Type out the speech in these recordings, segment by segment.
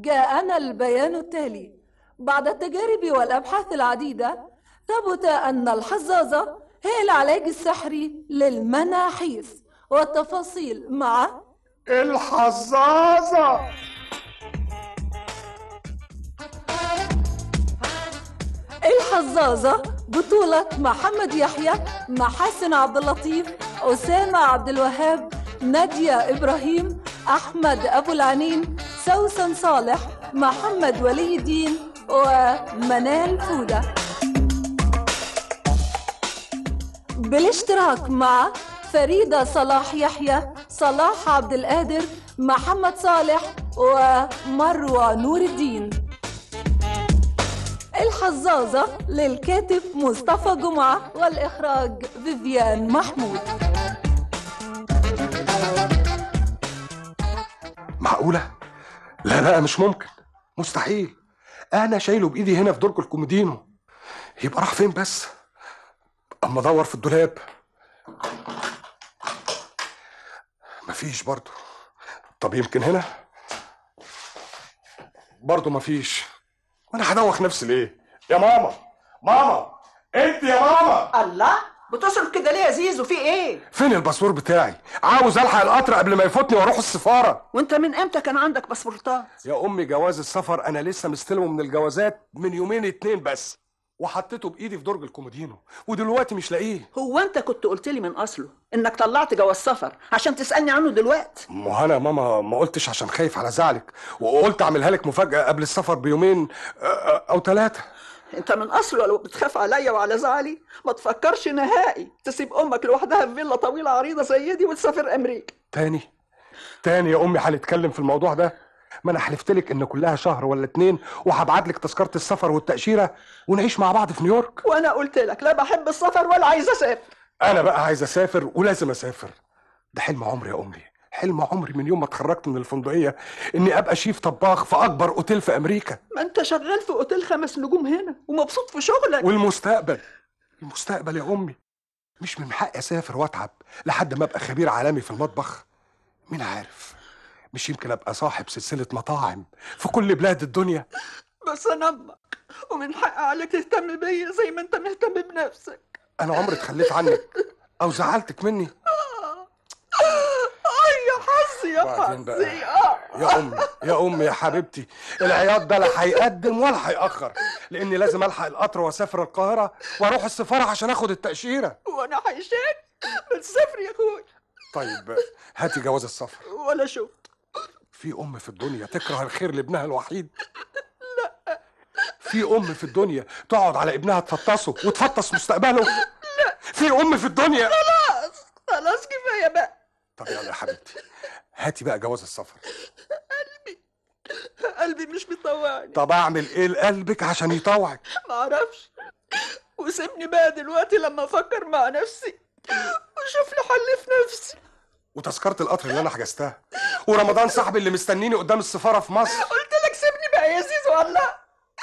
جاءنا البيان التالي: بعد التجارب والأبحاث العديدة ثبت أن الحظاظة هي العلاج السحري للمناحيس. والتفاصيل مع الحظاظة. الحظاظة بطولة محمد يحيى، محاسن عبد اللطيف، أسامة عبد الوهاب، نادية إبراهيم، أحمد أبو العنين، سوسن صالح، محمد ولي الدين، ومنال فودة، بالاشتراك مع فريدة صلاح يحيى، صلاح عبد القادر، محمد صالح، ومروة نور الدين. الحظاظة للكاتب مصطفى جمعة، والإخراج فيفيان محمود. معقولة؟ لا مش ممكن، مستحيل. أنا شايله بإيدي هنا في درج الكومودينو، يبقى راح فين بس؟ أما أدور في الدولاب مفيش برضو. طب يمكن هنا برضو مفيش. وانا هدوخ نفسي ليه؟ يا ماما، ماما، انت يا ماما. الله، بتصرف كده ليه يا زيزو؟ في ايه؟ فين الباسبور بتاعي؟ عاوز الحق القطر قبل ما يفوتني واروح السفاره. وانت من امتى كان عندك باسبورتات؟ يا امي جواز السفر انا لسه مستلمه من الجوازات من يومين 2 بس، وحطيته بايدي في درج الكومودينو ودلوقتي مش لاقيه. هو انت كنت قلت لي من اصله انك طلعت جواز سفر عشان تسالني عنه دلوقتي؟ ما انا ماما ما قلتش عشان خايف على زعلك، وقلت اعملها لك مفاجاه قبل السفر بيومين او 3. انت من اصله لو بتخاف عليا وعلى زعلي ما تفكرش نهائي تسيب امك لوحدها في فيلا طويله عريضه زي دي وتسافر امريكا. تاني يا امي هنتكلم في الموضوع ده؟ ما انا حلفت لك ان كلها شهر ولا 2 وهبعت لك تذكره السفر والتاشيره ونعيش مع بعض في نيويورك. وانا قلت لك لا بحب السفر ولا عايز اسافر. انا بقى عايز اسافر ولازم اسافر، ده حلم عمري يا امي، حلم عمري من يوم ما اتخرجت من الفندقيه اني ابقى شيف طباخ في اكبر اوتيل في امريكا. ما انت شغال في اوتيل 5 نجوم هنا ومبسوط في شغلك. المستقبل يا امي، مش من حقي اسافر واتعب لحد ما ابقى خبير عالمي في المطبخ؟ مين عارف، مش يمكن ابقى صاحب سلسله مطاعم في كل بلاد الدنيا. بس انا امك ومن حق عليك تهتم بيا زي ما انت مهتم بنفسك. انا عمري اتخليت عنك او زعلتك مني؟ يا حظي يا حظي. يا امي يا حبيبتي، العياط ده لا هيقدم ولا هيأخر، لاني لازم الحق القطر واسافر القاهره واروح السفاره عشان اخد التاشيره. وانا حيشاك ما تسافر يا اخوي. طيب هاتي جواز السفر. ولا شفت؟ في ام في الدنيا تكره الخير لابنها الوحيد؟ لا. في ام في الدنيا تقعد على ابنها تفطسه وتفطس مستقبله؟ لا. في ام في الدنيا. خلاص كفايه بقى. طب يلا يا حبيبتي هاتي بقى جواز السفر. قلبي مش بيطوعني. طب اعمل ايه لقلبك عشان يطوعك؟ معرفش، وسيبني بقى دلوقتي لما افكر مع نفسي وشوف لي حل في نفسي. وتذكره القطر اللي انا حجزتها، ورمضان صاحبي اللي مستنيني قدام السفاره في مصر. قلت لك سيبني بقى يا زيزو. والله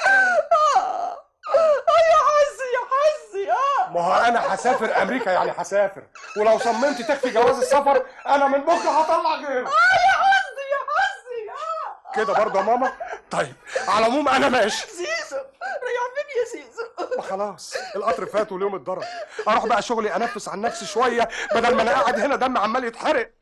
يا حظي. ما هو انا هسافر امريكا، يعني هسافر، ولو صممت تخفي جواز السفر انا من بكره هطلع غيره. يا حظي كده برضه يا ماما؟ طيب على العموم انا ماشي. زيزو ريح فين يا زيزو؟ ما خلاص القطر فات واليوم اتضرب، اروح بقى شغلي انفس عن نفسي شويه بدل ما انا قاعد هنا دمي عمال يتحرق.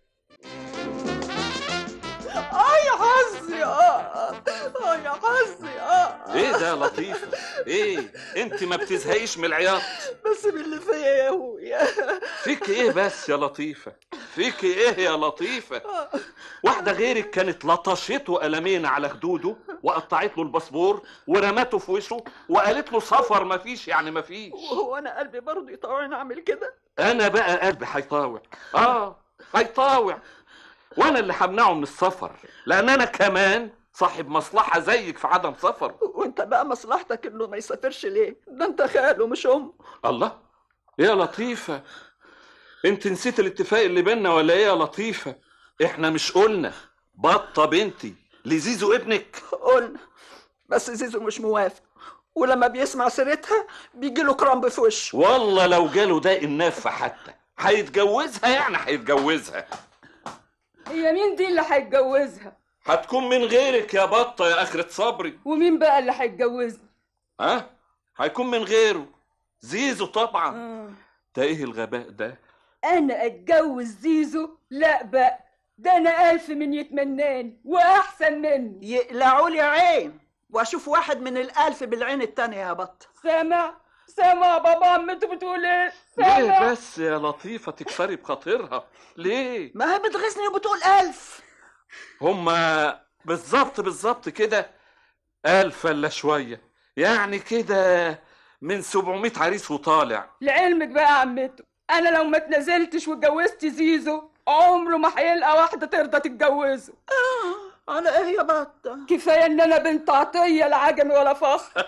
يا حظي. يا حظي. ايه ده يا لطيفه؟ ايه انت ما بتزهقيش من العياط؟ بس باللي فيا يا ابويا. فيك ايه بس يا لطيفه؟ فيك ايه يا لطيفه؟ واحده غيرك كانت لطشته قلمين على خدوده وقطعت له الباسبور ورمته في وشه وقالت له سفر مفيش يعني مفيش. وهو انا قلبي برضه يطوعني اعمل كده؟ انا بقى قلبي هيطاوع. هيطاوع، وانا اللي همنعه من السفر، لان انا كمان صاحب مصلحه زيك في عدم سفر. وانت بقى مصلحتك انه ما يسافرش ليه؟ ده انت خاله مش امه. الله، يا لطيفه انت نسيت الاتفاق اللي بينا ولا ايه يا لطيفه؟ احنا مش قلنا بطه بنتي لزيزو ابنك؟ قلنا، بس زيزو مش موافق، ولما بيسمع سيرتها بيجيله كرامب في وشه. والله لو جاله ده النافه حتى هيتجوزها، يعني هيتجوزها. هي مين دي اللي هيتجوزها؟ هتكون من غيرك يا بطة يا اخرة صبري. ومين بقى اللي هيتجوزني؟ هيكون من غيره زيزو طبعا. ده ايه الغباء ده؟ انا اتجوز زيزو؟ لا بقى، ده انا 1000 من يتمناني واحسن منه. يقلعوا لي عين واشوف واحد من ال1000 بالعين التانية يا بط. سامع بابا عمته بتقول ايه؟ ليه بس يا لطيفة تكسري بخاطرها ليه؟ ما هي بتغيظني وبتقول 1000. هما بالظبط كده 1000 الا شوية، يعني كده من 700 عريس وطالع. لعلمك بقى عمته، انا لو ما اتنازلتش واتجوزت زيزو عمره ما هيلقى واحده ترضى تتجوزه. على ايه يا بطه؟ كفايه ان انا بنت عطيه لا عجم ولا فخر.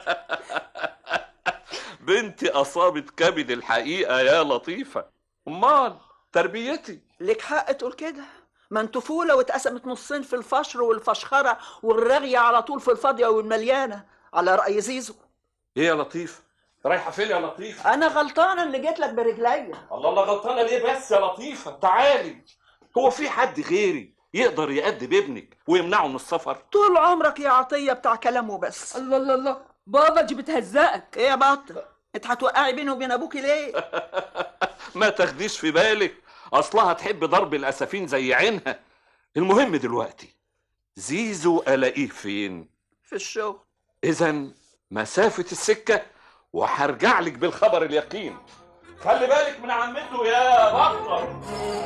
بنتي اصابت كبد الحقيقه يا لطيفه، امال تربيتي. لك حق تقول كده، ما انتوا فوله واتقسمت نصين في الفشر والفشخره والرغيه على طول في الفاضيه والمليانه على راي زيزو. ايه يا لطيفه رايحه فين يا لطيفه؟ انا غلطانه اللي جيت لك برجليا. الله غلطانه ليه بس يا لطيفه؟ تعالي، هو في حد غيري يقدر يأدب ابنك ويمنعه من السفر؟ طول عمرك يا عطيه بتاع كلام وبس. الله بابا دي بتهزقك. ايه يا بطه انت هتوقعي بيني وبين ابوكي ليه؟ ما تاخديش في بالك، اصلها تحب ضرب الاسفين زي عينها. المهم دلوقتي زيزو الاقيه فين؟ في الشغل. اذا مسافه السكه وهرجع لك بالخبر اليقين. خلي بالك من عمته يا بطه.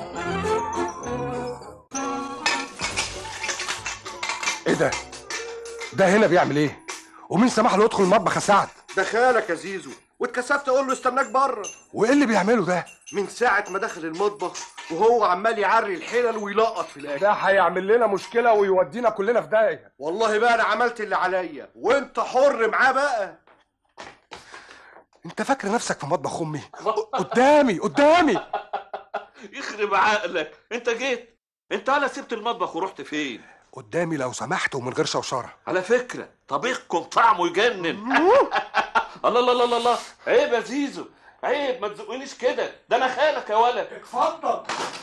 ايه ده؟ ده هنا بيعمل ايه؟ ومين سمح له يدخل المطبخ يا سعد؟ ده خالك يا زيزو، واتكسفت اقول له استناك بره. وايه اللي بيعمله ده؟ من ساعة ما دخل المطبخ وهو عمال يعري الحلل ويلقط في الاكل. ده هيعمل لنا مشكلة ويودينا كلنا في داهية. والله بقى انا عملت اللي عليا وانت حر معاه بقى. انت فاكر نفسك في مطبخ امي؟ قدامي يخرب عقلك، انت جيت انت ولا سبت المطبخ ورحت فين؟ قدامي لو سمحت ومن غير شوشره. على فكره طبيخكم طعمه يجنن. الله عيب يا زيزو، عيب، ما تزقنيش كده، ده انا خالك يا ولد. اتفضل.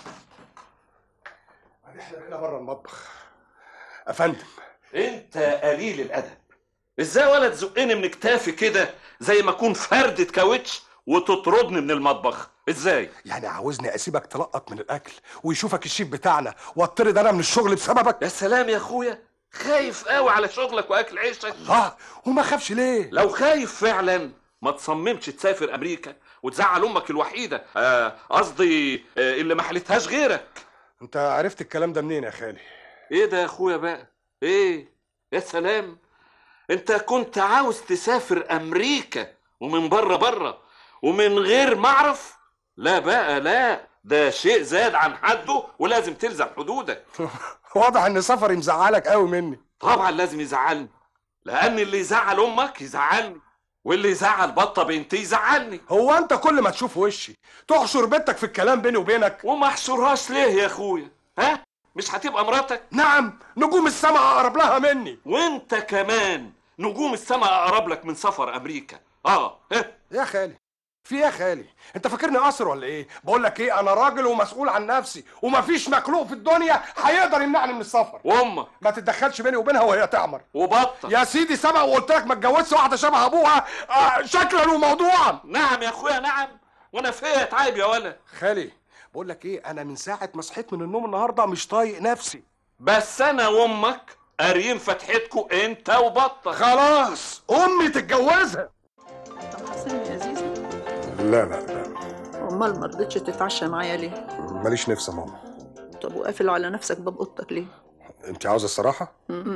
احنا هنا بره المطبخ يا فندم. انت قليل الادب، ازاي ولا تزقني من كتافي كده زي ما اكون فردة كاوتش وتطردني من المطبخ؟ ازاي يعني عاوزني اسيبك تلقط من الاكل ويشوفك الشيف بتاعنا واطرد انا من الشغل بسببك؟ يا سلام يا اخويا، خايف قوي على شغلك واكل عيشك. وما خافش ليه؟ لو خايف فعلا ما تصممش تسافر امريكا وتزعل امك الوحيده، قصدي اللي ما حلتهاش غيرك. انت عرفت الكلام ده منين يا خالي؟ ايه ده يا اخويا بقى؟ ايه يا سلام، انت كنت عاوز تسافر امريكا ومن بره ومن غير ما اعرف؟ لا بقى لا، ده شيء زاد عن حده ولازم تلزم حدودك. واضح ان سفري مزعلك قوي مني. طبعا لازم يزعلني، لان اللي يزعل امك يزعلني، واللي يزعل بطه بنتي يزعلني. هو انت كل ما تشوف وشي تحشر بنتك في الكلام بيني وبينك؟ وما احشرهاش ليه يا اخويا؟ ها، مش هتبقى مراتك؟ نعم، نجوم السماء اقرب لها مني. وانت كمان نجوم السماء اقرب لك من سفر امريكا. يا خالي، في ايه يا خالي؟ انت فاكرني قاصر ولا ايه؟ بقول لك ايه، انا راجل ومسؤول عن نفسي ومفيش مخلوق في الدنيا هيقدر يمنعني من السفر. وامك ما تتدخلش بيني وبينها وهي تعمر. وبطه يا سيدي سبق وقلت لك ما اتجوزش واحده شبه ابوها شكلا وموضوعا. نعم يا اخويا نعم، وانا فيا عيب يا ولد. خالي بقول لك ايه، انا من ساعه ما صحيت من النوم النهارده مش طايق نفسي. بس انا وامك قاريين فتحتكوا انت وبطه. خلاص امي تتجوزها. طب حسين يا زيزو، لا امال ما رضيتش تتعشى معايا ليه؟ ماليش نفس يا ماما. طب وقافل على نفسك باب اوضتك ليه؟ انت عاوزه الصراحه؟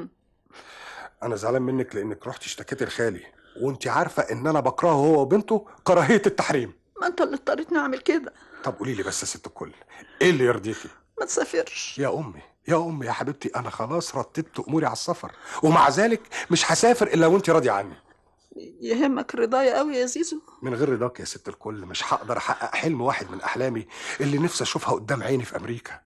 انا زعلان منك لانك رحت اشتكيت لخالي، وانت عارفه ان انا بكرهه هو وبنته كراهيه التحريم. ما انت اللي اضطريتني اعمل كده. طب قولي لي بس يا ست الكل، ايه اللي يرضيكي؟ ما تسافرش يا امي يا حبيبتي، انا خلاص رتبت اموري على السفر، ومع ذلك مش هسافر الا وانت راضيه عني. يهمك رضايا قوي يا زيزو؟ من غير رضاك يا ست الكل مش هقدر احقق حلم واحد من احلامي اللي نفسي اشوفها قدام عيني في امريكا.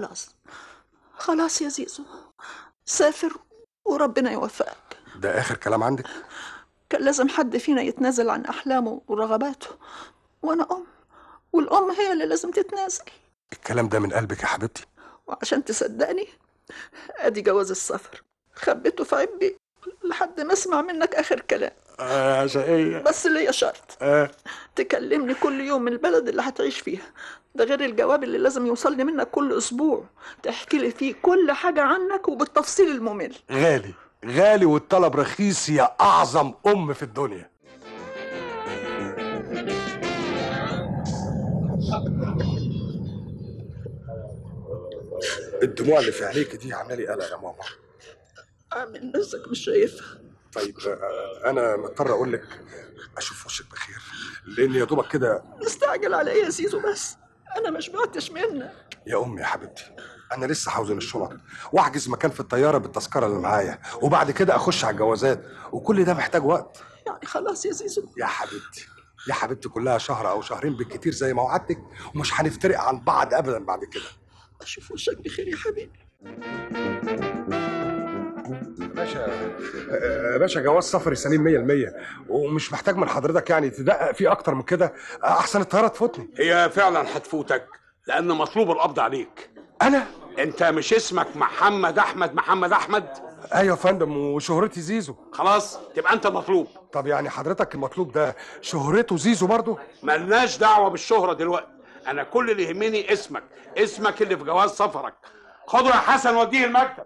خلاص يا زيزو، سافر وربنا يوفقك. ده اخر كلام عندك؟ كان لازم حد فينا يتنازل عن احلامه ورغباته، وانا والام هي اللي لازم تتنازل. الكلام ده من قلبك يا حبيبتي؟ وعشان تصدقني ادي جواز السفر، خبيته في عبي لحد ما اسمع منك اخر كلام. يا شقية. بس ليا شرط. تكلمني كل يوم من البلد اللي هتعيش فيها، ده غير الجواب اللي لازم يوصلني منك كل اسبوع، تحكي لي فيه كل حاجة عنك وبالتفصيل الممل. غالي غالي والطلب رخيص يا اعظم ام في الدنيا. الدموع اللي في عينيك دي عامله قلق يا ماما. من نفسك مش شايفها. طيب انا مضطر اقول لك اشوف وشك بخير، لان يا دوبك كده. مستعجل على ايه يا زيزو؟ بس انا ما شبعتش منك. يا امي يا حبيبتي، انا لسه هوزن الشنط واحجز مكان في الطياره بالتذكره اللي معايا، وبعد كده اخش على الجوازات، وكل ده محتاج وقت. يعني خلاص يا زيزو. يا حبيبتي يا حبيبتي، كلها شهر او شهرين بالكتير زي ما وعدتك، ومش هنفترق عن بعض ابدا بعد كده. اشوف وشك بخير يا حبيبي. باشا جواز سفري سليم 100%، ومش محتاج من حضرتك يعني تدقق فيه اكتر من كده، احسن الطياره تفوتني. هي فعلا هتفوتك لان مطلوب القبض عليك. انا؟ انت مش اسمك محمد احمد؟ ايوه يا فندم، وشهرتي زيزو. خلاص تبقى انت مطلوب. طب يعني حضرتك المطلوب ده شهرته زيزو برضه؟ ملناش دعوه بالشهره دلوقتي، انا كل اللي يهمني اسمك اللي في جواز سفرك. خده يا حسن وديه المكتب.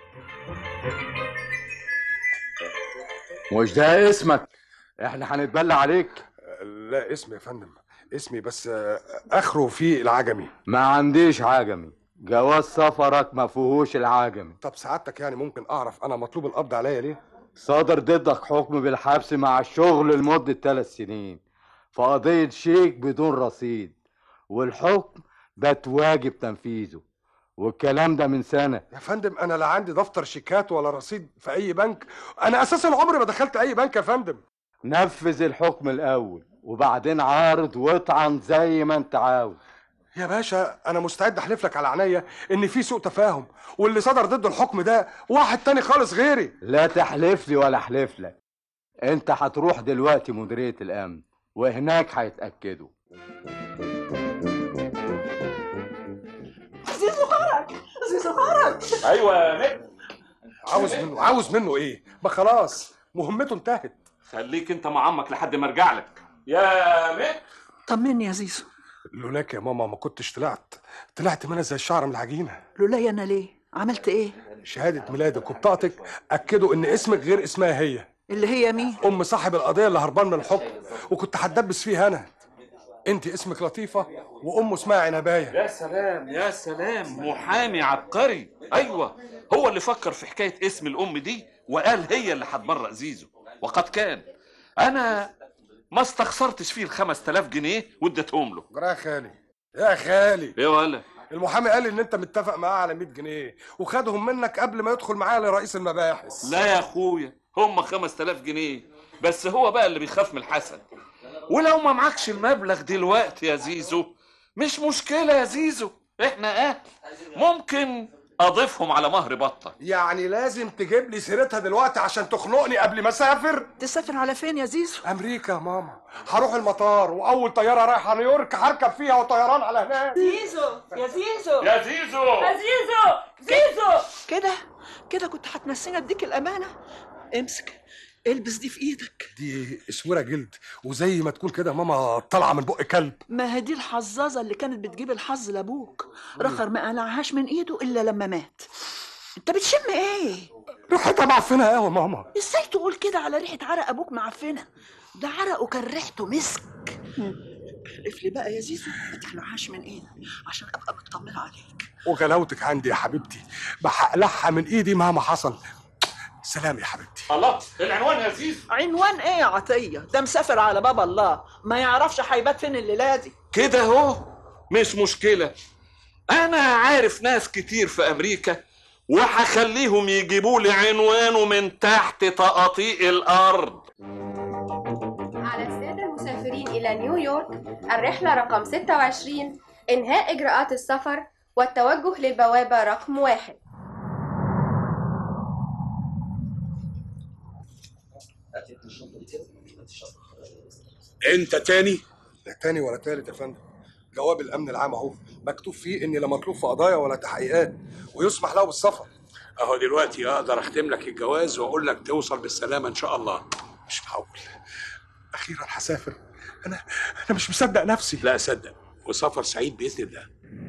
مش ده اسمك؟ احنا هنتبلى عليك. لا اسمي يا فندم، اسمي بس اخره فيه العجمي. ما عنديش عجمي، جواز سفرك ما فيهوش العجمي. طب سعادتك يعني ممكن اعرف انا مطلوب القبض عليا ليه؟ صدر ضدك حكم بالحبس مع الشغل لمدة 3 سنين في قضية شيك بدون رصيد، والحكم بات واجب تنفيذه، والكلام ده من سنة. يا فندم انا لا عندي دفتر شيكات ولا رصيد في اي بنك، انا اساسا عمري ما دخلت اي بنك يا فندم. نفذ الحكم الاول وبعدين عارض واطعن زي ما انت عاوز. يا باشا انا مستعد احلف لك على عينيا ان في سوء تفاهم، واللي صدر ضده الحكم ده واحد تاني خالص غيري. لا تحلف لي ولا احلف لك، انت هتروح دلوقتي مديرية الامن وهناك هيتأكدوا. زيزو خرج. ايوه يا مك. عاوز منه ايه؟ ما خلاص مهمته انتهت. خليك انت مع عمك لحد ما ارجع لك يا مك. طمني يا زيزو. لولاك يا ماما ما كنتش طلعت منها زي الشعر من العجينه. لولاي انا ليه؟ عملت ايه؟ شهاده ميلادك وبطاقتك اكدوا ان اسمك غير اسمها هي. اللي هي مين؟ ام صاحب القضيه اللي هربان من الحكم وكنت هتدبس فيها انا. انت اسمك لطيفه وامه اسمها عنبايه. يا سلام يا سلام، محامي عبقري. ايوه هو اللي فكر في حكايه اسم الام دي وقال هي اللي هتبرأ زيزو، وقد كان. انا ما استخسرتش فيه ال5000 جنيه واديتهم له. يا خالي يا خالي ايه ولا المحامي قال ان انت متفق معاه على 100 جنيه وخدهم منك قبل ما يدخل معايا لرئيس المباحث. لا يا اخويا، هم 5000 جنيه بس، هو بقى اللي بيخاف من الحسد. ولو ما معكش المبلغ دلوقتي يا زيزو مش مشكلة يا زيزو، احنا اهل، ممكن اضيفهم على مهر بطة. يعني لازم تجيب لي سيرتها دلوقتي عشان تخنقني قبل ما اسافر؟ تسافر على فين يا زيزو؟ امريكا يا ماما، هروح المطار واول طياره رايحه نيويورك هركب فيها وطيران على هناك. زيزو يا زيزو يا زيزو يا زيزو كده كنت هتنسيني اديك الامانه. امسك البس دي في ايدك. دي اسوره جلد وزي ما تكون كده ماما طالعه من بق كلب. ما هي دي الحظاظه اللي كانت بتجيب الحظ لابوك، رخر ما قلعهاش من ايده الا لما مات. انت بتشم ايه؟ ريحتها معفنه قوي ماما. ازاي تقول كده على ريحه عرق ابوك معفنه؟ ده عرقه كان ريحته مسك. احلف لي بقى يا زيزو ما تخلعهاش من ايدك عشان ابقى مطمنه عليك. وغلاوتك عندي يا حبيبتي بحقلعها من ايدي مهما حصل. سلام يا حبيبتي. الله، العنوان يا زيزو. عنوان ايه يا عطيه؟ ده مسافر على باب الله، ما يعرفش هيبات فين الليله دي. كده اهو مش مشكلة، انا عارف ناس كتير في امريكا وهخليهم يجيبوا لي عنوانه من تحت تقاطيع الارض. على السادة المسافرين إلى نيويورك، الرحلة رقم 26 إنهاء إجراءات السفر والتوجه للبوابة رقم 1. انت تاني؟ لا تاني ولا تالت يا فندم، جواب الامن العام اهو، مكتوب فيه اني لا مطلوب في قضايا ولا تحقيقات، ويسمح له بالسفر. اهو دلوقتي اقدر اختم لك الجواز واقول لك توصل بالسلامه ان شاء الله. مش معقول، اخيرا هسافر. انا مش مصدق نفسي. لا صدق، وسفر سعيد باذن الله.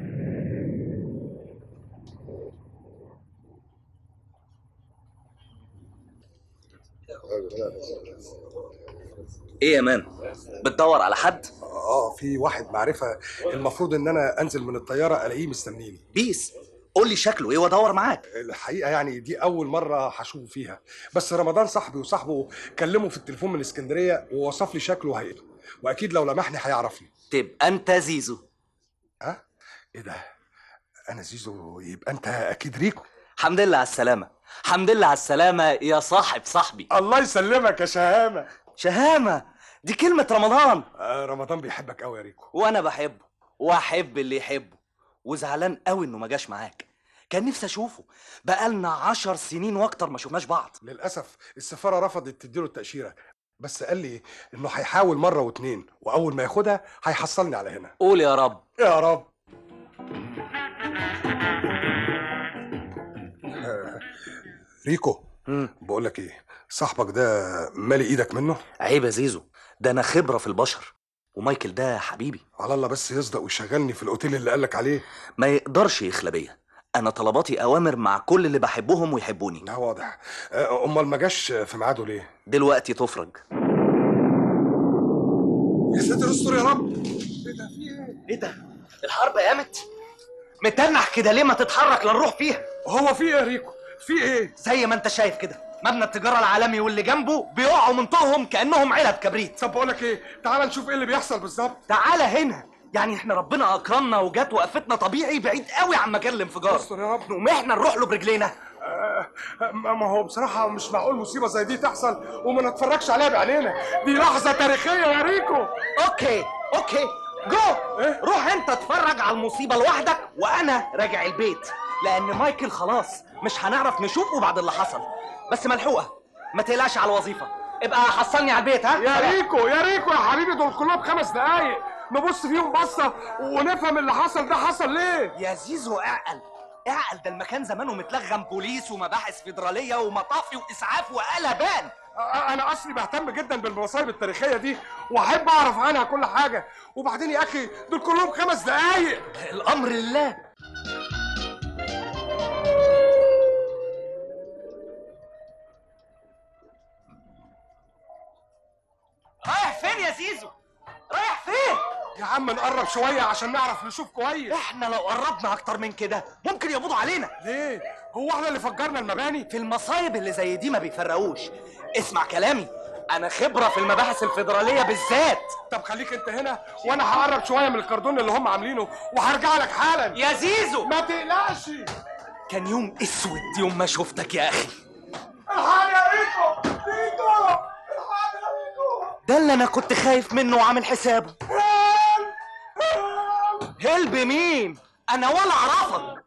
ايه يا مان، بتدور على حد؟ في واحد معرفه، المفروض ان انا انزل من الطياره الاقيه مستنيني. بيس، قول لي شكله ايه وادور معاك. الحقيقه يعني دي اول مره هشوفه فيها، بس رمضان صاحبي وصاحبه كلمه في التليفون من اسكندريه ووصف لي شكله وهيئته، واكيد لو لمحني هيعرفني. تبقى انت زيزو. ايه ده؟ انا زيزو؟ يبقى انت اكيد ريكو. الحمد لله على السلامه. الحمد لله على السلامه يا صاحب صاحبي. الله يسلمك يا شهامه. شهامه دي كلمه رمضان. رمضان بيحبك قوي يا ريكو. وانا بحبه واحب اللي يحبه، وزعلان قوي انه ما جاش معاك. كان نفسي اشوفه، بقالنا 10 سنين واكتر ما شفناش بعض. للاسف السفاره رفضت تديله التاشيره، بس قال لي انه هيحاول مره واتنين، واول ما ياخدها هيحصلني على هنا. قول يا رب. يا رب. ريكو، بقول لك ايه، صاحبك ده مالي ايدك منه؟ عيب يا زيزو، ده انا خبره في البشر، ومايكل ده حبيبي. على الله بس يصدق ويشغلني في الاوتيل اللي قالك عليه. ما يقدرش يخلى بيا، انا طلباتي اوامر مع كل اللي بحبهم ويحبوني. ده واضح. امال ما جاش في ميعاده ليه؟ دلوقتي تفرج. يا ساتر استر يا رب. ايه ده؟ الحرب قامت؟ متنح كده ليه؟ ما تتحرك لنروح فيها. هو في ايه يا ريكو؟ في ايه؟ زي ما انت شايف كده، مبنى التجاره العالمي واللي جنبه بيقعوا من طوقهم كانهم علب كبريت. طب بقول لك ايه، تعال نشوف ايه اللي بيحصل بالظبط. تعالى هنا، يعني احنا ربنا اكرمنا وجات وقفتنا طبيعي بعيد قوي عن مكان الانفجار. استر يا رب. نقوم احنا نروح له برجلينا. ما هو بصراحه مش معقول مصيبه زي دي تحصل وما نتفرجش عليها بعينينا. دي لحظه تاريخيه يا ريكو. اوكي جو. إيه؟ روح انت اتفرج على المصيبه لوحدك، وانا راجع البيت، لان مايكل خلاص مش هنعرف نشوفه بعد اللي حصل. بس ملحوقه، ما تقلقش على الوظيفه، ابقى حصلني على البيت. ها يا ريكو يا حبيبي، دول كلهم 5 دقايق نبص فيهم بصه ونفهم اللي حصل ده حصل ليه. يا زيزو اعقل، ده المكان زمانه متلغم بوليس ومباحث فيدراليه ومطافي واسعاف وقلبان. انا اصلي بهتم جدا بالمصايب التاريخيه دي واحب اعرف عنها كل حاجه، وبعدين يا اخي دول كلهم 5 دقايق. الامر لله. رايح فين يا زيزو؟ رايح فين؟ يا عم نقرب شويه عشان نعرف نشوف كويس. احنا لو قربنا اكتر من كده ممكن يقبضوا علينا. ليه؟ هو احنا اللي فجرنا المباني؟ في المصايب اللي زي دي ما بيفرقوش. اسمع كلامي، انا خبره في المباحث الفيدراليه بالذات. طب خليك انت هنا وانا هقرب شويه من الكردون اللي هم عاملينه وهرجع لك حالا. يا زيزو ما تقلقش. كان يوم اسود يوم ما شفتك يا اخي. الحق يا ريكو. ده اللي انا كنت خايف منه وعامل حسابه. هلب مين؟ انا ولا اعرفك.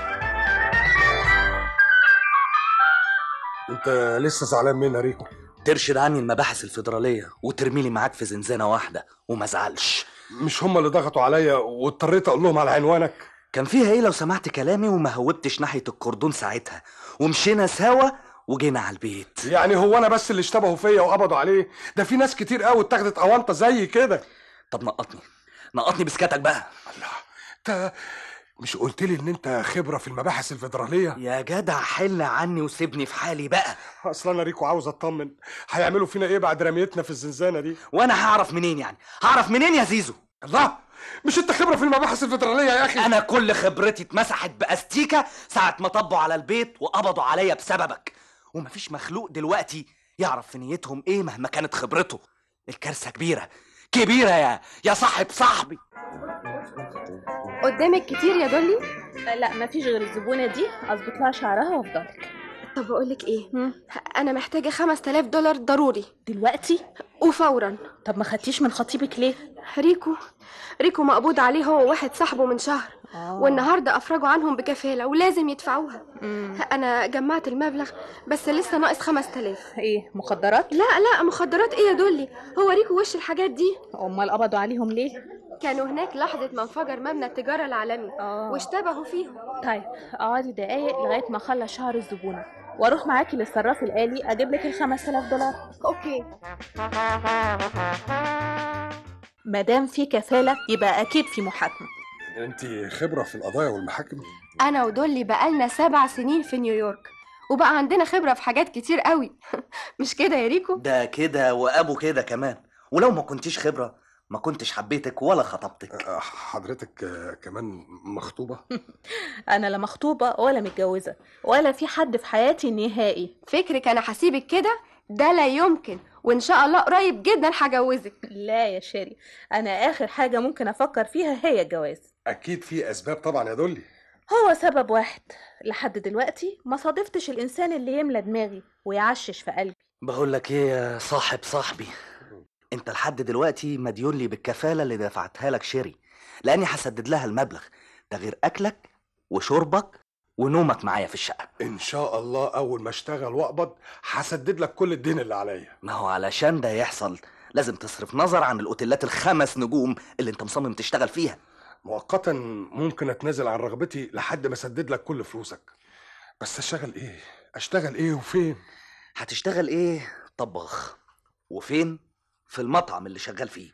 انت لسه زعلان مني يا ريكو؟ ترشد عني المباحث الفيدراليه وترميلي معاك في زنزانه واحده وما ازعلش. مش هم اللي ضغطوا عليا واضطريت اقول لهم على عنوانك؟ كان فيها ايه لو سمعت كلامي وما هوبتش ناحيه الكردون ساعتها ومشينا سوا وجينا على البيت؟ يعني هو انا بس اللي اشتبهوا فيا وقبضوا عليه؟ ده في ناس كتير قوي اتاخدت اونطه زي كده. طب نقطني بسكاتك بقى. الله، انت مش قلت لي ان انت خبره في المباحث الفيدراليه؟ يا جدع حل عني وسيبني في حالي بقى. اصلا انا ريكو عاوز اطمن، هيعملوا فينا ايه بعد رميتنا في الزنزانه دي؟ وانا هعرف منين يعني؟ هعرف منين يا زيزو؟ الله، مش انت خبره في المباحث الفيدراليه يا اخي؟ انا كل خبرتي اتمسحت باستيكه ساعه ما طبوا على البيت وقبضوا عليا بسببك، ومفيش مخلوق دلوقتي يعرف في نيتهم ايه مهما كانت خبرته. الكارثه كبيره يا صاحب صاحبي. قدامك كتير يا دولي؟ لا مفيش غير الزبونة دي اظبط لها شعرها وافضلك. طب اقولك ايه، انا محتاجة $5000 ضروري دلوقتي وفورا. طب ما خدتيش من خطيبك ليه؟ ريكو مقبوض عليه هو وواحد صاحبه من شهر. والنهارده افرجوا عنهم بكفالة ولازم يدفعوها. انا جمعت المبلغ بس لسه ناقص 5000. ايه مخدرات؟ لا مخدرات ايه يا دولي، هو ريكو وش الحاجات دي. امال قبضوا عليهم ليه؟ كانوا هناك لحظة ما انفجر مبنى التجارة العالمي واشتبهوا فيهم. طيب اقعدي دقايق لغاية ما اخلص شهر الزبونة واروح معاكي للصراف الآلي اجيب لك $5000. اوكي. مادام في كفالة يبقى اكيد في محاكمة. انت خبرة في القضايا والمحاكم؟ انا ودولي بقالنا 7 سنين في نيويورك وبقى عندنا خبرة في حاجات كتير قوي. مش كده يا ريكو؟ ده كده وابو كده كمان، ولو ما كنتيش خبرة ما كنتش حبيتك ولا خطبتك. حضرتك كمان مخطوبة؟ انا لا مخطوبة ولا متجوزة ولا في حد في حياتي نهائي. فكرك انا هسيبك كده؟ ده لا يمكن، وان شاء الله قريب جدا هجوزك. لا يا شيري، انا اخر حاجة ممكن افكر فيها هي الجواز. اكيد في اسباب طبعا يا دولي. هو سبب واحد، لحد دلوقتي ما صادفتش الانسان اللي يملى دماغي ويعشش في قلبي. بقول لك ايه يا صاحب صاحبي، انت لحد دلوقتي مديون لي بالكفالة اللي دفعتها لك شيري، لاني هسدد لها المبلغ ده غير اكلك وشربك ونومك معايا في الشقة. ان شاء الله اول ما اشتغل واقبض هسدد لك كل الدين اللي عليا. ما هو علشان ده يحصل لازم تصرف نظر عن الاوتيلات ال5 نجوم اللي انت مصمم تشتغل فيها. مؤقتا ممكن اتنازل عن رغبتي لحد ما اسدد لك كل فلوسك، بس اشتغل ايه وفين؟ هتشتغل ايه؟ طباخ. وفين؟ في المطعم اللي شغال فيه.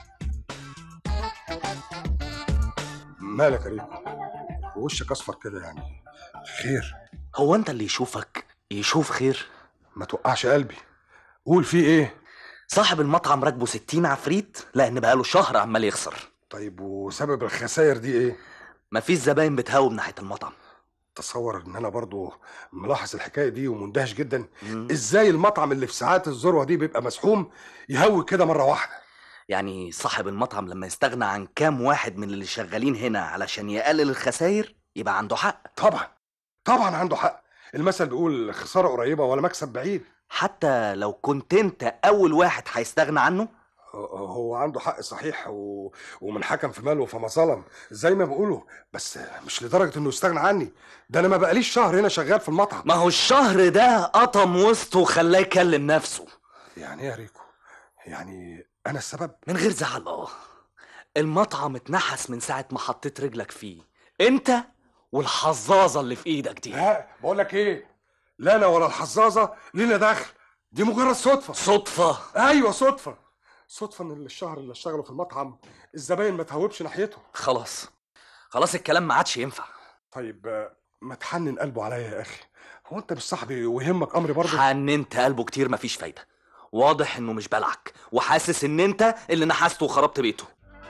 مالك يا ريكو؟ وشك اصفر كده يعني، خير؟ هو انت اللي يشوفك يشوف خير؟ ما توقعش قلبي، قول فيه ايه؟ صاحب المطعم راكبه 60 عفريت لان بقاله شهر عمال يخسر. طيب وسبب الخسائر دي ايه؟ مفيش زباين بتهاوب ناحية المطعم. تصور ان انا برضو ملاحظ الحكايه دي ومندهش جدا. ازاي المطعم اللي في ساعات الذروه دي بيبقى مسحوم يهوي كده مره واحده؟ يعني صاحب المطعم لما يستغنى عن كام واحد من اللي شغالين هنا علشان يقلل الخسائر يبقى عنده حق. طبعا عنده حق. المثل بيقول خساره قريبه ولا مكسب بعيد. حتى لو كنت انت اول واحد هيستغنى عنه. هو عنده حق صحيح ومن حكم في ماله فما ظلم زي ما بيقولوا، بس مش لدرجه انه يستغنى عني. ده انا ما بقاليش شهر هنا شغال في المطعم. ما هو الشهر ده قطم وسطه وخلاه يكلم نفسه. يعني ايه يا ريكو؟ يعني انا السبب؟ من غير زعل. المطعم اتنحس من ساعه ما حطيت رجلك فيه، انت والحظاظه اللي في ايدك دي. لا بقول لك ايه، لا انا ولا الحظاظه لينا دخل، دي مجرد صدفه. ايوه صدفه ان الشهر اللي اشتغله في المطعم الزباين ما تهوبش ناحيته. خلاص الكلام ما عادش ينفع. طيب ما تحنن قلبه عليا يا اخي، هو انت مش صاحبي ويهمك امري برضه؟ حننت قلبه كتير مفيش فايده، واضح انه مش بلعك وحاسس ان انت اللي نحسته وخربت بيته.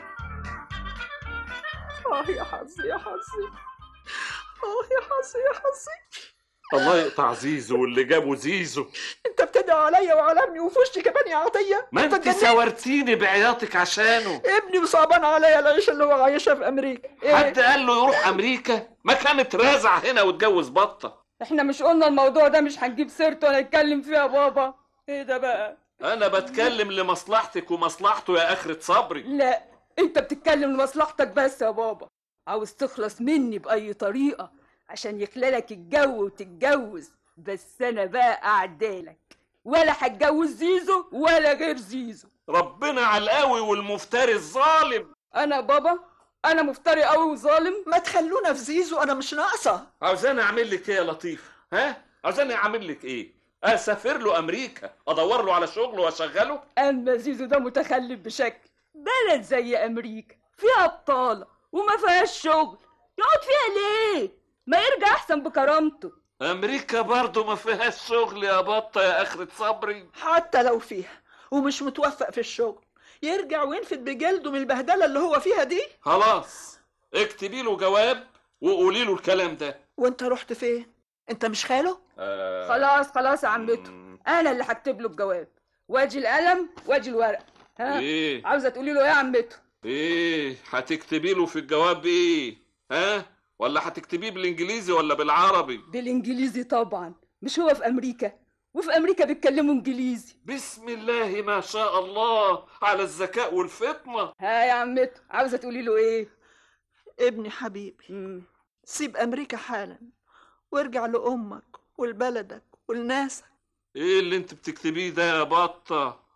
يا حظي يا حظي، يا حظي يا حظي. الله يقطع زيزو واللي جابه زيزو. انت بتدعي عليا وعلى ابني وفي وشي كمان يا عطيه. ما انت ساورتيني بعياطك عشانه. ابني صعبان عليا العيشه اللي هو عايشها في امريكا. حد قال له يروح امريكا؟ ما كانت رازع هنا واتجوز بطه. احنا مش قلنا الموضوع ده مش هنجيب سيرته ولا نتكلم فيه يا بابا؟ ايه ده بقى؟ انا بتكلم لمصلحتك ومصلحته يا اخرة صبري. لا انت بتتكلم لمصلحتك بس يا بابا. عاوز تخلص مني باي طريقه عشان يخلالك الجو وتتجوز، بس انا بقى اعدالك، ولا هتجوز زيزو ولا غير زيزو. ربنا على القوي والمفتري الظالم. انا بابا انا مفتري قوي وظالم؟ ما تخلونا في زيزو، انا مش ناقصه. عاوزاني اعمل لك ايه يا لطيف؟ عاوزاني اعمل لك ايه؟ اسافر له امريكا ادور له على شغل واشغله؟ اما زيزو ده متخلف بشكل. بلد زي امريكا فيها بطاله وما فيهاش شغل، يقعد فيها ليه؟ ما يرجع احسن بكرامته. امريكا برضو ما فيهاش شغل يا بطه يا اخرة صبري. حتى لو فيها ومش متوفق في الشغل يرجع وينفد بجلده من البهدله اللي هو فيها دي. خلاص اكتبي له جواب وقولي له الكلام ده. وانت رحت فين؟ انت مش خاله؟ خلاص يا عمته، انا اللي هكتب له الجواب، واجي القلم واجي الورق. ايه عاوزه تقولي له ايه يا عمته؟ ايه هتكتبي له في الجواب ايه؟ ولا هتكتبيه بالانجليزي ولا بالعربي؟ بالانجليزي طبعا، مش هو في امريكا وفي امريكا بيتكلموا انجليزي. بسم الله ما شاء الله على الذكاء والفطنه. يا عمته عاوزه تقولي له ايه؟ ابني حبيبي سيب امريكا حالا وارجع لامك ولبلدك ولناسك. ايه اللي انت بتكتبيه ده يا بطه؟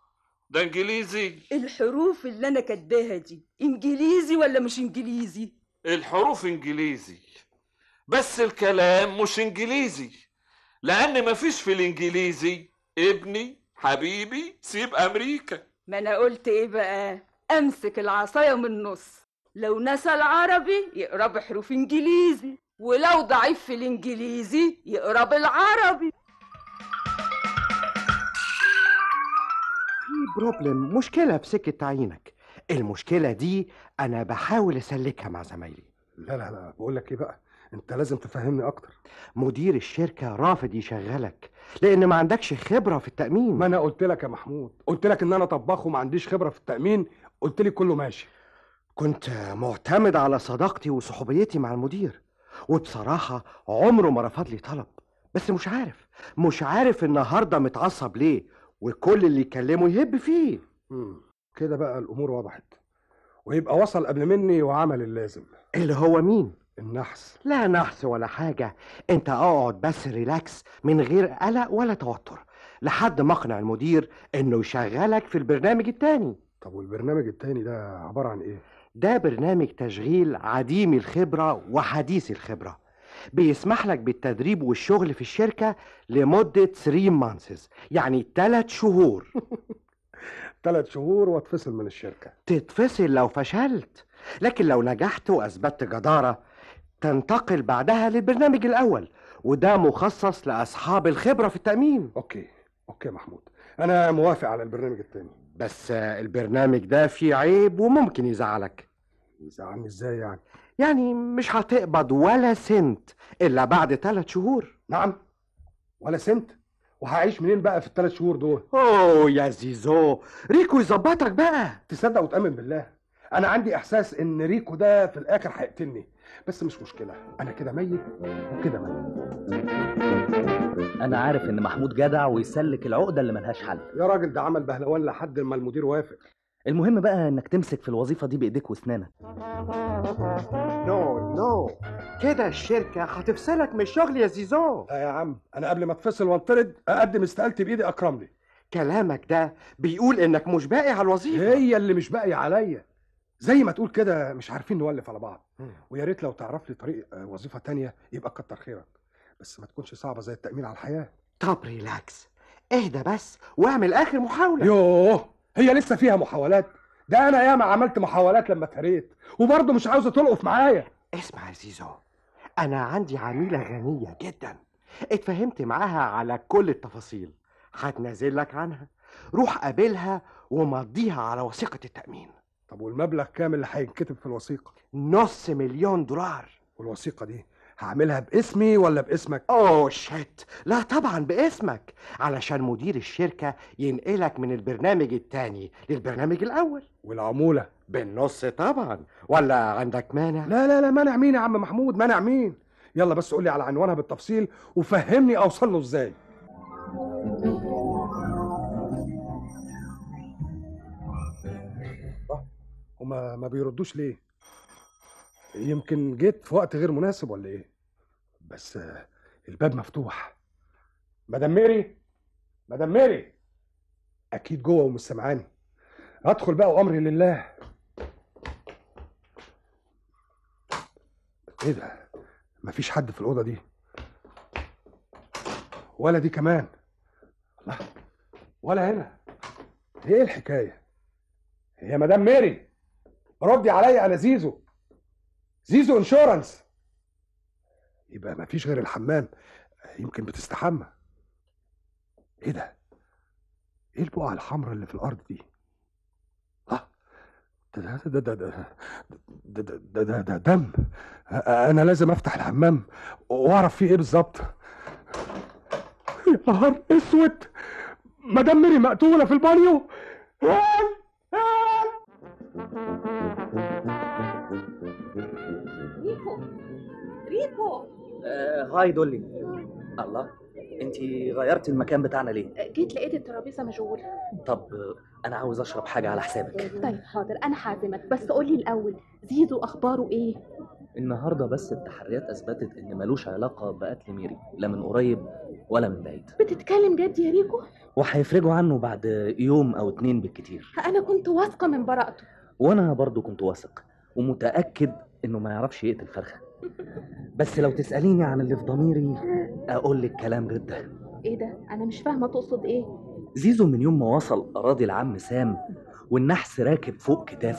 ده انجليزي. الحروف اللي انا كاتباها دي انجليزي ولا مش انجليزي؟ الحروف انجليزي بس الكلام مش انجليزي، لان مفيش في الانجليزي ابني حبيبي سيب امريكا. ما انا قلت ايه بقى؟ امسك العصايه من النص، لو نسى العربي يقرا بحروف انجليزي، ولو ضعيف في الانجليزي يقرا بالعربي. في بروبلم، مشكلة في سكة تعيينك. المشكلة دي أنا بحاول أسلكها مع زمايلي. لا بقول لك ايه بقى، انت لازم تفهمني اكتر. مدير الشركة رافض يشغلك لأن ما عندكش خبرة في التأمين. ما انا قلت لك يا محمود، قلت لك ان انا طباخ وما عنديش خبرة في التأمين، قلت لي كله ماشي. كنت معتمد على صداقتي وصحوبيتي مع المدير، وبصراحة عمره ما رفض لي طلب. بس مش عارف النهاردة متعصب ليه، وكل اللي يكلمه يهب فيه. كده بقى الامور وضحت، ويبقى وصل قبل مني وعمل اللازم. اللي هو مين؟ النحس. لا نحس ولا حاجة، انت اقعد بس ريلاكس من غير قلق ولا توتر لحد ما اقنع المدير انه يشغلك في البرنامج التاني. طب والبرنامج التاني ده عبارة عن ايه؟ ده برنامج تشغيل عديم الخبرة وحديث الخبرة، بيسمح لك بالتدريب والشغل في الشركة لمدة 3 مانثs، يعني 3 شهور. 3 شهور واتفصل من الشركة. تتفصل لو فشلت، لكن لو نجحت وأثبتت جدارة تنتقل بعدها للبرنامج الأول، وده مخصص لأصحاب الخبرة في التأمين. أوكي يا محمود، أنا موافق على البرنامج التاني. بس البرنامج ده فيه عيب وممكن يزعلك. يزعلني إزاي يعني؟ يعني مش هتقبض ولا سنت إلا بعد 3 شهور. نعم، ولا سنت؟ وهعيش منين بقى في ال3 شهور دول؟ أوه يا زيزو، ريكو يظبطك بقى. تصدق وتأمن بالله، أنا عندي إحساس إن ريكو ده في الآخر هيقتلني، بس مش مشكلة، أنا كده ميت وكده ميت. أنا عارف إن محمود جدع ويسلك العقدة اللي ملهاش حل. يا راجل ده عمل بهلوان لحد ما المدير وافق. المهم بقى إنك تمسك في الوظيفة دي بإيديك وأسنانك. نو كده الشركة هتفصلك من الشغل يا زيزو. لا يا عم، أنا قبل ما أتفصل وانطرد أقدم استقالتي بإيدي أكرم لي. كلامك ده بيقول إنك مش باقي على الوظيفة. هي اللي مش باقي عليا، زي ما تقول كده مش عارفين نولف على بعض. ويا ريت لو تعرف لي طريق وظيفة تانية يبقى كتر خيرك، بس ما تكونش صعبة زي التأمين على الحياة. طب ريلاكس، اهدى بس واعمل آخر محاولة. يوه، هي لسه فيها محاولات؟ ده أنا ياما عملت محاولات لما اتهريت وبرضه مش عاوزة تلقف معايا. اسمع يا زيزو، أنا عندي عميلة غنية جدا، اتفهمت معاها على كل التفاصيل، هتنازل لك عنها. روح قابلها ومضيها على وثيقة التأمين. طب والمبلغ كام اللي هينكتب في الوثيقة؟ $500,000. والوثيقة دي هعملها باسمي ولا باسمك؟ اوه شيت، لا طبعا باسمك، علشان مدير الشركة ينقلك من البرنامج التاني للبرنامج الأول. والعمولة؟ بالنص طبعا، ولا عندك مانع؟ لا مانع مين يا عم محمود، مانع مين؟ يلا بس قولي على عنوانها بالتفصيل وفهمني أوصل له ازاي. هما ما بيردوش ليه؟ يمكن جيت في وقت غير مناسب ولا ايه؟ بس الباب مفتوح. مدام ميري اكيد جوه ومش سامعاني. ادخل بقى وامري لله. ايه ده؟ مفيش حد في الاوضه دي ولا دي كمان؟ الله، ولا هنا. ايه الحكايه؟ يا مدام ميري ردي عليا، انا زيزو انشورنس. يبقى مفيش غير الحمام، يمكن بتستحمى. ايه ده؟ ايه البقعه الحمراء اللي في الارض دي؟ ده دم. انا لازم افتح الحمام واعرف فيه ايه بالظبط. يا نهار اسود، مدام ميري مقتوله في البانيو. ريكو هاي دولي. الله، انتي غيرتي المكان بتاعنا ليه؟ جيت لقيت الترابيزه مشغوله. طب انا عاوز اشرب حاجه على حسابك. طيب حاضر، انا هعزمك، بس قولي الاول زيزو اخباره ايه؟ النهارده بس التحريات اثبتت ان ملوش علاقه بقتل ميري، لا من قريب ولا من بعيد. بتتكلم جد يا ريكو؟ وهيفرجوا عنه بعد يوم او 2 بالكتير. انا كنت واثقه من براءته. وانا برضو كنت واثق ومتاكد انه ما يعرفش يقتل فرخه. بس لو تساليني عن اللي في ضميري اقول لك كلام غير ده. ايه ده؟ انا مش فاهمه تقصد ايه. زيزو من يوم ما وصل اراضي العم سام والنحس راكب فوق كتافه،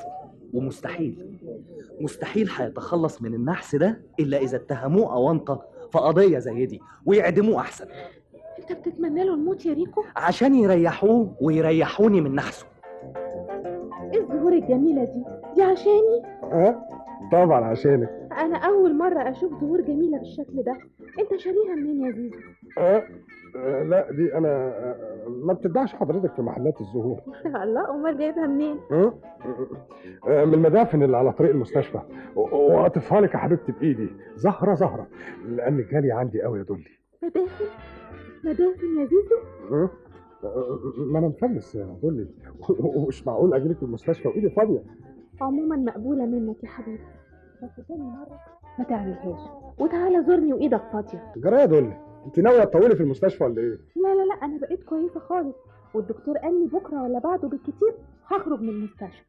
مستحيل هيتخلص من النحس ده الا اذا اتهموه اونطه في قضيه زي دي ويعدموه احسن. انت بتتمنى له الموت يا ريكو؟ عشان يريحوه ويريحوني من نحسه. ايه الزهور الجميله دي عشاني؟ طبعا عشانك. انا اول مره اشوف زهور جميله بالشكل ده. انت شاريها منين يا زيزو؟ لا دي انا ما بتتباعش حضرتك في محلات الزهور. الله، امال جايبها منين؟ من المدافن اللي على طريق المستشفى، واقطفها لك يا حبيبتي بايدي زهره لان جالي عندي قوي يا دولي. مدافن يا زيزو؟ ما انا مفلس يا دولي ومش معقول اجيلك المستشفى وايدي فاضيه. عموما مقبوله منك يا حبيبي، بس تاني مره ما تعملهاش وتعالى زورني وايدك فاضيه. جرى يا دولي، انت ناويه تطولي في المستشفى ولا ايه؟ لا انا بقيت كويسه خالص، والدكتور قال لي بكره ولا بعده بالكتير هخرج من المستشفى.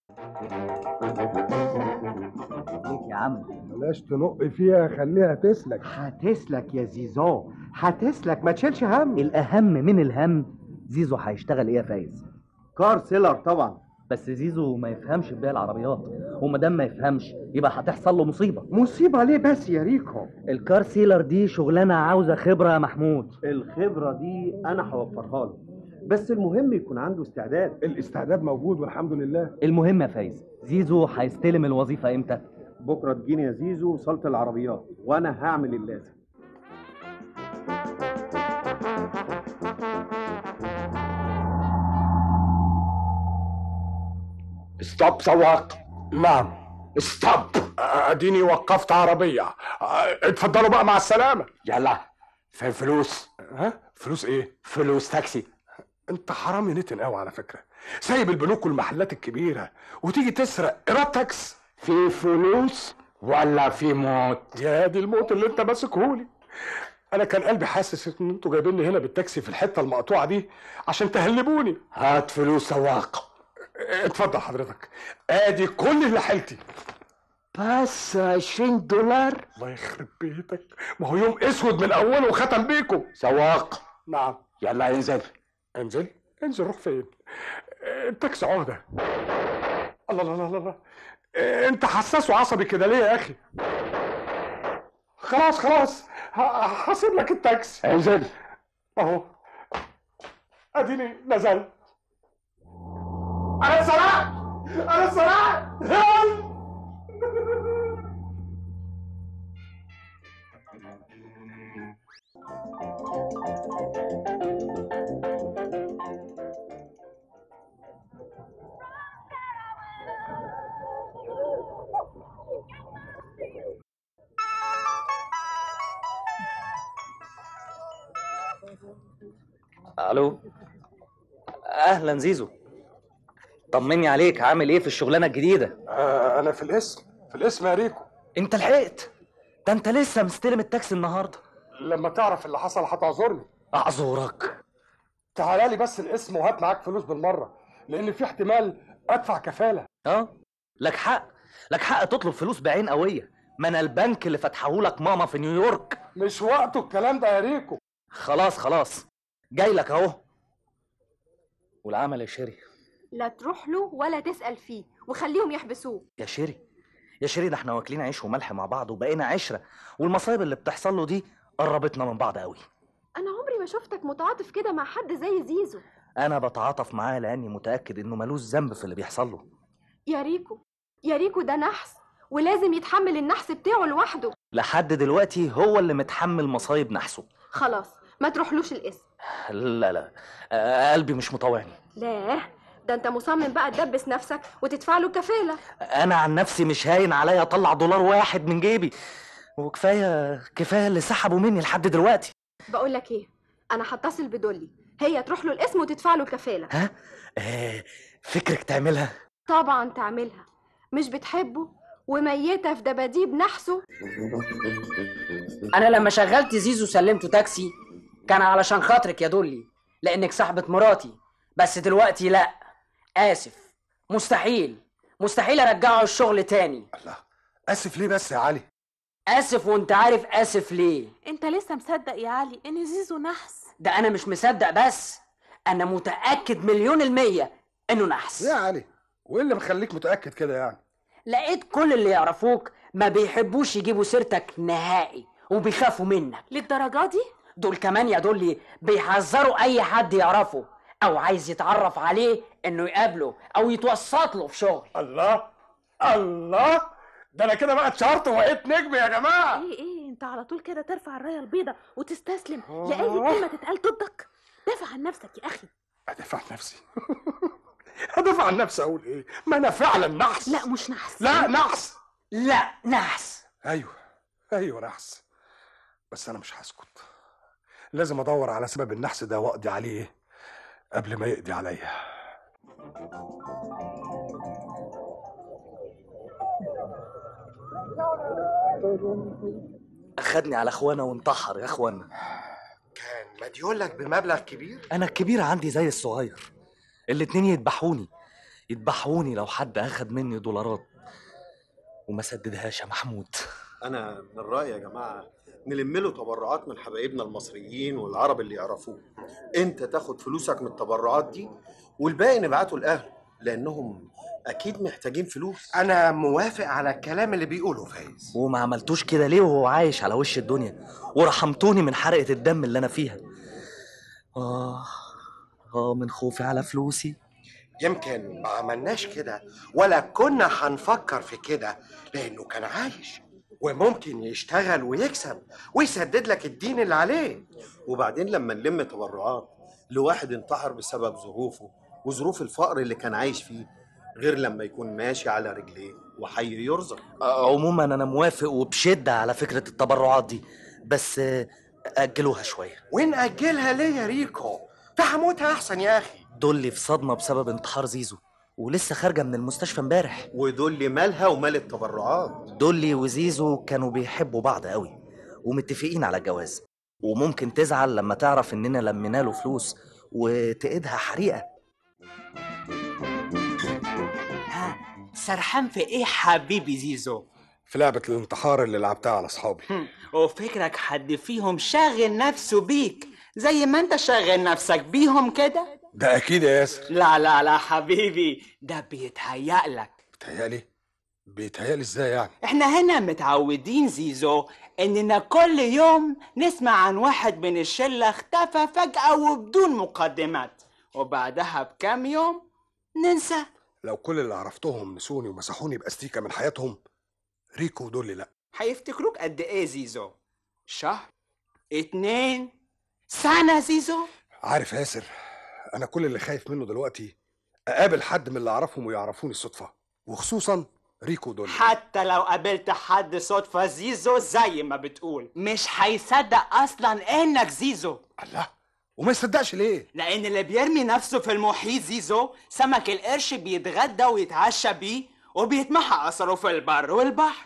ليك يا عم، بلاش تنق فيها، خليها تسلك. هتسلك يا زيزو، هتسلك، ما تشيلش هم. الاهم من الهم زيزو هيشتغل ايه يا فايز؟ كار سيلر طبعا. بس زيزو ما يفهمش في بيع العربيات، وما دام ما يفهمش يبقى هتحصل له مصيبه. مصيبه ليه بس يا ريكو؟ الكار سيلر دي شغلانه عاوزه خبره يا محمود. الخبره دي انا هوفرها له، بس المهم يكون عنده استعداد. الاستعداد موجود والحمد لله. المهم يا فايز، زيزو هيستلم الوظيفه امتى؟ بكره تجيني يا زيزو صاله العربيات وانا هعمل اللازم. ستوب سواق. نعم ستوب. اديني وقفت عربيه. اتفضلوا بقى مع السلامه. يلا فين فلوس؟ فلوس ايه؟ فلوس تاكسي. انت حرامي نتن قوي على فكره، سايب البنوك والمحلات الكبيره وتيجي تسرق ايراد تاكس. في فلوس ولا في موت؟ يا دي الموت اللي انت ماسكهولي. انا كان قلبي حاسس ان انتوا جايبيني هنا بالتاكسي في الحته المقطوعه دي عشان تهلبوني. هات فلوس سواق. اتفضل حضرتك، ادي كل اللي حيلتي. بس 20 دولار؟ الله يخرب بيتك، ما هو يوم اسود من اوله وختم بيكم. سواق. نعم. يلا انزل. انزل روح فين؟ التاكسي عهده. الله انت حساس وعصبي كده ليه يا اخي؟ خلاص هسيب لك التاكسي. انزل اهو، اديني نزلت. انا سرقت. الو، اهلا زيزو، طمني عليك، عامل ايه في الشغلانه الجديده؟ انا في الاسم يا ريكو. انت لحقت؟ ده انت لسه مستلم التاكسي النهارده. لما تعرف اللي حصل هتعذرني. اعذرك؟ تعالى لي بس الاسم وهات معاك فلوس بالمره، لان في احتمال ادفع كفاله. لك حق تطلب فلوس بعين قويه، ما انا البنك اللي فتحهولك ماما في نيويورك. مش وقته الكلام ده يا ريكو. خلاص جاي لك اهو. والعمل يا شيري؟ لا تروح له ولا تسأل فيه وخليهم يحبسوه. يا شيري ده احنا واكلين عيش وملح مع بعض وبقينا عشرة، والمصايب اللي بتحصل له دي قربتنا من بعض قوي. انا عمري ما شفتك متعاطف كده مع حد زي زيزو. انا بتعاطف معاه لاني متأكد انه ملوش ذنب في اللي بيحصل له. يا ريكو ده نحس ولازم يتحمل النحس بتاعه لوحده. لحد دلوقتي هو اللي متحمل مصايب نحسه. خلاص ما تروحلوش الاسم. لا قلبي مش مطوعني. لا ده انت مصمم بقى تدبس نفسك وتدفع له كفالة. انا عن نفسي مش هاين عليا اطلع دولار واحد من جيبي، وكفايه اللي سحبوا مني لحد دلوقتي. بقول لك ايه، انا هتصل بدولي، هي تروح له الاسم وتدفع له الكفالة. فكرك تعملها؟ طبعا تعملها، مش بتحبه وميتة في دباديب نحسه. انا لما شغلت زيزو سلمته تاكسي كان علشان خاطرك يا دولي، لانك صاحبة مراتي. بس دلوقتي لا، اسف، مستحيل ارجعه الشغل تاني. الله، اسف ليه بس يا علي؟ اسف وانت عارف اسف ليه. انت لسه مصدق يا علي ان زيزو نحس؟ ده انا مش مصدق بس، انا متأكد 1,000,000% انه نحس. يا علي، وايه اللي مخليك متأكد كده يعني؟ لقيت كل اللي يعرفوك ما بيحبوش يجيبوا سيرتك نهائي وبيخافوا منك. للدرجة دي؟ دول كمان يا دولي بيحذروا اي حد يعرفه او عايز يتعرف عليه انه يقابله او يتوسط له في شغل. الله، ده انا كده بقى اتشهرت وبقيت نجم يا جماعه. ايه انت على طول كده ترفع الرايه البيضاء وتستسلم لاي كلمه تتقال ضدك؟ دافع عن نفسك يا اخي. ادافع عن نفسي؟ ادافع عن نفسي اقول ايه؟ ما انا فعلا نحس. لا مش نحس. لا نحس. لا نحس. ايوه نحس، بس انا مش هسكت. لازم ادور على سبب النحس ده واقضي عليه قبل ما يقضي عليا. اخدني على اخوانا وانتحر يا اخوانا. كان مديولك بمبلغ كبير؟ انا الكبير عندي زي الصغير، الاتنين يذبحوني لو حد اخد مني دولارات وما سددهاش يا محمود. انا من الراي يا جماعه نلم له تبرعات من حبايبنا المصريين والعرب اللي يعرفوه. انت تاخد فلوسك من التبرعات دي والباقي نبعته لاهله، لانهم اكيد محتاجين فلوس. انا موافق على الكلام اللي بيقوله فايز. وما عملتوش كده ليه وهو عايش على وش الدنيا ورحمتوني من حرقة الدم اللي انا فيها؟ من خوفي على فلوسي. يمكن ما عملناش كده ولا كنا هنفكر في كده، لانه كان عايش وممكن يشتغل ويكسب ويسدد لك الدين اللي عليه. وبعدين لما نلم تبرعات لواحد انتحر بسبب ظروفه وظروف الفقر اللي كان عايش فيه، غير لما يكون ماشي على رجليه وحي يرزق. عموما انا موافق وبشدة على فكرة التبرعات دي، بس اجلوها شوية. وين اجلها ليه يا ريكو؟ فهموتها احسن يا اخي. دولي في صدمة بسبب انتحار زيزو ولسه خارجة من المستشفى امبارح. ودولي مالها ومال التبرعات؟ دولي وزيزو كانوا بيحبوا بعض قوي ومتفقين على الجواز، وممكن تزعل لما تعرف اننا لمينا له فلوس وتقيدها حريقة. سرحان في ايه حبيبي زيزو؟ في لعبة الانتحار اللي لعبتها على اصحابي. وفكرك حد فيهم شاغل نفسه بيك زي ما انت شاغل نفسك بيهم كده؟ ده اكيد يا ياسر. لا حبيبي، ده بيتهيألك. بيتهيألي ازاي يعني؟ احنا هنا متعودين زيزو اننا كل يوم نسمع عن واحد من الشلة اختفى فجأة وبدون مقدمات، وبعدها بكام يوم ننسى. لو كل اللي عرفتهم نسوني ومسحوني باستيكة من حياتهم، ريكو ودولي لا. هيفتكروك قد ايه زيزو؟ شهر؟ 2 سنة زيزو؟ عارف ياسر، انا كل اللي خايف منه دلوقتي اقابل حد من اللي اعرفهم ويعرفوني الصدفة، وخصوصا ريكو ودولي. حتى لو قابلت حد صدفة زيزو زي ما بتقول مش هيصدق اصلا انك زيزو. الله، وما يصدقش ليه؟ لان اللي بيرمي نفسه في المحيط زيزو سمك القرش بيتغدى ويتعشى بيه وبيتمحى اثره في البر والبحر.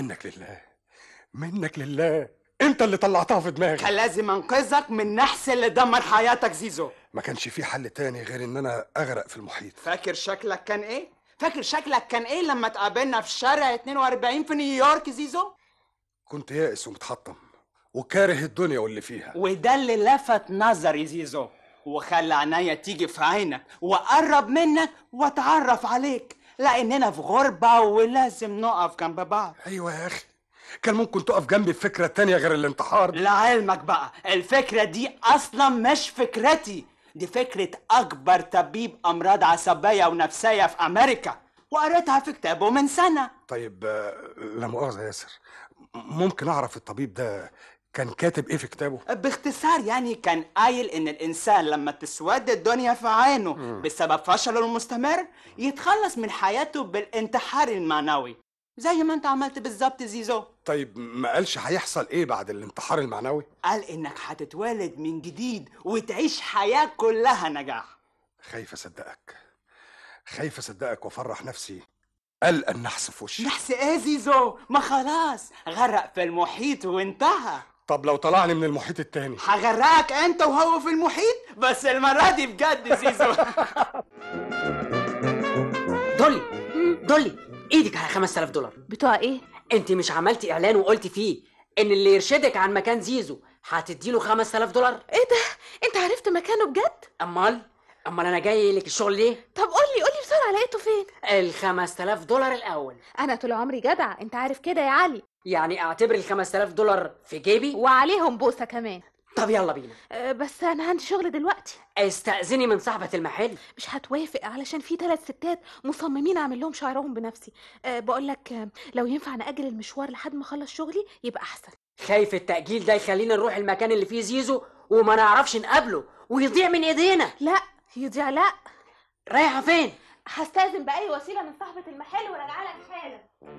منك لله، انت اللي طلعتها في دماغي. كان لازم انقذك من النحس اللي دمر حياتك زيزو. ما كانش في حل تاني غير ان انا اغرق في المحيط. فاكر شكلك كان ايه لما اتقابلنا في شارع 42 في نيويورك زيزو؟ كنت يائس ومتحطم وكاره الدنيا واللي فيها، وده اللي لفت نظري زيزو وخلى عينيا تيجي في عينك وقرب منك واتعرف عليك، لاننا في غربة ولازم نقف جنب بعض. ايوه يا اخي، كان ممكن تقف جنبي بفكرة تانية غير الانتحار. لعلمك بقى الفكرة دي اصلا مش فكرتي، دي فكرة اكبر طبيب امراض عصبية ونفسية في امريكا، وقريتها في كتابه من سنة. طيب لا مؤاخذة يا ياسر، ممكن اعرف الطبيب ده كان كاتب ايه في كتابه؟ باختصار يعني كان قايل ان الانسان لما تسود الدنيا في عينه بسبب فشله المستمر يتخلص من حياته بالانتحار المعنوي زي ما انت عملت بالظبط زيزو. طيب ما قالش هيحصل ايه بعد الانتحار المعنوي؟ قال انك هتتولد من جديد وتعيش حياة كلها نجاح. خايف اصدقك وافرح نفسي ألقى النحس في وشي. نحس ايه زيزو؟ ما خلاص غرق في المحيط وانتهى. طب لو طلعني من المحيط التاني؟ هغرقك انت وهو في المحيط، بس المرة دي بجد زيزو. دولي ايدك على $5000. بتوع ايه؟ انت مش عملتي اعلان وقلتي فيه ان اللي يرشدك عن مكان زيزو هتديله $5000؟ ايه ده؟ انت عرفت مكانه بجد؟ امال انا جاي لك الشغل ليه؟ طب قولي بسرعه، لقيته فين؟ $5000 الاول. انا طول عمري جدع، انت عارف كده يا علي. يعني اعتبر $5000 في جيبي وعليهم بوسه كمان. طب يلا بينا. بس انا عندي شغل دلوقتي. استأذني من صاحبة المحل. مش هتوافق علشان في 3 ستات مصممين اعمل لهم شعرهم بنفسي. بقول لك لو ينفع نأجل المشوار لحد ما اخلص شغلي يبقى احسن. خايف التأجيل ده يخلينا نروح المكان اللي فيه زيزو وما نعرفش نقابله ويضيع من ايدينا. لا يضيع لا. رايحة فين؟ هستأذن بأي وسيلة من صاحبة المحل وراجعة لك حالا.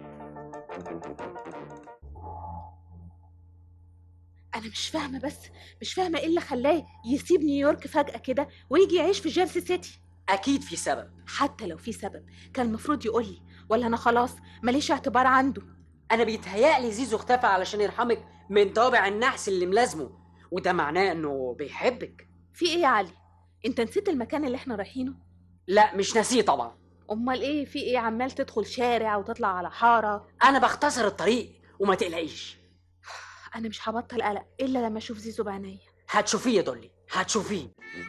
أنا مش فاهمة إيه اللي خلاه يسيب نيويورك فجأة كده ويجي يعيش في جيرسي سيتي. أكيد في سبب. حتى لو في سبب كان المفروض يقولي، ولا أنا خلاص ماليش اعتبار عنده. أنا بيتهيألي زيزو اختفى علشان يرحمك من طابع النحس اللي ملازمه، وده معناه إنه بيحبك. في إيه يا علي؟ أنت نسيت المكان اللي إحنا رايحينه؟ لا مش ناسيه طبعا. أمال إيه؟ في إيه؟ عمال تدخل شارع وتطلع على حارة. أنا بختصر الطريق وما تقلقيش. أنا مش هبطل قلق إلا لما أشوف زيزو بعينيا. هتشوفيه يا دولي، هتشوفيه.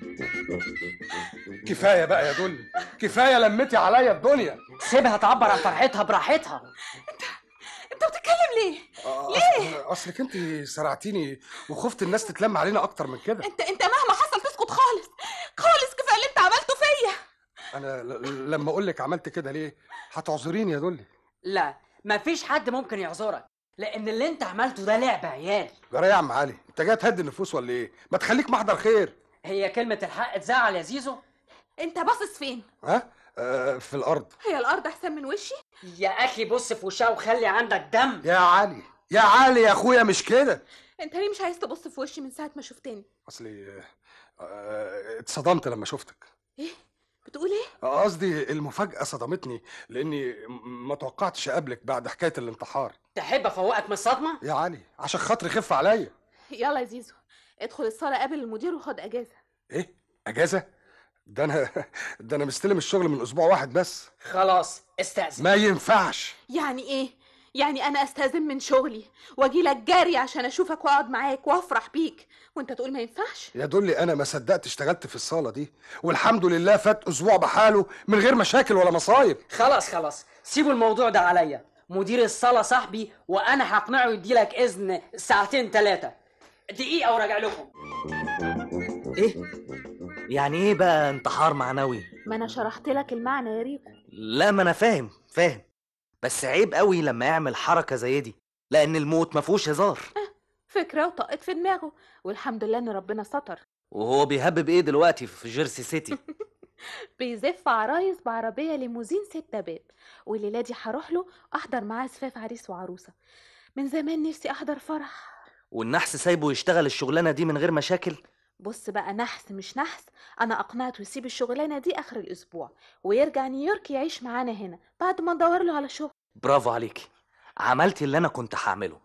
كفاية بقى يا دولي، كفاية لمتي عليا الدنيا. سيبها تعبر عن فرحتها براحتها. انت بتتكلم ليه؟ ليه؟ اصلك انت سرعتيني وخفت الناس تتلم علينا اكتر من كده. انت مهما حصل تسكت خالص. كفايه اللي انت عملته فيا. انا لما اقول لك عملت كده ليه هتعذريني يا دولي؟ لا مفيش حد ممكن يعذرك، لان اللي انت عملته ده لعب عيال. جرى يا عم علي، انت جاي تهدي النفوس ولا ايه؟ ما تخليك محضر خير. هي كلمة الحق تزعل يا زيزو؟ انت باصص فين؟ ها؟ في الارض. هي الارض احسن من وشي؟ يا اخي بص في وشها وخلي عندك دم. يا علي يا علي يا اخويا مش كده. انت ليه مش عايز تبص في وشي من ساعة ما شفتني؟ اصلي اتصدمت لما شفتك. ايه؟ بتقول ايه؟ قصدي المفاجأة صدمتني لاني ما توقعتش اقابلك بعد حكاية الانتحار. تحب افوقك من الصدمة؟ يا علي عشان خاطري خف عليا. يلا يا زيزو ادخل الصالة قابل المدير وخد اجازة. ايه؟ اجازة؟ ده انا مستلم الشغل من اسبوع واحد بس. خلاص استأذن. ما ينفعش. يعني ايه؟ يعني انا استاذن من شغلي واجي لك جاري عشان اشوفك واقعد معاك وافرح بيك وانت تقول ما ينفعش؟ يا دولي انا ما صدقت اشتغلت في الصالة دي والحمد لله فات اسبوع بحاله من غير مشاكل ولا مصايب. خلاص سيبوا الموضوع ده عليا. مدير الصالة صاحبي وانا هقنعه يديلك اذن 2 3 دقيقة وراجع لكم. ايه؟ يعني ايه بقى انتحار معنوي؟ ما انا شرحت لك المعنى يا ريكو. لا ما انا فاهم بس عيب قوي لما يعمل حركة زي دي، لان الموت ما فيهوش هزار. فكرة وطقت في دماغه والحمد لله ان ربنا ستر. وهو بيهبب ايه دلوقتي في جيرسي سيتي؟ بيزف عرايس بعربية ليموزين 6 باب، والليلة دي هروح له احضر معاه زفاف عريس وعروسة. من زمان نفسي احضر فرح. والنحس سايبه يشتغل الشغلانة دي من غير مشاكل؟ بص بقى، نحس مش نحس، انا اقنعته يسيب الشغلانه دي اخر الاسبوع ويرجع نيويورك يعيش معانا هنا بعد ما ندور له على شغل. برافو عليكي، عملتي اللي انا كنت هعمله.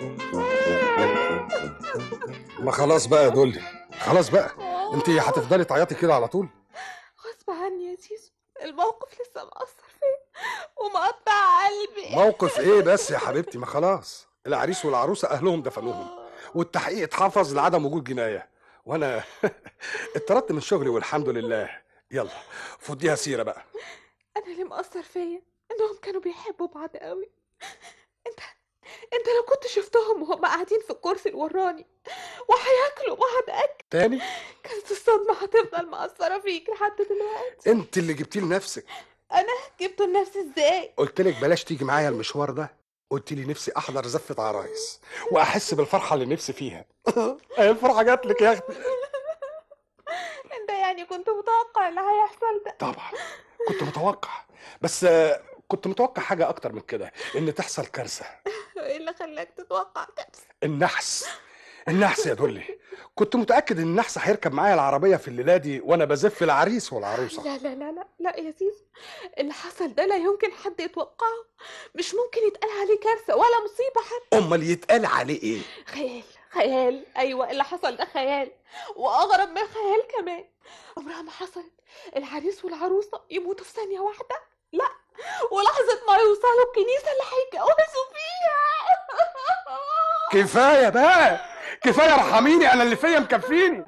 ما خلاص بقى يا دولي، خلاص بقى. انت هتفضلي تعيطي كده على طول؟ غصب عني يا زيزو، الموقف لسه مأثر فيا ومقطع قلبي. موقف ايه بس يا حبيبتي؟ ما خلاص العريس والعروسه اهلهم دفنوهم والتحقيق اتحفظ لعدم وجود جنايه، وانا اتطردت من شغلي والحمد لله. يلا فضيها سيره بقى. انا اللي مأثر فيا انهم كانوا بيحبوا بعض قوي. انت لو كنت شفتهم وهم قاعدين في الكرسي اللي وراني وهياكلوا بعض اكل تاني، كانت الصدمه هتفضل مأثره فيك لحد دلوقتي. انت اللي جبتيه لنفسك. انا جبته لنفسي ازاي؟ قلت لك بلاش تيجي معايا المشوار ده، قلت لي نفسي احضر زفه عرايس واحس بالفرحه اللي نفسي فيها. الفرحه جات لك يا اختي. انت يعني كنت متوقع اللي هيحصل ده؟ طبعا كنت متوقع، بس كنت متوقع حاجه اكتر من كده، ان تحصل كارثه. ايه اللي خلاك تتوقع كارثه؟ النحس يا دولي. كنت متاكد ان النحس هيركب معايا العربيه في الليله دي وانا بزف العريس والعروسه. لا لا لا لا لا يا زيزو، اللي حصل ده لا يمكن حد يتوقعه. مش ممكن يتقال عليه كارثه ولا مصيبه حتى. امال يتقال عليه ايه؟ خيال. خيال. ايوه اللي حصل ده خيال، واغرب من الخيال كمان. عمرها ما حصلت العريس والعروسه يموتوا في ثانيه واحده، لا، ولحظه ما يوصلوا الكنيسه اللي هيتجوزوا فيها. كفايه بقى، كفايه، ارحميني، انا اللي فيا مكفيني.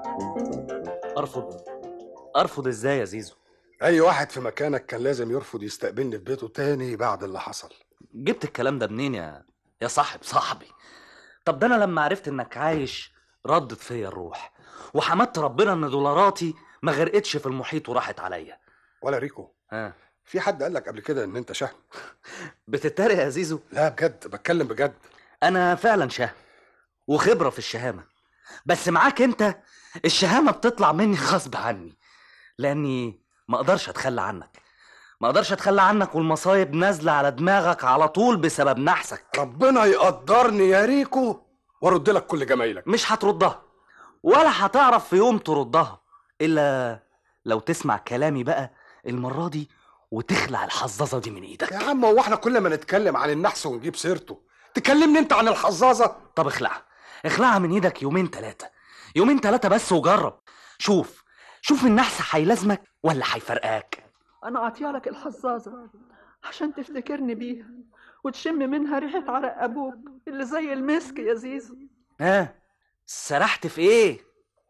ارفض ازاي يا زيزو؟ اي واحد في مكانك كان لازم يرفض يستقبلني في بيته تاني بعد اللي حصل. جبت الكلام ده منين يا صاحبي؟ طب ده انا لما عرفت انك عايش ردت فيا الروح، وحمدت ربنا ان دولاراتي ما غرقتش في المحيط وراحت عليا. ولا ريكو، في حد قال لك قبل كده ان انت شهم؟ بتتريق يا زيزو؟ لا بجد، بتكلم بجد. انا فعلا شهم وخبره في الشهامه، بس معاك انت الشهامه بتطلع مني غصب عني، لاني ما اقدرش اتخلى عنك، والمصايب نازله على دماغك على طول بسبب نحسك. ربنا يقدرني يا ريكو وارد لك كل جمايلك. مش هتردها ولا هتعرف في يوم تردها الا لو تسمع كلامي بقى المره دي وتخلع الحظاظه دي من ايدك. يا عم هو احنا كل ما نتكلم عن النحس ونجيب سيرته تكلمني انت عن الحظاظه؟ طب اخلعها من ايدك يومين تلاتة بس وجرب. شوف النحس هيلازمك ولا هيفرقاك. انا اعطيها لك الحظاظه عشان تفتكرني بيها وتشم منها ريحه عرق ابوك اللي زي المسك يا زيزو. سرحت في ايه؟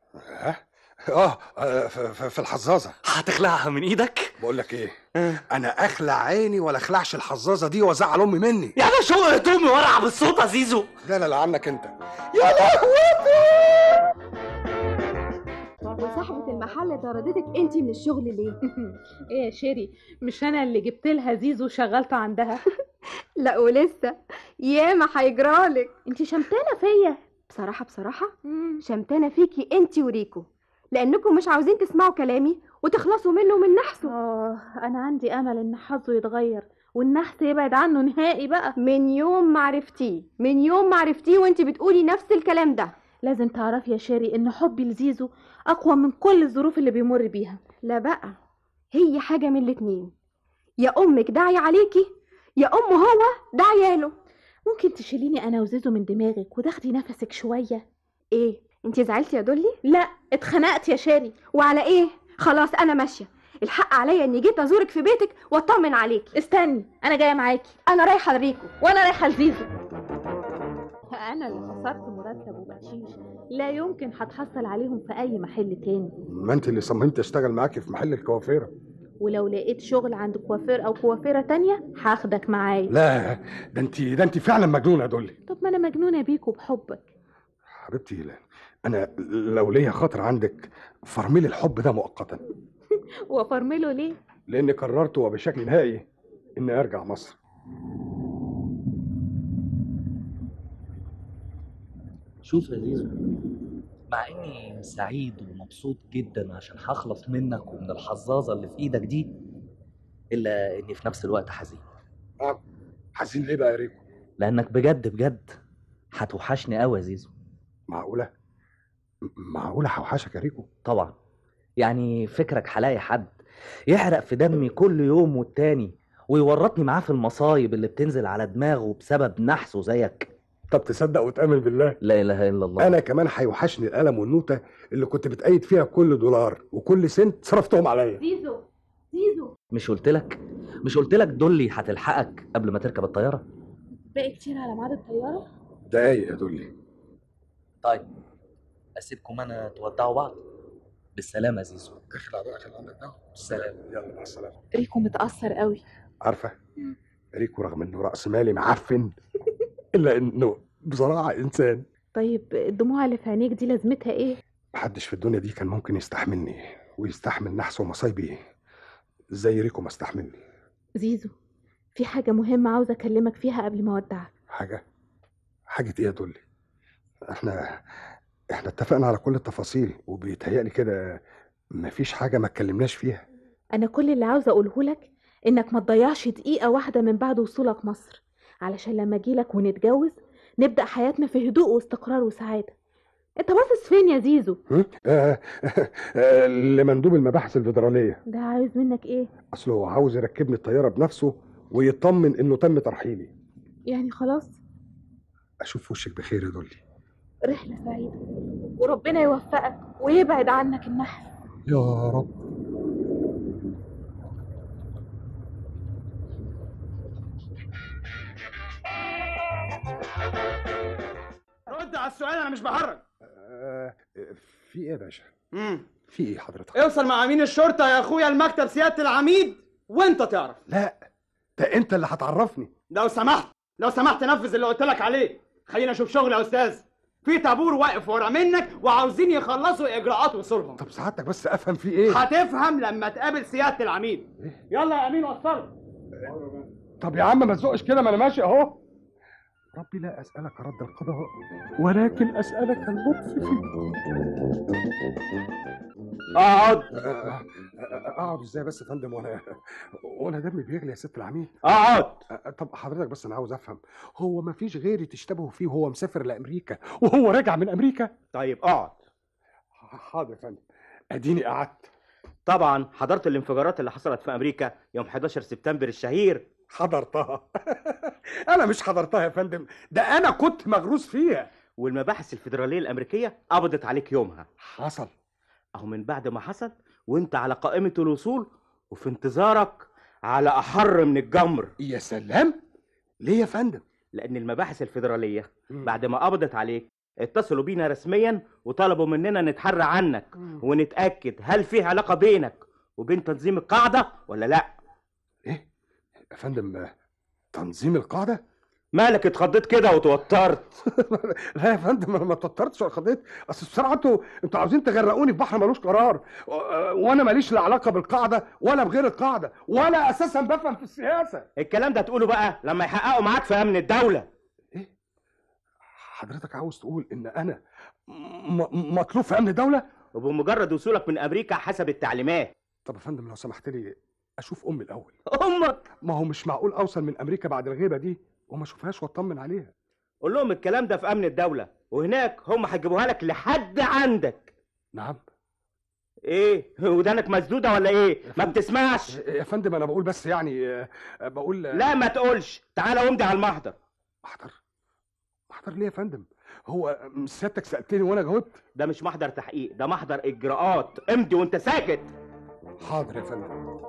في الحظاظه. هتخلعها من ايدك؟ بقول لك ايه، انا اخلع عيني ولا اخلعش الحظاظه دي وازعل امي مني. يا ده شو هدومي ورع بالصوت يا زيزو. لا عنك انت. يا لهوتي. وصاحبة المحل طردتك انت من الشغل ليه؟ ايه يا شيري، مش انا اللي جبت لها زيزو شغلته عندها؟ لا ولسه ياما هيجرالك. انت شمتانه فيا؟ بصراحة شمتانة فيكي انت وريكو، لانكم مش عاوزين تسمعوا كلامي وتخلصوا منه من نحسه. انا عندي امل ان حظه يتغير والنحس يبعد عنه نهائي بقى. من يوم ما عرفتيه وانت بتقولي نفس الكلام ده. لازم تعرفي يا شيري ان حبي لزيزو اقوى من كل الظروف اللي بيمر بيها. لا بقى، هي حاجة من الاتنين، يا امك داعية عليكي يا ام هو داعية له. ممكن تشيليني انا وزيزو من دماغك وتاخدي نفسك شوية؟ ايه انتي زعلتي يا دولي؟ لا اتخنقت يا شيري. وعلى ايه؟ خلاص انا ماشية، الحق عليا اني جيت ازورك في بيتك واطمن عليكي. استني انا جايه معاكي. انا رايحة لريكو. وانا رايحة لزيزو. انا اللي خسرت مرتب وبقشيش لا يمكن هتحصل عليهم في اي محل تاني. ما انت اللي صممت اشتغل معاكي في محل الكوافيره، ولو لقيت شغل عند كوافير او كوافيره تانية هاخدك معايا. لا ده انت فعلا مجنونه يا دولي. طب ما انا مجنونه بيك وبحبك حبيبتي. لا انا لو ليا خاطر عندك فرملي الحب ده مؤقتا. وفرمله ليه؟ لاني قررت وبشكل نهائي اني ارجع مصر. شوف يا زيزو، مع اني سعيد ومبسوط جدا عشان هخلص منك ومن الحظاظه اللي في ايدك دي، الا اني في نفس الوقت حزين. حزين ليه بقى يا ريكو؟ لانك بجد هتوحشني قوي يا زيزو. معقوله هوحشك يا ريكو؟ طبعا، يعني فكرك هلاقي حد يحرق في دمي كل يوم والتاني ويورطني معاه في المصايب اللي بتنزل على دماغه بسبب نحسه زيك؟ طب تصدق وتأمن بالله؟ لا اله الا الله. انا كمان هيوحشني القلم والنوتة اللي كنت بتقيد فيها كل دولار وكل سنت صرفتهم عليا. زيزو مش قلت لك دولي هتلحقك قبل ما تركب الطياره؟ باقي كتير على ميعاد الطياره؟ دقايق يا دولي. طيب اسيبكم انا تودعوا بعض. بالسلامه يا زيزو. اخلع بقى، خلي عندك ده. بالسلامه. يلا مع السلامه. ريكو متأثر قوي. عارفه ريكو رغم انه رأس مالي معفن الا انه بصراحه انسان. طيب الدموع اللي في عينيك دي لازمتها ايه؟ محدش في الدنيا دي كان ممكن يستحملني ويستحمل نحس ومصايبي زي ريكو ما استحملني. زيزو، في حاجه مهمه عاوزه اكلمك فيها قبل ما اودعك. حاجه ايه يا دولي؟ احنا اتفقنا على كل التفاصيل وبيتهيألي كده مفيش حاجه ما اتكلمناش فيها. انا كل اللي عاوزه اقوله لك انك ما تضيعش دقيقه واحده من بعد وصولك مصر، علشان لما اجيلك ونتجوز نبدأ حياتنا في هدوء واستقرار وسعادة. انت باصص فين يا زيزو؟ لمندوب المباحث الفيدرالية. ده عايز منك ايه؟ اصله هو عاوز يركبني الطيارة بنفسه ويطمن انه تم ترحيلي. يعني خلاص؟ اشوف وشك بخير يا دولي، رحلة سعيدة، وربنا يوفقك ويبعد عنك النحس. يا رب. رد على السؤال، انا مش بهرج. في ايه يا باشا؟ في ايه حضرتك؟ اوصل مع امين الشرطه يا اخويا المكتب سياده العميد وانت تعرف. لا، ده انت اللي هتعرفني. لو سمحت نفذ اللي قلت لك عليه. خلينا اشوف شغل يا استاذ. في طابور واقف ورا منك وعاوزين يخلصوا اجراءات وصولهم. طب سعادتك بس افهم في ايه؟ هتفهم لما تقابل سياده العميد. يلا يا امين وصله. طب يا عم ما تزقش كده، ما انا ماشي اهو. ربي لا اسالك رد القضاء ولكن اسالك اللطف فيه. اقعد ازاي بس يا فندم وانا دمي بيغلي يا ست العميد؟ اقعد. طب حضرتك بس انا عاوز افهم، هو ما فيش غيري تشتبهوا فيه وهو مسافر لامريكا وهو راجع من امريكا؟ طيب اقعد. حاضر يا فندم، اديني قعدت. طبعا حضرت الانفجارات اللي حصلت في امريكا يوم 11 سبتمبر الشهير. حضرتها. انا مش حضرتها يا فندم، ده انا كنت مغروس فيها. والمباحث الفيدراليه الامريكيه قبضت عليك يومها. حصل. اهو من بعد ما حصل وانت على قائمه الوصول وفي انتظارك على احر من الجمر. يا سلام. ليه يا فندم؟ لان المباحث الفيدراليه بعد ما قبضت عليك اتصلوا بينا رسميا وطلبوا مننا نتحرى عنك ونتاكد هل في علاقه بينك وبين تنظيم القاعده ولا لا. ايه يا فندم؟ تنظيم القاعده؟ مالك اتخضيت كده وتوترت؟ لا يا فندم انا ما اتوترتش ولا اتخضيت، اصل بصراحه انتوا عاوزين تغرقوني في بحر ملوش قرار، وانا ماليش لا علاقه بالقاعده ولا بغير القاعده ولا اساسا بفهم في السياسه. الكلام ده تقوله بقى لما يحققوا معاك في امن الدوله. ايه حضرتك عاوز تقول ان انا مطلوب في امن الدوله؟ وبمجرد وصولك من امريكا حسب التعليمات. طب يا فندم لو سمحت لي اشوف امي الاول. امك؟ ما هو مش معقول اوصل من امريكا بعد الغيبه دي وما اشوفهاش واطمن عليها. قول لهم الكلام ده في امن الدوله وهناك هم هيجيبوها لك لحد عندك. نعم. ايه ودانك مسدوده ولا ايه؟ ما بتسمعش يا فندم؟ انا بقول بس يعني بقول. لا ما تقولش. تعالى وامضي على المحضر. محضر ليه يا فندم؟ هو سيادتك سالتني وانا جاوبت. ده مش محضر تحقيق، ده محضر اجراءات. امضي وانت ساكت. حاضر يا فندم.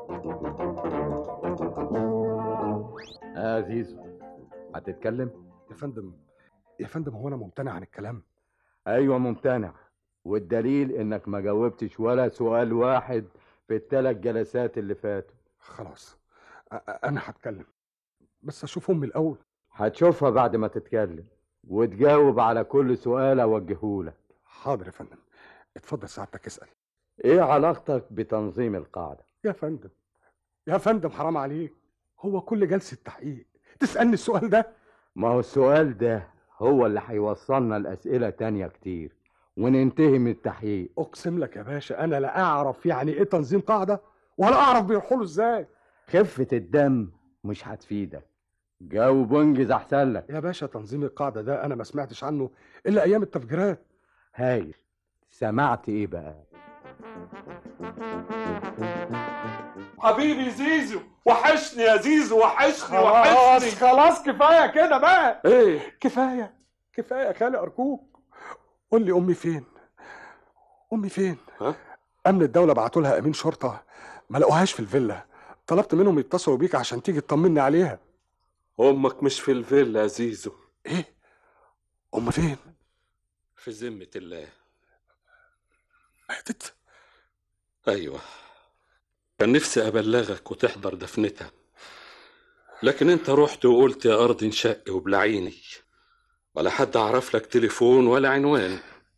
زيزو هتتكلم؟ يا فندم هو انا ممتنع عن الكلام؟ ايوه ممتنع، والدليل انك ما جاوبتش ولا سؤال واحد في ال3 جلسات اللي فاتوا. خلاص انا هتكلم، بس اشوف امي الاول. هتشوفها بعد ما تتكلم وتجاوب على كل سؤال اوجههولك. حاضر يا فندم. اتفضل سعادتك اسال. ايه علاقتك بتنظيم القاعده؟ يا فندم حرام عليك، هو كل جلسه تحقيق تسالني السؤال ده؟ ما هو السؤال ده هو اللي هيوصلنا لاسئله تانية كتير وننتهي من التحقيق. اقسم لك يا باشا انا لا اعرف يعني ايه تنظيم قاعده ولا اعرف بيرحلوا ازاي. خفه الدم مش هتفيدك، جاوب وانجز احسن لك. يا باشا تنظيم القاعده ده انا ما سمعتش عنه الا ايام التفجيرات. هايل. سمعت ايه بقى؟ حبيبي زيزو، وحشني يا زيزو، وحشني. خلاص كفايه كده بقى. ايه كفايه يا خالي ارجوك. قول لي امي فين؟ ها؟ امن الدوله بعتوا لها امين شرطه ما لقوهاش في الفيلا، طلبت منهم يتصلوا بيك عشان تيجي تطمني عليها. امك مش في الفيلا يا زيزو. ايه؟ ام فين؟ في ذمه الله. ماتت؟ ايوه، كان نفسي ابلغك وتحضر دفنتها، لكن انت رحت وقلت يا ارض انشق وبلعيني، ولا حد عرف لك تليفون ولا عنوان.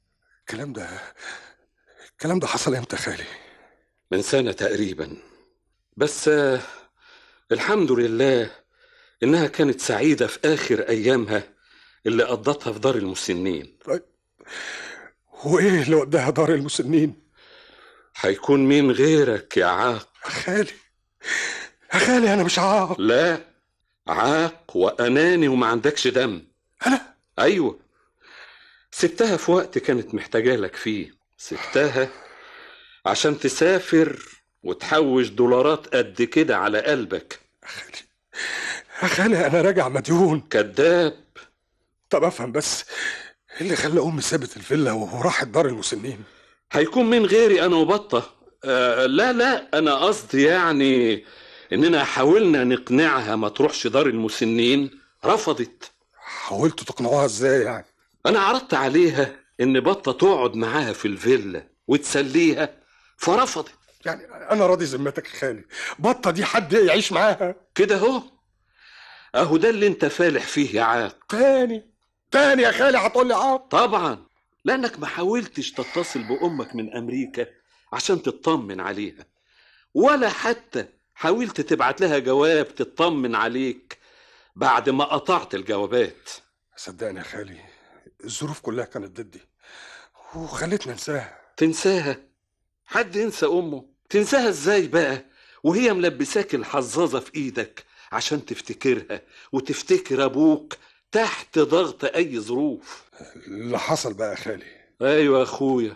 الكلام ده حصل امتى يا خالي؟ من سنة تقريبا، بس الحمد لله انها كانت سعيدة في اخر ايامها اللي قضتها في دار المسنين. وايه اللي وداها دار المسنين؟ هيكون مين غيرك يا عاق؟ يا خالي انا مش عاق. لا، عاق واناني وما عندكش دم. انا؟ ايوه، سبتها في وقت كانت محتاجة لك فيه، سبتها عشان تسافر وتحوش دولارات قد كده على قلبك. يا خالي انا راجع مديون. كذاب. طب افهم بس، ايه اللي خلى امي سابت الفيلا وراحت دار المسنين؟ هيكون من غيري انا وبطه. لا انا قصدي يعني اننا حاولنا نقنعها ما تروحش دار المسنين، رفضت. حاولتوا تقنعوها ازاي يعني؟ انا عرضت عليها ان بطه تقعد معاها في الفيلا وتسليها فرفضت. يعني انا راضي ذمتك يا خالي، بطه دي حد يعيش معاها كده اهو ده اللي انت فالح فيه يا عاق. تاني يا خالي هتقول لي عاق؟ طبعا، لانك ما حاولتش تتصل بامك من امريكا عشان تطمن عليها، ولا حتى حاولت تبعت لها جواب تطمن عليك بعد ما قطعت الجوابات. صدقني يا خالي الظروف كلها كانت ضدي وخلتني انساها. تنساها؟ حد ينسى امه؟ تنساها ازاي بقى وهي ملبساك الحظاظه في ايدك عشان تفتكرها وتفتكر ابوك تحت ضغط اي ظروف؟ اللي حصل بقى يا خالي. ايوه يا اخويا،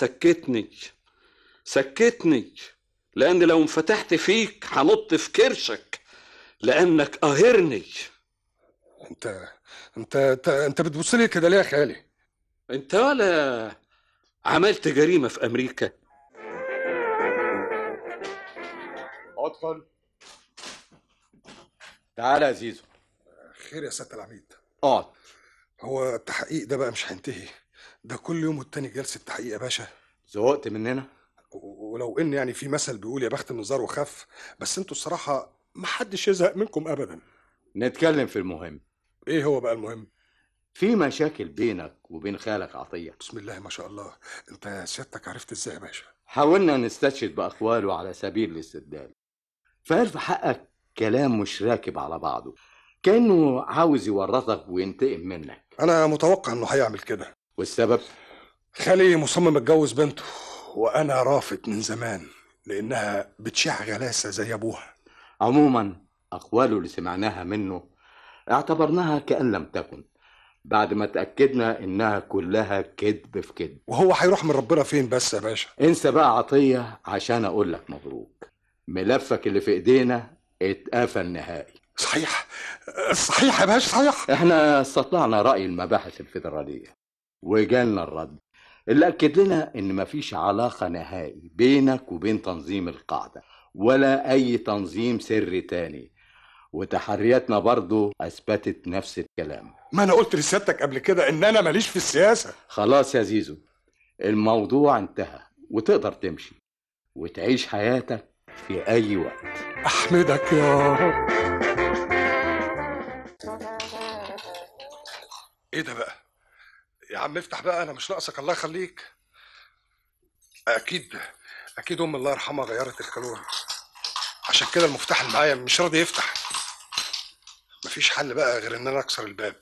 سكتني لان لو انفتحت فيك هنط في كرشك لانك قاهرني. انت بتبص لي كده ليه يا خالي؟ انت ولا عملت جريمه في امريكا؟ ادخل. تعالى يا زيزو. خير يا سيادة العميد. اقعد. هو التحقيق ده بقى مش هينتهي؟ ده كل يوم والتاني جلسة تحقيق يا باشا. زهقت مننا؟ ولو ان يعني في مثل بيقول يا بخت النزار وخف، بس انتوا الصراحة محدش يزهق منكم ابدا. نتكلم في المهم. ايه هو بقى المهم؟ في مشاكل بينك وبين خالك عطية. بسم الله ما شاء الله. انت سيادتك عرفت ازاي يا باشا؟ حاولنا نستشهد بأقواله على سبيل الاستدلال، فقال في حقك كلام مش راكب على بعضه، كأنه عاوز يورطك وينتقم منك. انا متوقع انه هيعمل كده. والسبب؟ خالي مصمم اتجوز بنته وانا رافض من زمان لانها بتشيع غلاسة زي ابوها. عموما أقواله اللي سمعناها منه اعتبرناها كأن لم تكن، بعد ما تأكدنا إنها كلها كذب في كذب. وهو هيروح من ربنا فين بس يا باشا؟ انسى بقى عطية عشان أقول لك مبروك، ملفك اللي في إيدينا اتقفل نهائي. صحيح يا باشا، صحيح. احنا استطلعنا رأي المباحث الفيدرالية وجالنا الرد اللي أكد لنا إن مفيش علاقة نهائي بينك وبين تنظيم القاعدة ولا أي تنظيم سري تاني، وتحرياتنا برضو أثبتت نفس الكلام. ما أنا قلت لسيادتك قبل كده إن أنا ماليش في السياسة. خلاص يا زيزو، الموضوع انتهى وتقدر تمشي وتعيش حياتك في أي وقت. أحمدك يا رب. إيه ده بقى؟ يا عم افتح بقى، أنا مش ناقصك الله يخليك. أكيد أم الله يرحمها غيرت الكالون، عشان كده المفتاح اللي معايا مش راضي يفتح. مفيش حل بقى غير إن أنا أكسر الباب.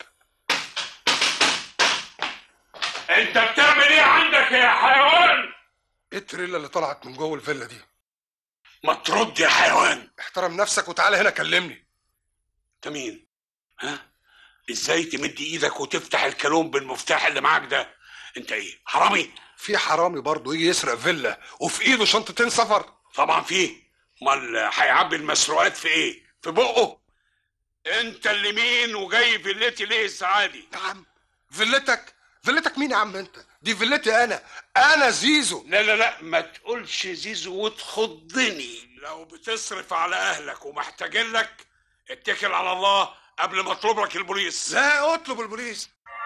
أنت بتعمل إيه عندك يا حيوان؟ إيه التريلا اللي طلعت من جوه الفيلا دي؟ ما ترد يا حيوان. احترم نفسك وتعالى هنا كلمني. أنت مين؟ ها؟ إزاي تمد إيدك وتفتح الكالون بالمفتاح اللي معاك ده؟ أنت إيه؟ حرامي؟ في حرامي برضه يجي يسرق فيلا وفي إيده شنطتين سفر؟ طبعا فيه. أمال هيعبي المسروقات في إيه؟ في بقه؟ أنت اللي مين وجاي فيلتي ليه الساعة دي؟ يا عم فيلتك مين يا عم أنت؟ دي فيلتي أنا زيزو. لا ما تقولش زيزو وتخضني. لو بتصرف على أهلك ومحتاجين لك اتكل على الله قبل ما اطلب لك البوليس. لا اطلب البوليس.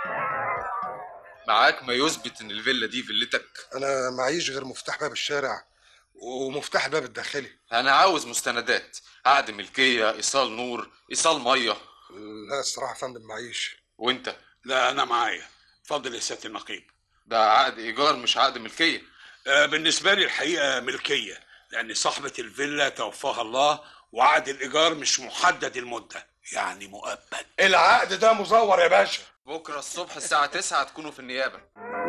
معاك ما يثبت ان الفيلا دي فيلتك؟ انا معيش غير مفتاح باب الشارع ومفتاح الباب الداخلي. انا عاوز مستندات، عقد ملكيه، ايصال نور، ايصال ميه. لا الصراحه يا فندم معيش. وانت؟ لا انا معايا. اتفضل يا سياده النقيب. ده عقد ايجار مش عقد ملكيه. بالنسبه لي الحقيقه ملكيه، لان صاحبه الفيلا توفاها الله، وعقد الايجار مش محدد المده، يعني مؤبد. العقد ده مزور يا باشا. بكره الصبح الساعه 9 هتكونوا في النيابه.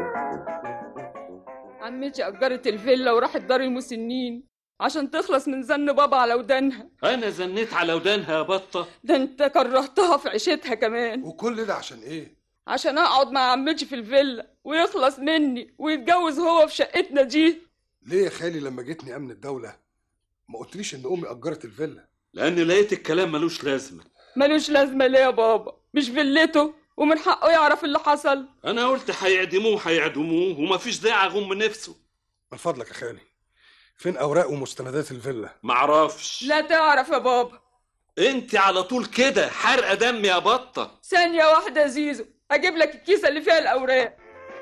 عمتي أجرت الفيلا وراحت دار المسنين عشان تخلص من زن بابا على ودانها. أنا زنيت على ودانها يا بطة؟ ده أنت كرهتها في عيشتها كمان. وكل ده عشان إيه؟ عشان أقعد مع عمتي في الفيلا ويخلص مني ويتجوز هو في شقتنا دي. ليه يا خالي لما جيتني أمن الدولة ما قلتليش إن أمي أجرت الفيلا؟ لأن لقيت الكلام ملوش لازمة. ملوش لازمة ليه يا بابا؟ مش فيلته؟ ومن حقه يعرف اللي حصل. انا قلت هيعدموه ومفيش داعي اغم نفسه. من فضلك يا خالي، فين اوراق ومستندات الفيلا؟ معرفش. لا تعرف يا بابا. انت على طول كده حرقه دم يا بطه. ثانيه واحده يا زيزو، اجيب لك الكيسه اللي فيها الاوراق.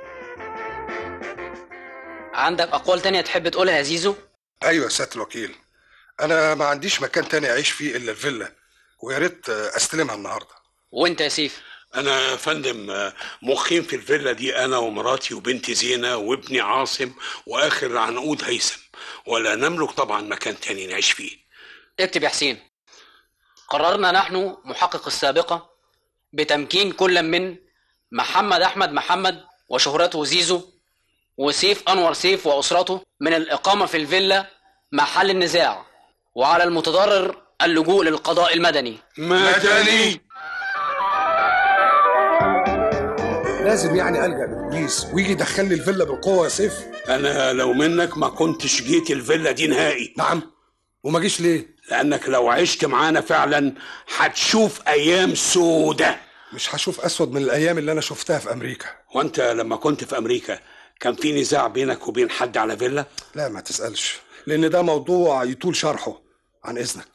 عندك اقوال تانية تحب تقولها يا زيزو؟ ايوه يا سياده الوكيل، انا ما عنديش مكان تاني اعيش فيه الا الفيلا، ويا ريت استلمها النهارده. وانت يا سيف؟ انا يا فندم مقيم في الفيلا دي، انا ومراتي وبنتي زينه وابني عاصم واخر عنقود هيثم، ولا نملك طبعا مكان تاني نعيش فيه. اكتب يا حسين. قررنا نحن محقق السابقة بتمكين كل من محمد أحمد محمد وشهرته زيزو وسيف أنور سيف وأسرته من الإقامة في الفيلا محل النزاع، وعلى المتضرر اللجوء للقضاء المدني. مدني؟ لازم يعني ألجأ للبوليس ويجي يدخلني الفيلا بالقوة يا سيف؟ انا لو منك ما كنتش جيت الفيلا دي نهائي. نعم، وما جيش ليه؟ لانك لو عشت معانا فعلا هتشوف ايام سودة. مش هشوف اسود من الايام اللي انا شفتها في امريكا. وانت لما كنت في امريكا كان في نزاع بينك وبين حد على فيلا؟ لا ما تسألش، لان ده موضوع يطول شرحه. عن اذنك.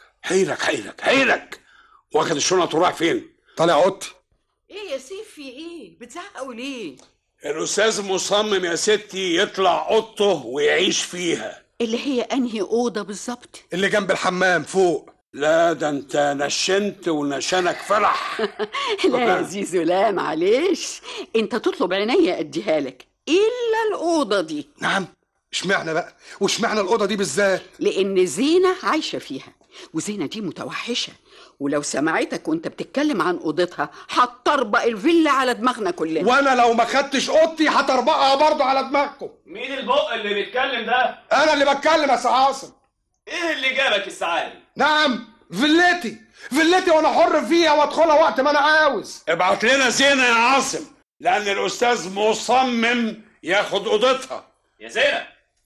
حيلك واخد الشنط ورايح فين؟ طالع اوضتي. ايه يا سيف، في ايه؟ بتزعقوا ليه؟ الاستاذ مصمم يا ستي يطلع اوضته ويعيش فيها. اللي هي انهي اوضه بالظبط؟ اللي جنب الحمام فوق. لا ده انت نشنت ونشانك فرح. لا يا زيزو، لا معلش، انت تطلب عينيا اديها لك الا الاوضه دي. نعم، اشمعنى بقى؟ واشمعنى الاوضه دي بالذات؟ لان زينه عايشه فيها، وزينه دي متوحشه، ولو سمعتك وانت بتتكلم عن اوضتها هتطربق الفيلا على دماغنا كلنا. وانا لو ما خدتش اوضتي هطربقها برضه على دماغكم. مين البق اللي بيتكلم ده؟ انا اللي بتكلم يا سي عاصم. ايه اللي جابك السعادة؟ نعم، فيلتي وانا حر فيها وادخلها وقت ما انا عاوز. ابعت لنا زينة يا عاصم، لان الاستاذ مصمم ياخد اوضتها. يا زينة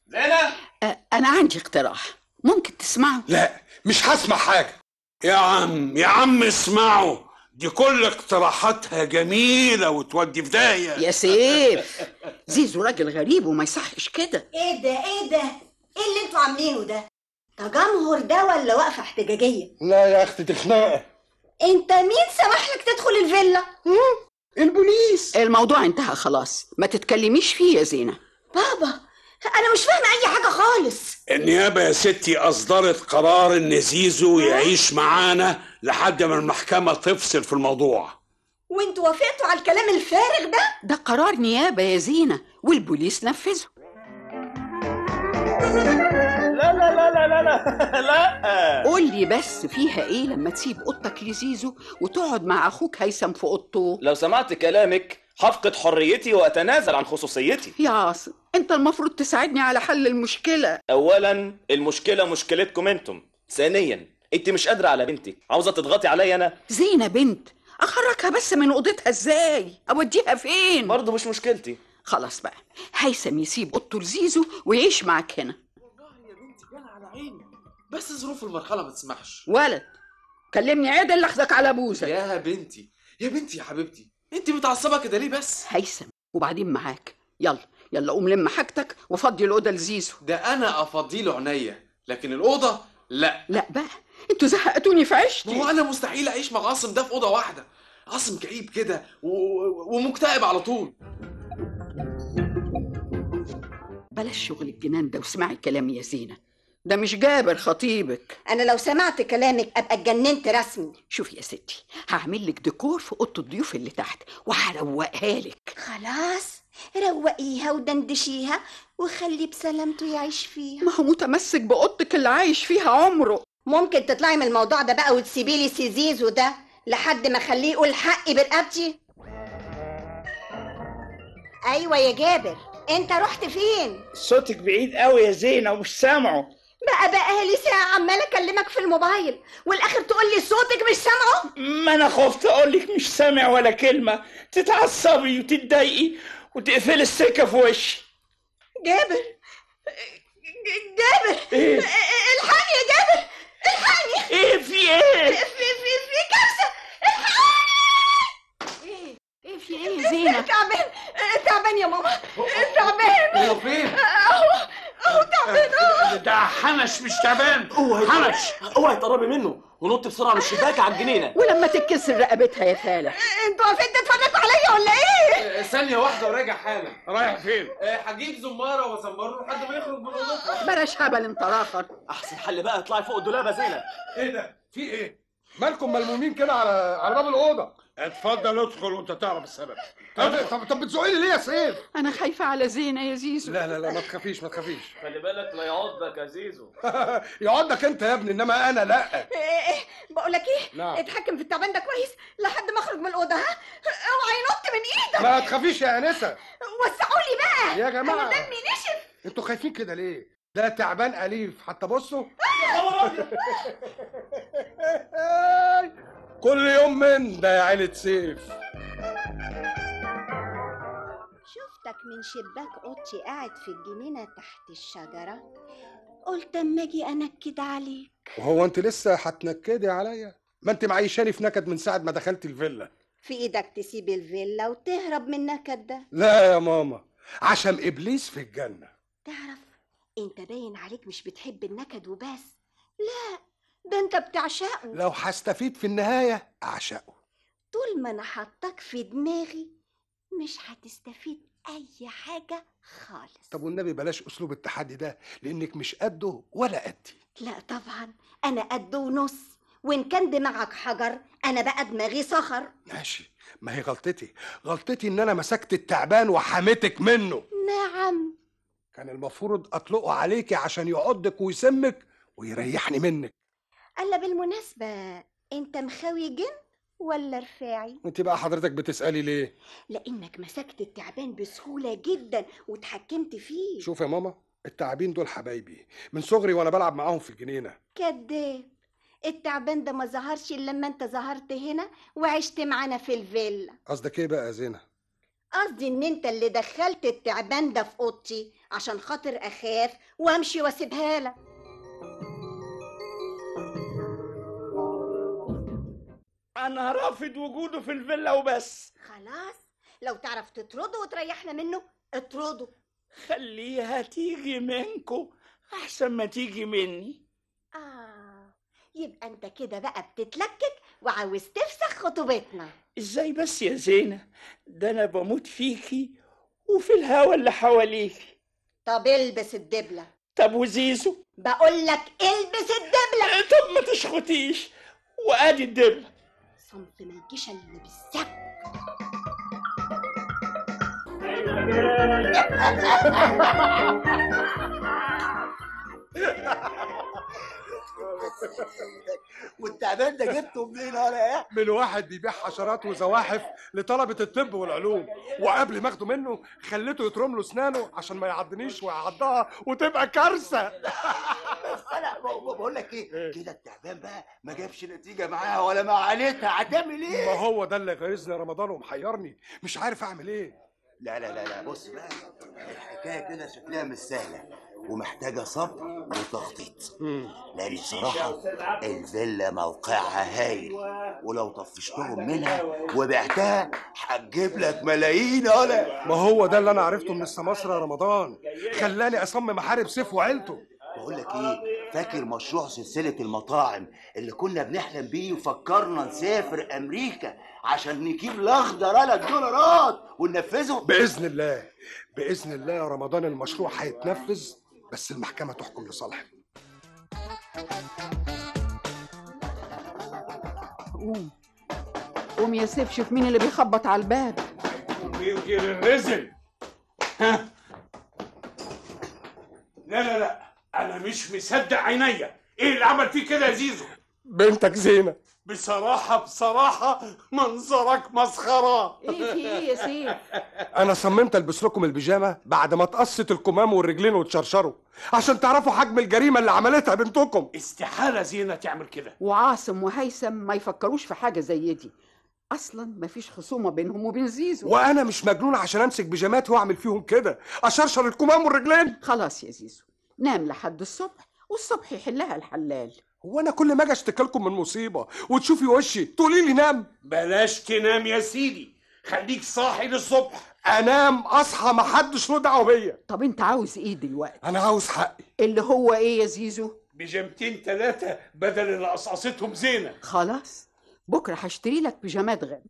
انا عندي اقتراح، ممكن تسمعه؟ لا مش هسمع حاجه. يا عم اسمعوا، دي كل اقتراحاتها جميلة وتودي في داهية. يا سيف، زيزو راجل غريب وما يصحش كده. ايه ده ايه اللي انتوا عاملينه ده؟ تجمهر ده ولا وقفة احتجاجية؟ لا يا اختي دي خناقة. انت مين سمح لك تدخل الفيلا؟ البوليس. الموضوع انتهى خلاص، ما تتكلميش فيه يا زينة. بابا انا مش فاهمة اي حاجة خالص. النيابة يا ستي اصدرت قرار ان زيزو يعيش معانا لحد ما المحكمة تفصل في الموضوع. وانتوا وافقتوا على الكلام الفارغ ده؟ ده قرار نيابة يا زينة، والبوليس نفذه. لا قول لي بس، فيها ايه لما تسيب اوضتك لزيزو وتقعد مع اخوك هيثم في اوضته؟ لو سمعت كلامك هفقد حريتي واتنازل عن خصوصيتي. يا عاصم، انت المفروض تساعدني على حل المشكلة. اولا المشكلة مشكلتكم انتم، ثانيا انت مش قادرة على بنتك، عاوزة تضغطي عليا انا. زينة بنت، اخرجها بس من اوضتها ازاي؟ اوديها فين؟ برضه مش مشكلتي. خلاص بقى، هيثم يسيب اوضته لزيزو ويعيش معاك هنا. بس ظروف المرحلة ما تسمحش. ولد كلمني عدل لحظك على بوزك. يا بنتي يا حبيبتي، انت متعصبة كده ليه بس؟ هيثم وبعدين معاك. يلا قوم لم حاجتك وفضي الأوضة لزيزو. ده أنا أفضيله عينيا، لكن الأوضة لا بقى، انتوا زهقتوني في عيشتي. ما هو أنا مستحيل أعيش مع عاصم ده في أوضة واحدة. عاصم كئيب كده ومكتئب على طول. بلاش شغل الجنان ده واسمعي كلامي يا زينة، ده مش جابر خطيبك. انا لو سمعت كلامك ابقى اتجننت رسمي. شوفي يا ستي، هعمل لك ديكور في اوضه الضيوف اللي تحت وهروقها لك. خلاص روقيها ودندشيها وخلي بسلامته يعيش فيها. ما هو متمسك باوضتك اللي عايش فيها عمره. ممكن تطلعي من الموضوع ده بقى وتسيبي لي سيزيزو ده لحد ما اخليه يقول حقي برقبتي. ايوه يا جابر، انت رحت فين؟ صوتك بعيد قوي يا زينة ومش سامعه. بقى لي ساعة عمالة اكلمك في الموبايل والاخر تقول لي صوتك مش سامعه. ما انا خفت اقولك مش سامع ولا كلمة، تتعصبي وتتضايقي وتقفلي السكة في وشي. جابر ايه؟ الحقني يا جابر، الحقني. ايه في ايه؟ في كارثة، الحقني. ايه مش تعبان. حنش. اوعي تقربي منه ونط بسرعه من الشباك على الجنينه. ولما تتكسر رقبتها يا فالح. انتوا واقفين تتفرجوا عليا ولا ايه؟ ثانيه واحده وراجع حالا. رايح فين؟ هجيب زماره وازمره لحد ما يخرج من اوضتها. بلاش هبل انت راخر. احسن حل بقى اطلعي فوق الدولاب يا زينب. ايه ده؟ في ايه؟ مالكم ملمومين كده على باب الاوضه؟ اتفضل ادخل وانت تعرف السبب. طب بتزقني ليه يا سيف؟ انا خايفه على زينه يا زيزو. لا ما تخافيش ما تخافيش. خلي بالك لا يعضك يا زيزو. يعضك انت يا ابني انما انا لا. ايه بقول لك ايه؟ نعم. اتحكم في التعبان ده كويس لحد ما اخرج من الاوضه، ها؟ اوعى ينط من ايدك. ما تخافيش يا انسه. وسعوا لي بقى يا جماعه، انا دمي نشف. انتوا خايفين كده ليه؟ ده تعبان اليف حتى بصوا. كل يوم من ده يا عيلة سيف. شفتك من شباك اوضتي قاعد في الجنينه تحت الشجره، قلت اما اجي انكد عليك. وهو انت لسه هتنكدي عليا؟ ما انت معيشاني في نكد من ساعه ما دخلت الفيلا. في ايدك تسيب الفيلا وتهرب من النكد ده؟ لا يا ماما، عشان ابليس في الجنه. تعرف انت باين عليك مش بتحب النكد وبس، لا ده انت بتعشقه. لو هستفيد في النهايه اعشقه. طول ما انا حطك في دماغي مش هتستفيد اي حاجه خالص. طب والنبي بلاش اسلوب التحدي ده، لانك مش قده ولا قدي. لا طبعا انا قد ونص، وان كان دماغك حجر انا بقى دماغي صخر. ماشي، ما هي غلطتي ان انا مسكت التعبان وحميتك منه. نعم، كان المفروض اطلقه عليكي عشان يعضك ويسمك ويريحني منك. الا بالمناسبه انت مخاوي جن ولا رفاعي؟ انت بقى حضرتك بتسالي ليه؟ لانك مسكت التعبان بسهوله جدا وتحكمت فيه. شوف يا ماما، التعابين دول حبايبي من صغري وانا بلعب معاهم في الجنينه. كداب، التعبان ده ما ظهرش الا لما انت ظهرت هنا وعشت معانا في الفيلا. قصدك ايه بقى يا زينه؟ قصدي ان انت اللي دخلت التعبان ده في اوضتي عشان خاطر اخاف وامشي واسيبها لك. انا رافض وجوده في الفيلا وبس. خلاص، لو تعرف تطرده وتريحنا منه اطرده. خليها تيجي منكو احسن ما تيجي مني. يبقى انت كده بقى بتتلكك وعاوز تفسخ خطوبتنا. ازاي بس يا زينة؟ ده انا بموت فيكي وفي الهوا اللي حواليكي. طب البس الدبلة. طب وزيزو؟ بقول لك البس الدبلة. طب ما تشخطيش، وادي الدبلة. صنف ما يجيش اللي بالسب. والتعبان ده جبته منين ولا ايه؟ من واحد بيبيع حشرات وزواحف لطلبة الطب والعلوم، وقبل ما اخده منه خليته يترم له اسنانه عشان ما يعضنيش ويعضها وتبقى كارثة. بس انا بقول لك ايه، كده التعبان بقى ما جابش نتيجة معاها ولا مع عيلتها، هتعمل ايه؟ ما هو ده اللي غيظني رمضان ومحيرني، مش عارف اعمل ايه. لا بص بقى، الحكاية كده شكلها مش سهلة ومحتاجة صبر وتخطيط. لأن بصراحة الفيلا موقعها هايل، ولو طفشتهم منها وبعتها هتجيب لك ملايين. ولا ما هو ده اللي أنا عرفته من السماسرة يا رمضان، خلاني أصمم أحارب سيف وعيلته. بقول لك إيه، فاكر مشروع سلسلة المطاعم اللي كنا بنحلم بيه وفكرنا نسافر أمريكا عشان نجيب الأخضر على الدولارات وننفذه؟ بإذن الله يا رمضان المشروع هيتنفذ، بس المحكمة تحكم لصالحي. قوم يا سيف، شوف مين اللي بيخبط على الباب. يمكن الرزل. ها؟ لا انا مش مصدق عينيا. ايه اللي عمل فيه كده يا زيزو؟ بنتك زينة. بصراحة منظرك مسخرة. ايه في ايه يا سيف؟ انا صممت البس لكم البيجامه بعد ما تقصت الكمام والرجلين وتشرشروا عشان تعرفوا حجم الجريمه اللي عملتها بنتكم. استحالة زينة تعمل كده. وعاصم وهيثم ما يفكروش في حاجه زي دي، اصلا مفيش خصومه بينهم وبين زيزو. وانا مش مجنون عشان امسك بيجامات واعمل فيهم كده، اشرشر الكمام والرجلين. خلاص يا زيزو، نام لحد الصبح والصبح يحلها الحلال. هو انا كل ما اجي اشتكي لكم من مصيبه وتشوفي وشي تقولي لي نام؟ بلاش تنام يا سيدي، خليك صاحي للصبح. انام اصحى محدش له دعوه بيا. طب انت عاوز ايه دلوقتي؟ انا عاوز حقي. اللي هو ايه يا زيزو؟ بيجامتين 3 بدل اللي قصقصتهم زينة. خلاص بكره هشتري لك بيجامات غالي.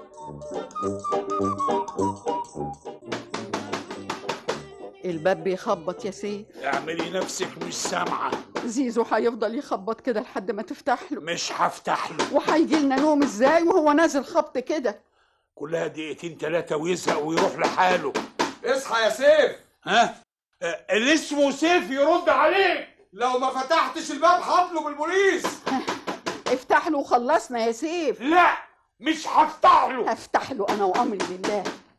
الباب بيخبط يا سيف. اعملي نفسك مش سامعة. زيزو هيفضل يخبط كده لحد ما تفتح له. مش هفتح له. وهيجي لنا نوم ازاي وهو نازل خبط كده؟ كلها 2 3 ويزهق ويروح لحاله. اصحى يا سيف. ها؟ اللي اسمه سيف يرد عليك. لو ما فتحتش الباب هطلب البوليس. افتح له وخلصنا يا سيف. لا مش هفتح له. هفتح له انا وامري بالله.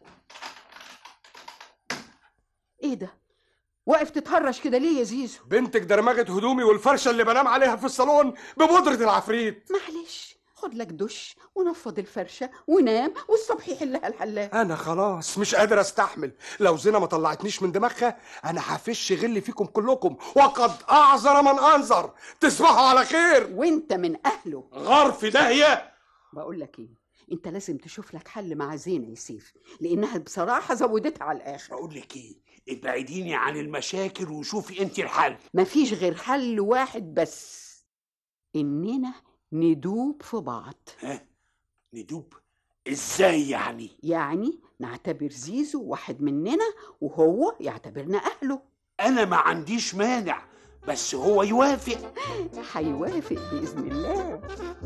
ايه ده؟ واقف تتهرش كده ليه يا زيزو؟ بنتك درمجت هدومي والفرشه اللي بنام عليها في الصالون ببودره العفريت. معلش خد لك دش ونفض الفرشه ونام والصبح يحلها الحلاق. انا خلاص مش قادر استحمل. لو زينة ما طلعتنيش من دماغها انا هفش غل فيكم كلكم وقد اعذر من انذر. تصبحوا على خير. وانت من اهله. غار في داهيه. بقول لك ايه، انت لازم تشوف لك حل مع زينة يا سيف، لانها بصراحه زودتها على الاخر. بقول لك ايه، ابعديني عن المشاكل وشوفي انت الحل. مفيش غير حل واحد بس، اننا ندوب في بعض. ها؟ ندوب ازاي يعني؟ يعني نعتبر زيزو واحد مننا وهو يعتبرنا اهله. انا ما عنديش مانع، بس هو يوافق. هيوافق باذن الله.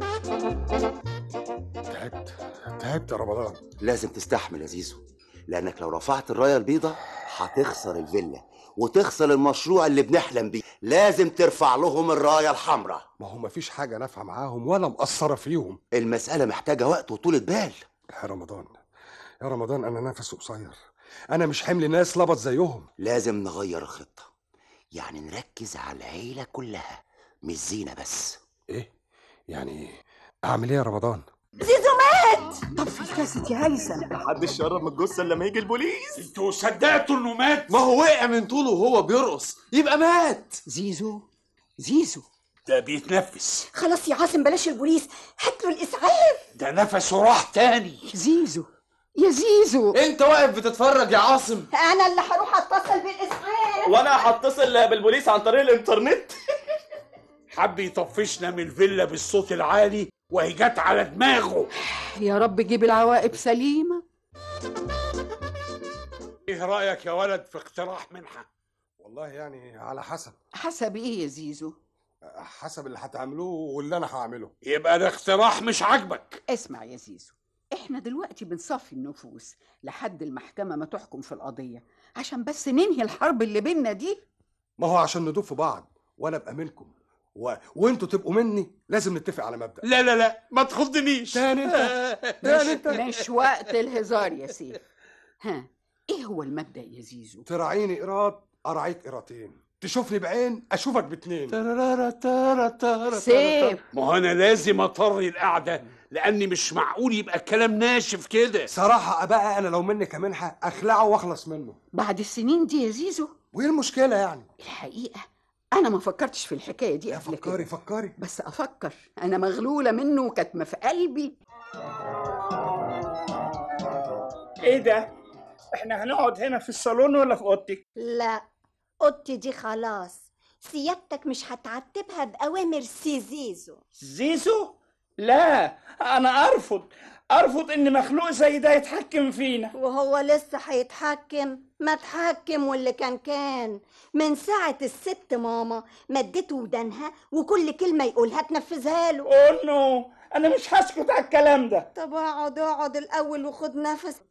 تعبت يا رمضان. لازم تستحمل يا زيزو، لانك لو رفعت الرايه البيضاء هتخسر الفيلا وتخسر المشروع اللي بنحلم بيه. لازم ترفع لهم الرايه الحمراء. ما هو مفيش حاجه نافعه معاهم ولا مقصره فيهم. المساله محتاجه وقت وطولة بال. يا رمضان انا نفسي قصير. انا مش حمل ناس لبط زيهم. لازم نغير الخطه، يعني نركز على العيله كلها مش زينة بس. ايه يعني اعمل ايه يا رمضان؟ زيزو مات. طفي الكاسيت يا هيثم. محدش يقرب من الجثه الا لما يجي البوليس. انتوا صدقتوا انه مات؟ ما هو وقع من طوله وهو بيرقص، يبقى مات. زيزو ده بيتنفس. خلاص يا عاصم بلاش البوليس، هات له الاسعاف. ده نفسه راح تاني. زيزو يا زيزو، انت واقف بتتفرج يا عاصم. انا اللي هروح اتصل بالاسعاف. وانا هتصل بالبوليس عن طريق الانترنت. حب يطفشنا من الفيلا بالصوت العالي وهي جت على دماغه. يا رب جيب العواقب سليمة. ايه رأيك يا ولد في اقتراح منحة؟ والله يعني على حسب. حسب ايه يا زيزو؟ حسب اللي هتعملوه واللي انا هعمله. يبقى ده اقتراح مش عاجبك. اسمع يا زيزو، احنا دلوقتي بنصفي النفوس لحد المحكمة ما تحكم في القضية، عشان بس ننهي الحرب اللي بينا دي. ما هو عشان ندوب في بعض وانا ابقى منكم وانتوا تبقوا مني، لازم نتفق على مبدأ. لا ما تخضنيش تاني انت. مش وقت الهزار يا سيف. ها، ايه هو المبدأ يا زيزو؟ تراعيني قراط اراعيك قراطين، تشوفني بعين اشوفك باتنين. سيف، ما هو انا لازم اطري القعده لاني مش معقول يبقى الكلام ناشف كده. صراحه بقى انا لو مني كمنحه اخلعه واخلص منه. بعد السنين دي يا زيزو؟ وايه المشكله يعني؟ الحقيقه انا ما فكرتش في الحكايه دي قبل كده. فكري بس افكر، انا مغلوله منه وكاتمه في قلبي. ايه ده؟ احنا هنقعد هنا في الصالون ولا في اوضتك؟ لا، اوضتي دي خلاص، سيادتك مش هتعتبها باوامر سي زيزو. زيزو؟ لا، انا ارفض ان مخلوق زي ده يتحكم فينا. وهو لسه هيتحكم؟ ما اتحكم واللي كان من ساعة الست ماما مدته ودانها وكل كلمة يقولها تنفذها له. اوه نو، انا مش هسكت على الكلام ده. طب اقعد الاول وخد نفس.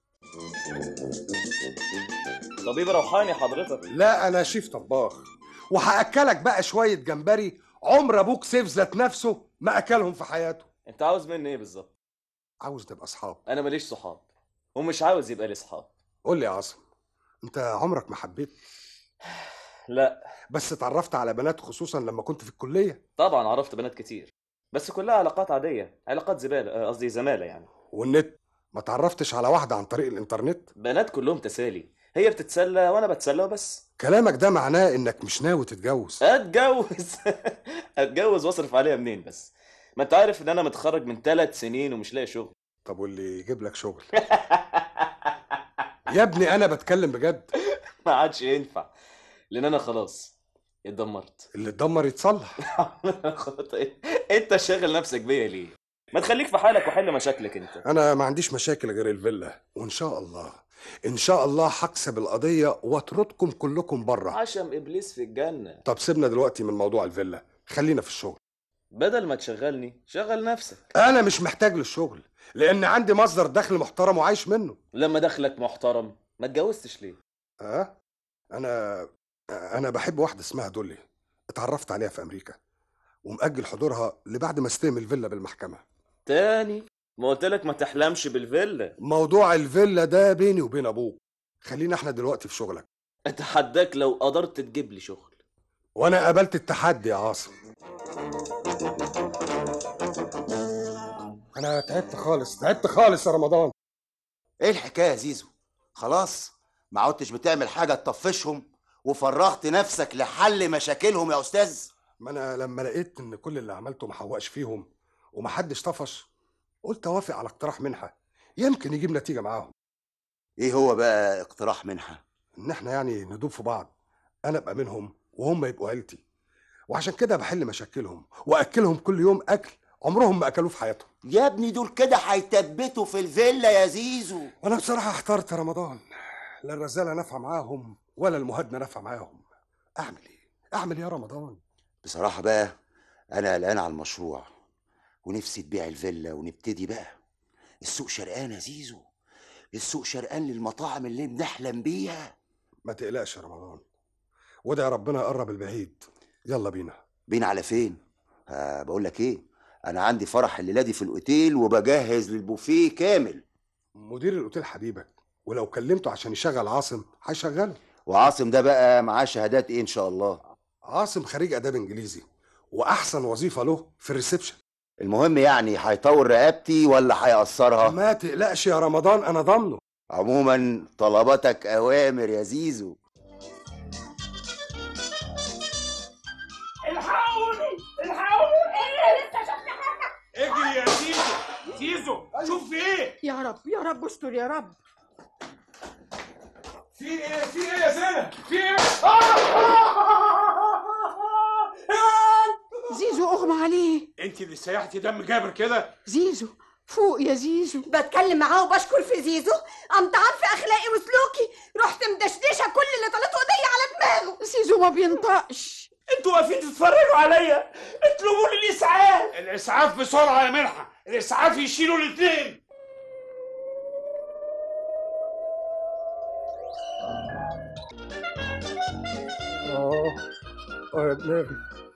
طبيب روحاني حضرتك؟ لا انا شيف طباخ، وهاكلك بقى شويه جمبري عمر ابوك سيف ذات نفسه ما اكلهم في حياته. انت عاوز مني ايه بالظبط؟ عاوز نبقى اصحاب. انا ماليش صحاب ومش عاوز يبقى لي صحاب. قول لي يا عاصم، انت عمرك ما حبيت؟ لا. بس اتعرفت على بنات خصوصا لما كنت في الكليه؟ طبعا عرفت بنات كتير، بس كلها علاقات عاديه، علاقات زباله، قصدي زماله يعني. والنت؟ ما تعرفتش على واحده عن طريق الانترنت؟ بنات كلهم تسالي، هي بتتسلى وانا بتسلى وبس. كلامك ده معناه انك مش ناوي تتجوز؟ اتجوز واصرف عليها منين بس؟ ما انت عارف ان انا متخرج من 3 سنين ومش لاقي شغل. طب واللي يجيب لك شغل؟ يا ابني انا بتكلم بجد. ما عادش ينفع، لان انا خلاص اتدمرت. اللي اتدمر يتصلح. انت شاغل نفسك بيا ليه؟ ما تخليك في حالك وحل مشاكلك انت. انا ما عنديش مشاكل غير الفيلا، وان شاء الله ان شاء الله هكسب القضيه واطردكم كلكم بره. عشم ابليس في الجنه. طب سيبنا دلوقتي من موضوع الفيلا، خلينا في الشغل. بدل ما تشغلني شغل نفسك. انا مش محتاج للشغل لان عندي مصدر دخل محترم وعايش منه. لما دخلك محترم ما اتجوزتش ليه؟ انا بحب واحده اسمها دولي، اتعرفت عليها في امريكا ومأجل حضورها لبعد ما استلم الفيلا بالمحكمه. تاني ما قلت لك ما تحلمش بالفيلا. موضوع الفيلا ده بيني وبين ابوك، خلينا احنا دلوقتي في شغلك. اتحداك لو قدرت تجيب لي شغل. وانا قابلت التحدي يا عاصم. انا تعبت خالص يا رمضان. ايه الحكايه يا زيزو؟ خلاص ما عدتش بتعمل حاجه تطفشهم وفرغت نفسك لحل مشاكلهم يا استاذ؟ ما انا لما لقيت ان كل اللي عملته محوقش فيهم ومحدش طفش، قلت اوافق على اقتراح منحه يمكن يجيب نتيجه معاهم. ايه هو بقى اقتراح منحه؟ ان احنا يعني ندوب في بعض، انا ابقى منهم وهم يبقوا عيلتي، وعشان كده بحل مشاكلهم واكلهم كل يوم اكل عمرهم ما اكلوه في حياتهم. يا ابني دول كده هيتبتوا في الفيلا يا زيزو. انا بصراحه احترت يا رمضان، لا الرزاله نافعه معاهم ولا المهادنه نافعه معاهم. اعمل ايه يا رمضان؟ بصراحه بقى انا قلقان على المشروع ونفسي تبيع الفيلا ونبتدي بقى. السوق شرقان يا زيزو، السوق شرقان للمطاعم اللي بنحلم بيها. ما تقلقش يا رمضان، وادعي ربنا يقرب البعيد. يلا بينا على فين؟ بقول لك ايه، انا عندي فرح الليله دي في الاوتيل وبجهز للبوفيه كامل. مدير الاوتيل حبيبك، ولو كلمته عشان يشغل عاصم هيشغله. وعاصم ده بقى معاه شهادات ايه ان شاء الله؟ عاصم خريج اداب انجليزي واحسن وظيفه له في الريسبشن. المهم يعني هيطور رقبتي ولا هيقصرها؟ ما تقلقش يا رمضان انا ضامنه. عموما طلباتك اوامر يا زيزو. الحقوني لسه شفت حاجه. اجري يا زيزو شوف في ايه. يا رب استر يا رب. في ايه يا زينب؟ في ايه؟ زيزو اغمى عليه. انت اللي سيحتي دم جابر كده. زيزو فوق يا زيزو. بتكلم معاه وبشكر في زيزو، قمت عارفه اخلاقي وسلوكي، رحت مدشدشه كل اللي طلته ايديا على دماغه. زيزو ما بينطقش. انتوا واقفين تتفرجوا عليا، اطلبوا لي الاسعاف بسرعه يا ملحه، الاسعاف يشيلوا الاثنين. يا دماغي.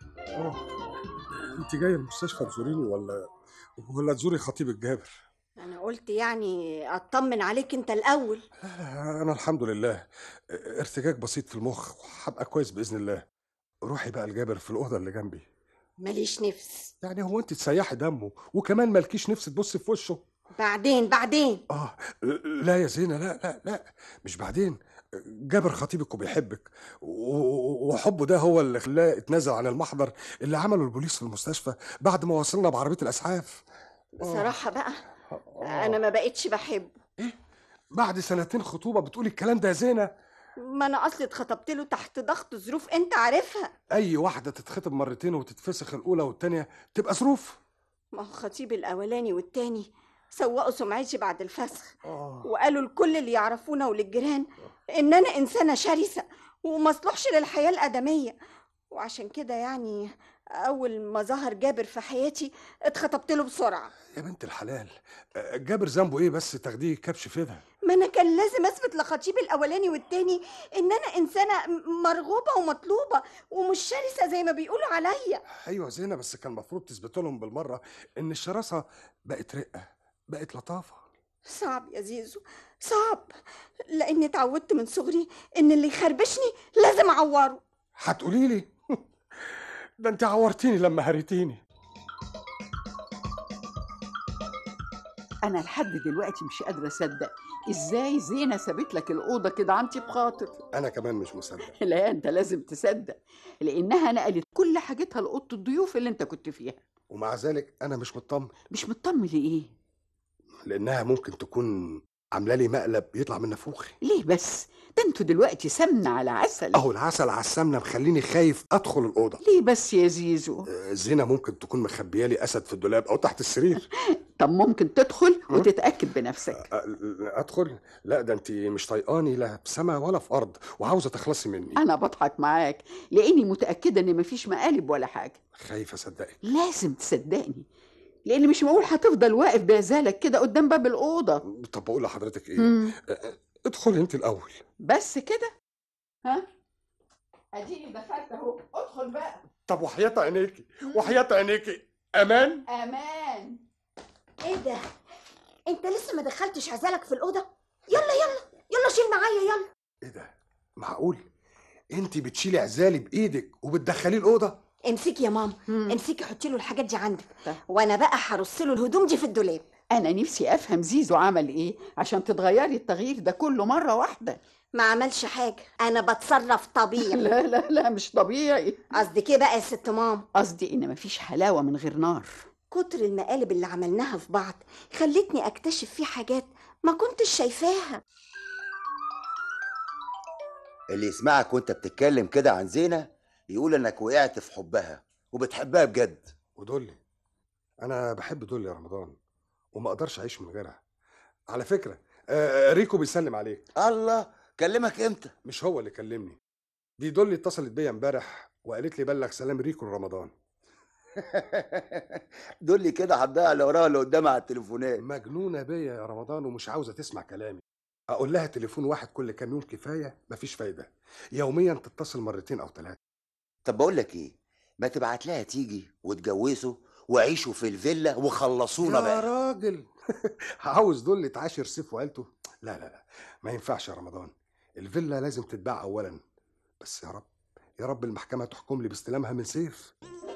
انت جايه المستشفى تزوريني ولا تزوري خطيبك جابر؟ انا قلت يعني اطمن عليك انت الاول. انا الحمد لله، ارتجاج بسيط في المخ وهبقى كويس باذن الله. روحي بقى لجابر في الاوضه اللي جنبي. ماليش نفس. يعني هو انت تسيحي دمه وكمان مالكيش نفس تبصي في وشه؟ بعدين لا يا زينه، لا مش بعدين. جابر خطيبك وبيحبك، وحبه ده هو اللي خلاه يتنازل عن المحضر اللي عمله البوليس في المستشفى بعد ما وصلنا بعربيه الاسعاف. بصراحه بقى انا ما بقتش بحبه. ايه؟ بعد 2 خطوبه بتقولي الكلام ده يا زينه؟ ما انا اصلي اتخطبت له تحت ضغط ظروف انت عارفها. اي واحده تتخطب مرتين وتتفسخ الاولى والتانيه تبقى ظروف. ما هو خطيب الاولاني والتاني سوقوا سمعتي بعد الفسخ، وقالوا لكل اللي يعرفونا وللجيران ان انا انسانه شرسه ومصلحش للحياه الادميه، وعشان كده يعني اول ما ظهر جابر في حياتي اتخطبت له بسرعه. يا بنت الحلال، جابر ذنبه ايه بس تاخديه كبش فدا؟ ما انا كان لازم اثبت لخطيب الاولاني والتاني ان انا انسانه مرغوبه ومطلوبه ومش شرسه زي ما بيقولوا عليا. ايوه زينه، بس كان المفروض تثبت لهم بالمره ان الشراسه بقت رقه، بقت لطافه. صعب يا زيزو، صعب، لاني اتعودت من صغري ان اللي يخربشني لازم اعوره. هتقولي لي؟ ده انت عورتيني لما هريتيني. انا لحد دلوقتي مش قادره اصدق ازاي زينه سابت لك الاوضه كده عن طيب خاطر. انا كمان مش مصدق. لا انت لازم تصدق، لانها نقلت كل حاجتها لاوضه الضيوف اللي انت كنت فيها. ومع ذلك انا مش مطمن. مش مطمن لايه؟ لانها ممكن تكون عامله لي مقلب يطلع من نافوخي. ليه بس؟ ده انتوا دلوقتي سمنة على عسل. اهو العسل على السمنه مخليني خايف ادخل الاوضه. ليه بس يا زيزو؟ زينه ممكن تكون مخبيه لي اسد في الدولاب او تحت السرير. طب ممكن تدخل وتتاكد بنفسك. ادخل؟ لا، ده انت مش طايقاني لا في سما ولا في ارض وعاوزه تخلصي مني. انا بضحك معاك لاني متاكده ان مفيش مقالب ولا حاجه. خايف اصدقك. لازم تصدقني، لان مش معقول هتفضل واقف بعزالك كده قدام باب الاوضه. طب بقول لحضرتك ايه، ادخل انت الاول. بس كده؟ ها اديني دخلت اهو، ادخل بقى. طب وحياة عينيكي وحياة عينيكي امان. امان. ايه ده؟ انت لسه ما دخلتش عزالك في الاوضه؟ يلا يلا يلا شيل معايا يلا. ايه ده؟ معقول انت بتشيلي عزالي بايدك وبتدخليه الاوضه؟ امسكي يا ماما، امسكي حطي له الحاجات دي عندك، وانا بقى هرص له الهدوم دي في الدولاب. انا نفسي افهم زيزو عمل ايه عشان تتغيري التغيير ده كله مره واحده. ما عملش حاجه، انا بتصرف طبيعي. لا لا لا مش طبيعي. قصدك ايه بقى يا ست ماما؟ قصدي ان مفيش حلاوه من غير نار. كتر المقالب اللي عملناها في بعض خلتني اكتشف فيه حاجات ما كنتش شايفاها. اللي يسمعك وانت بتتكلم كده عن زينة يقول انك وقعت في حبها وبتحبها بجد. ودولي انا بحب دولي يا رمضان وما اقدرش اعيش من غيرها. على فكره ريكو بيسلم عليك. الله، كلمك امتى؟ مش هو اللي كلمني، دي دولي اتصلت بيا امبارح وقالت لي بلغ سلام ريكو لرمضان. دولي كده هتضيع اللي وراها اللي قدامها على التليفونات. مجنونه بيا يا رمضان ومش عاوزه تسمع كلامي. اقول لها تليفون واحد كل كام يوم كفايه، مفيش فايده. يوميا تتصل مرتين او 3. طب بقول لك ايه، ما تبعت لها تيجي وتجوزوا وعيشوا في الفيلا وخلصونا يا بقى. يا راجل عاوز دول تعاشر سيف وعيلته؟ لا لا لا، ما ينفعش يا رمضان. الفيلا لازم تتباع اولا، بس يا رب يا رب المحكمه تحكم لي باستلامها من سيف.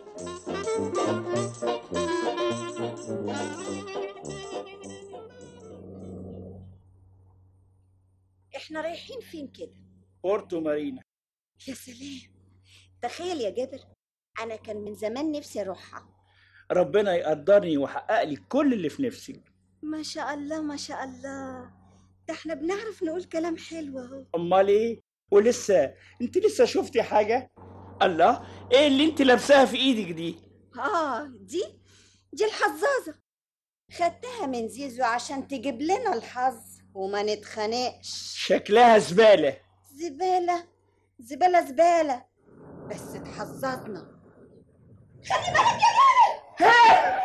احنا رايحين فين كده؟ بورتو مارينا. يا سلام، تخيل يا جابر، انا كان من زمان نفسي اروحها. ربنا يقدرني ويحقق لي كل اللي في نفسي. ما شاء الله ما شاء الله، ده احنا بنعرف نقول كلام حلو اهو. امال ايه؟ ولسه انت لسه شفتي حاجه؟ الله، ايه اللي انت لابساها في ايدك دي؟ دي الحظاظه، خدتها من زيزو عشان تجيب لنا الحظ وما نتخانقش. شكلها زباله. زباله بس تحظظنا. خلي بالك يا جابر.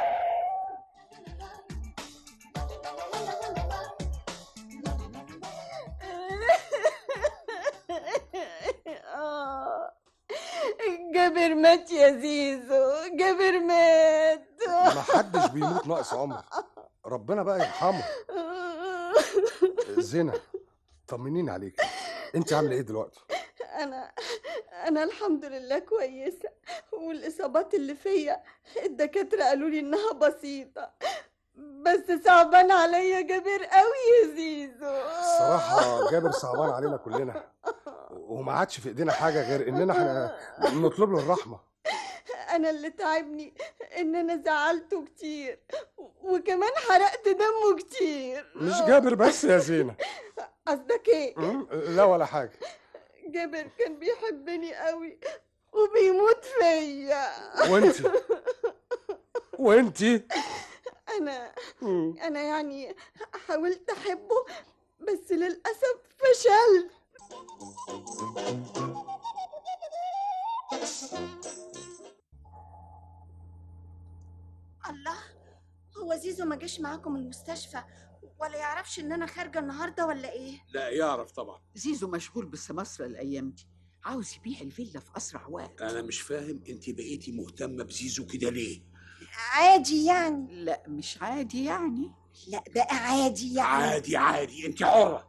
جابر مات يا زيزو، جابر مات. ما حدش بيموت ناقص عمر، ربنا بقى يرحمه. زينة طمنيني عليك، انت عامله ايه دلوقتي؟ انا الحمد لله كويسه، والاصابات اللي فيا الدكاتره قالوا لي انها بسيطه، بس صعبان عليا جابر قوي يا زيزو. الصراحه جابر صعبان علينا كلنا، وما عادش في ايدينا حاجه غير اننا احنا نطلب له الرحمه. انا اللي تعبني ان انا زعلته كتير وكمان حرقت دمه كتير. مش جابر بس يا زينة. قصدك ايه؟ لا ولا حاجه. جابر كان بيحبني قوي وبيموت فيا. وانتي انا يعني حاولت احبه بس للاسف فشلت. الله، هو زيزو ما جاش معاكم المستشفى ولا يعرفش ان انا خارجه النهارده ولا ايه؟ لا يعرف طبعا. زيزو مشغول بالسماسرة الايام دي، عاوز يبيع الفيلا في اسرع وقت. انا مش فاهم انت بقيتي مهتمه بزيزو كده ليه؟ عادي يعني. لا مش عادي يعني. لا بقى عادي يعني. عادي انت حره.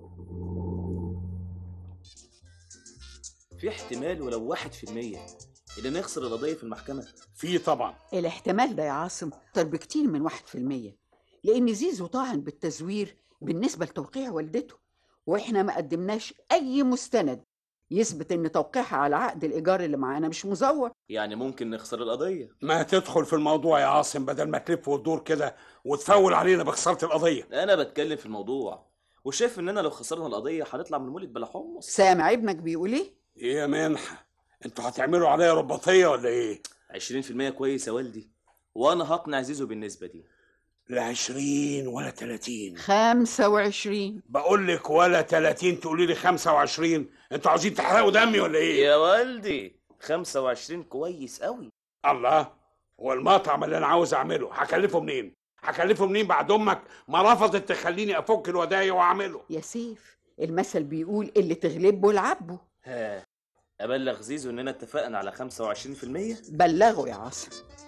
في احتمال ولو 1% اللي نخسر القضيه في المحكمه؟ في طبعا. الاحتمال ده يا عاصم اكتر بكتير من 1%، لان زيزو طاعن بالتزوير بالنسبه لتوقيع والدته، واحنا ما قدمناش اي مستند يثبت ان توقيعها على عقد الايجار اللي معانا مش مزور. يعني ممكن نخسر القضيه. ما تدخل في الموضوع يا عاصم بدل ما تلف وتدور كده وتفول علينا بخساره القضيه. انا بتكلم في الموضوع، وشايف اننا لو خسرنا القضيه هنطلع من المولد بلا حمص. سامع ابنك بيقول ايه؟ ايه يا منحة، انتوا هتعملوا عليا رباطية ولا ايه؟ 20% كويس يا والدي، وانا هقنع زيزو بالنسبه دي. لا 20 ولا 30. 25. بقول لك ولا 30 تقولي لي 25. انتوا عاوزين تحرقوا دمي ولا ايه؟ يا والدي 25 كويس قوي. الله، هو المطعم اللي انا عاوز اعمله هكلفه منين؟ هكلفه منين بعد امك ما رفضت تخليني افك الودايع واعمله؟ يا سيف، المثل بيقول اللي تغلبه العبه. ها، ابلغ زيزو اننا اتفقنا على 25%؟ بلغه يا عاصم.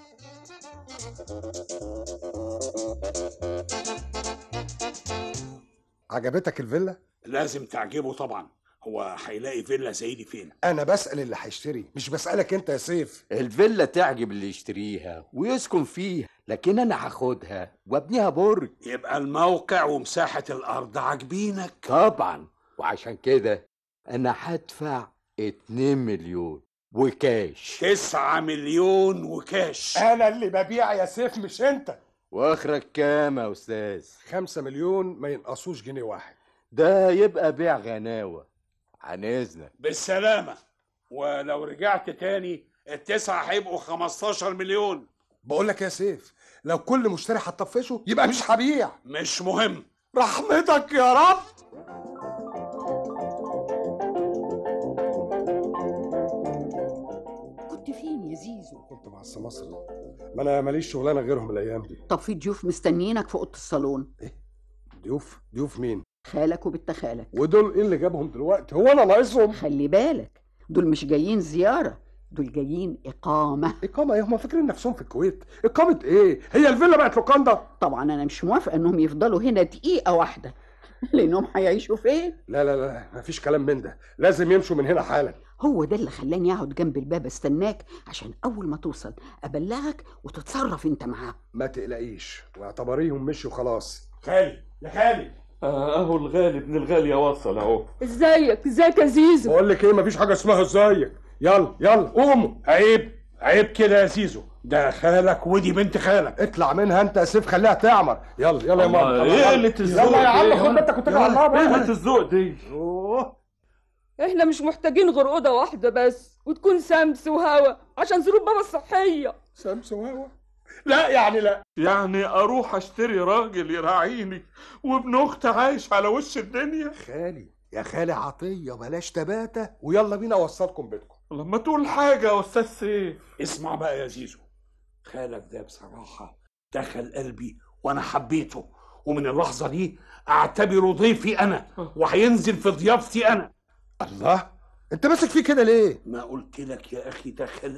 عجبتك الفيلا؟ لازم تعجبه طبعا. هو هيلاقي فيلا زي دي فين؟ انا بسأل اللي هيشتري، مش بسألك انت يا سيف. الفيلا تعجب اللي يشتريها ويسكن فيها، لكن انا هاخدها وابنيها برج. يبقى الموقع ومساحة الارض عاجبينك؟ طبعا، وعشان كده انا هدفع 2 مليون وكاش. 9 مليون وكاش. انا اللي ببيع يا سيف مش انت. واخرك كام يا استاذ؟ 5 مليون ما ينقصوش جنيه واحد. ده يبقى بيع غناوة. عن اذنك. بالسلامة. ولو رجعت تاني التسعة هيبقوا 15 مليون. بقول لك يا سيف، لو كل مشتري هتطفشه يبقى مش هبيع. مش مهم. رحمتك يا رب. كنت فين يا زيزو؟ كنت مع السماسرة، ما انا ماليش شغلانه غيرهم الايام دي. طب في ضيوف مستنيينك في اوضه الصالون. ايه ضيوف مين؟ خالك وبنت خالك. ودول ايه اللي جابهم دلوقتي؟ هو انا ناقصهم؟ خلي بالك، دول مش جايين زياره، دول جايين اقامه. ايه؟ هم فاكرين نفسهم في الكويت. اقامه ايه؟ هي الفيلا بقت لوكاندا؟ طبعا انا مش موافقه انهم يفضلوا هنا دقيقه واحده. لانهم هيعيشوا فين؟ لا مفيش كلام من ده، لازم يمشوا من هنا حالا. هو ده اللي خلاني اقعد جنب الباب استناك، عشان اول ما توصل ابلغك وتتصرف انت معاه. ما تقلقيش، واعتبريهم مشوا خلاص. خالي يا خالي. اهو الغالي ابن الغالية وصل اهو. ازيك يا زيزو؟ بقول لك ايه، مفيش حاجه اسمها ازيك. يلا قوموا. عيب كده يا زيزو، ده خالك ودي بنت خالك. اطلع منها انت يا سيف، خليها تعمر. يلا يا ماما. ايه قلة الذوق؟ يلا يا عم خد بنتك واتكل على الله بقى. ايه قلة الذوق دي؟ احنا مش محتاجين غير اوضه واحده بس، وتكون شمس وهوا عشان ظروف بابا الصحيه. شمس وهوا؟ لا يعني اروح اشتري راجل يراعيني وابن اختي عايش على وش الدنيا؟ يا خالي عطيه، بلاش تباته ويلا بينا اوصلكم بيتكم. لما تقول حاجه يا استاذ سيف. اسمع بقى يا زيزو، خالك ده بصراحه دخل قلبي وانا حبيته، ومن اللحظه دي اعتبره ضيفي انا وهينزل في ضيافتي انا. الله، انت ماسك فيه كده ليه؟ ما قلت لك يا اخي دخل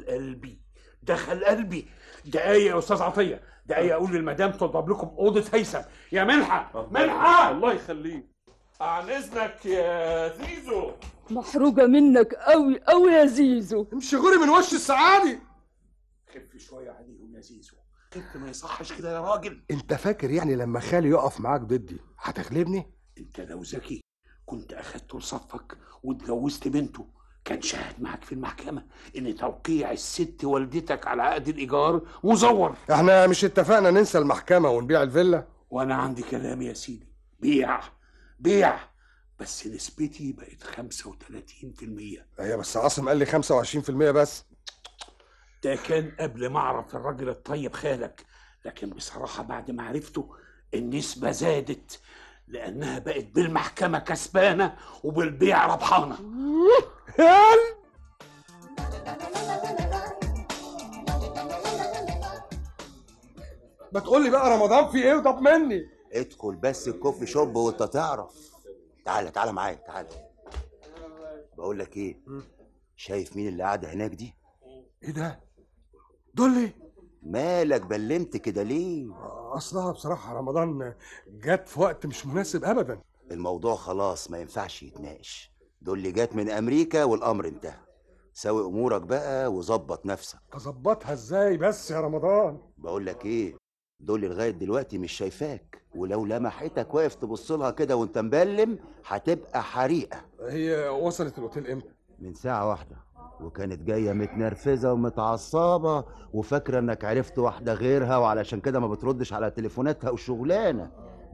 قلبي. دقايق يا استاذ عطيه، دقايق اقول للمدام تضرب لكم اوضه هيثم. يا منحه الله يخليك. عن اذنك يا زيزو. محروجه منك قوي يا زيزو. امشي غوري من وش السعادي. خف شويه عليهم يا زيزو، خف، ما يصحش كده يا راجل. انت فاكر يعني لما خالي يقف معاك ضدي هتغلبني؟ انت لو ذكي كنت اخدته لصفك واتجوزت بنته، كان شاهد معاك في المحكمة ان توقيع الست والدتك على عقد الايجار مزور. احنا مش اتفقنا ننسى المحكمة ونبيع الفيلا؟ وانا عندي كلام يا سيدي، بيع بس نسبتي بقت 35%. ايوه بس عاصم قال لي 25% بس. ده كان قبل ما اعرف الراجل الطيب خالك، لكن بصراحة بعد ما عرفته النسبة زادت، لأنها بقت بالمحكمة كسبانة وبالبيع ربحانة. ما تقول لي بقى رمضان في ايه وطب مني. ادخل بس الكوفي شوب وانت تعرف. تعالى معايا، تعالى. بقول لك ايه، شايف مين اللي قاعده هناك دي؟ ايه ده؟ دول مالك بلمت كده ليه؟ اصلها بصراحة رمضان جت في وقت مش مناسب ابدا. الموضوع خلاص ما ينفعش يتناقش، دول اللي جات من امريكا والامر انتهى. سوي امورك بقى وظبط نفسك. اظبطها ازاي بس يا رمضان؟ بقول لك ايه، دول لغايه دلوقتي مش شايفاك، ولو لمحتك واقف تبص لها كده وانت مبلم هتبقى حريقه. هي وصلت الاوتيل امتى؟ من ساعه واحده، وكانت جايه متنرفزه ومتعصبه وفاكره انك عرفت واحده غيرها، وعلشان كده ما بتردش على تليفوناتها وشغلانه.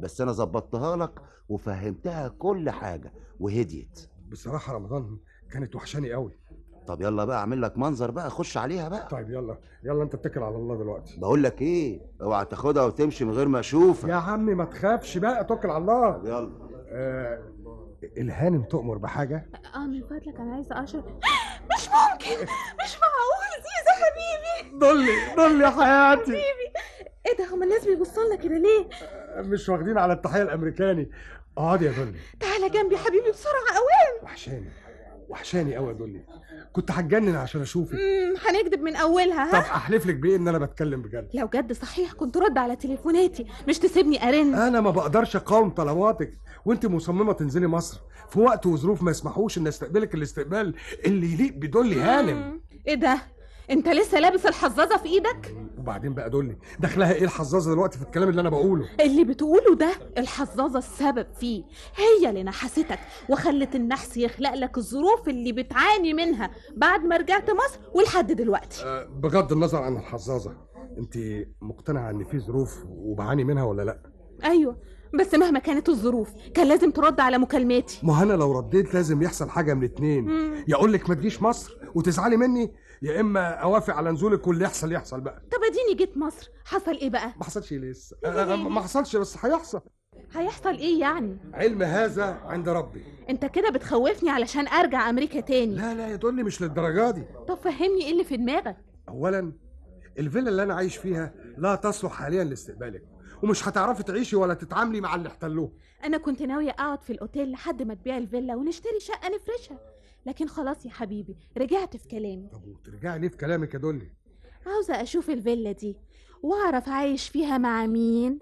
بس انا ظبطتها لك وفهمتها كل حاجه وهديت. بصراحه رمضان كانت وحشاني قوي. طب يلا بقى اعمل لك منظر بقى، خش عليها بقى. طيب يلا انت اتكل على الله دلوقتي. بقول لك ايه، اوعى تاخدها وتمشي من غير ما اشوفك. يا عمي ما تخافش بقى، توكل على الله. طب يلا. الهانم تؤمر بحاجه؟ من فضلك انا عايزه اشرب. مش ممكن، مش معقول زيزو حبيبي. ضلي يا حياتي حبيبي. ايه ده، هما الناس بيبصوا لنا كده ليه؟ مش واخدين على التحيه الامريكاني. اقعدي يا دولي. تعالى جنبي حبيبي بسرعه اوام. وحشاني قوي يا دولي، كنت هتجنن عشان اشوفك. هنكدب من اولها. طب احلف لك بايه ان انا بتكلم بجد. لو جد صحيح كنت رد على تليفوناتي، مش تسيبني ارن. انا ما بقدرش اقاوم طلباتك، وانت مصممه تنزلي مصر في وقت وظروف ما يسمحوش ان استقبلك الاستقبال اللي يليق بدولي هانم. ايه ده، انت لسه لابس الحظاظه في ايدك؟ وبعدين بقى دولي دخلها ايه الحظاظه دلوقتي في الكلام اللي انا بقوله؟ اللي بتقوله ده الحظاظه السبب فيه، هي اللي نحستك وخلت النحس يخلق لك الظروف اللي بتعاني منها بعد ما رجعت مصر ولحد دلوقتي. بغض النظر عن الحظاظه، انت مقتنعه ان في ظروف وبعاني منها ولا لا؟ ايوه، بس مهما كانت الظروف كان لازم ترد على مكالماتي. ما انا لو رديت لازم يحصل حاجه من اتنين، يا اقول لك ما تجيش مصر وتزعلي مني، يا اما اوافق على نزولك واللي يحصل بقى. طب اديني جيت مصر، حصل ايه بقى؟ ما حصلش لسه. ما حصلش بس هيحصل. هيحصل ايه يعني؟ علم هذا عند ربي. انت كده بتخوفني علشان ارجع امريكا تاني. لا يا دولي مش للدرجه دي. طب فهمني ايه اللي في دماغك. اولا الفيلا اللي انا عايش فيها لا تصلح حاليا لاستقبالك، ومش هتعرفي تعيشي ولا تتعاملي مع اللي احتلوه. انا كنت ناويه اقعد في الاوتيل لحد ما تبيع الفيلا ونشتري شقه نفرشها، لكن خلاص يا حبيبي رجعت في كلامي. طب وترجعي ليه في كلامك يا دولي؟ عاوزه اشوف الفيلا دي واعرف عايش فيها مع مين.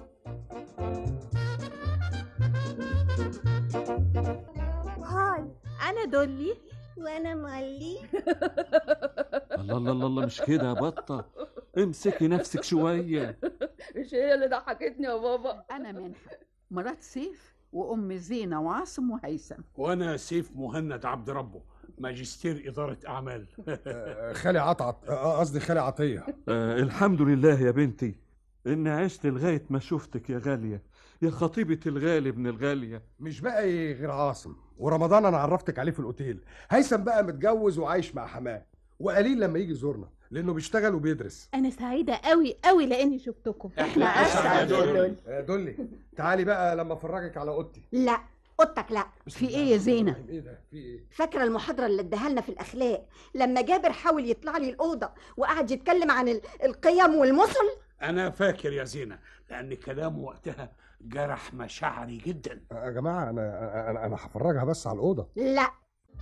هاي، انا دولي. وانا مالي. الله الله الله، مش كده يا بطه، امسكي نفسك شويه. مش هي اللي ضحكتني يا بابا؟ انا منحة مرات سيف وام زينه وعاصم وهيثم. وانا سيف مهند عبد ربه، ماجستير اداره اعمال. خالي عطعط، قصدي خالي عطيه. الحمد لله يا بنتي اني عشت لغايه ما شفتك يا غاليه، يا خطيبه الغالي ابن الغاليه. مش بقى غير عاصم، ورمضان انا عرفتك عليه في الاوتيل. هيثم بقى متجوز وعايش مع حماه، وقليل لما يجي يزورنا لانه بيشتغل وبيدرس. انا سعيده قوي قوي لاني شفتكم. احنا اسعد يا دولي. دولي تعالي بقى لما افرجك على اوضتي. لا اوضتك لا. في ايه يا زينه؟ ايه ده، في ايه؟ فاكره المحاضره اللي اداها لنا في الاخلاق لما جابر حاول يطلع لي الاوضه وقعد يتكلم عن القيم والمثل؟ انا فاكر يا زينه، لان كلامه وقتها جرح مشاعري جدا. يا جماعه انا هفرجها بس على الاوضه. لا.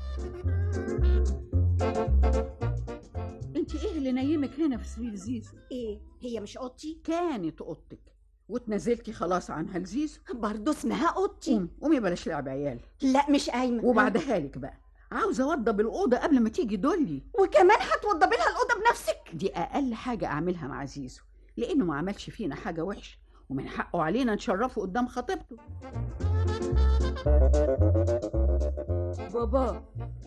انت ايه اللي نايمك هنا في سرير زيزو؟ ايه هي مش اوضتي؟ كانت اوضتك واتنزلتي خلاص عنها لزيزو. برضه اسمها اوضتي. قومي بلاش لعب عيال. لا مش قايمه. وبعدها لك بقى، عاوزه اوضب الاوضه قبل ما تيجي دولي. وكمان هتوضبي لها الاوضه بنفسك؟ دي اقل حاجه اعملها مع زيزو، لانه ما عملش فينا حاجه وحشه، ومن حقه علينا نشرفه قدام خطيبته. بابا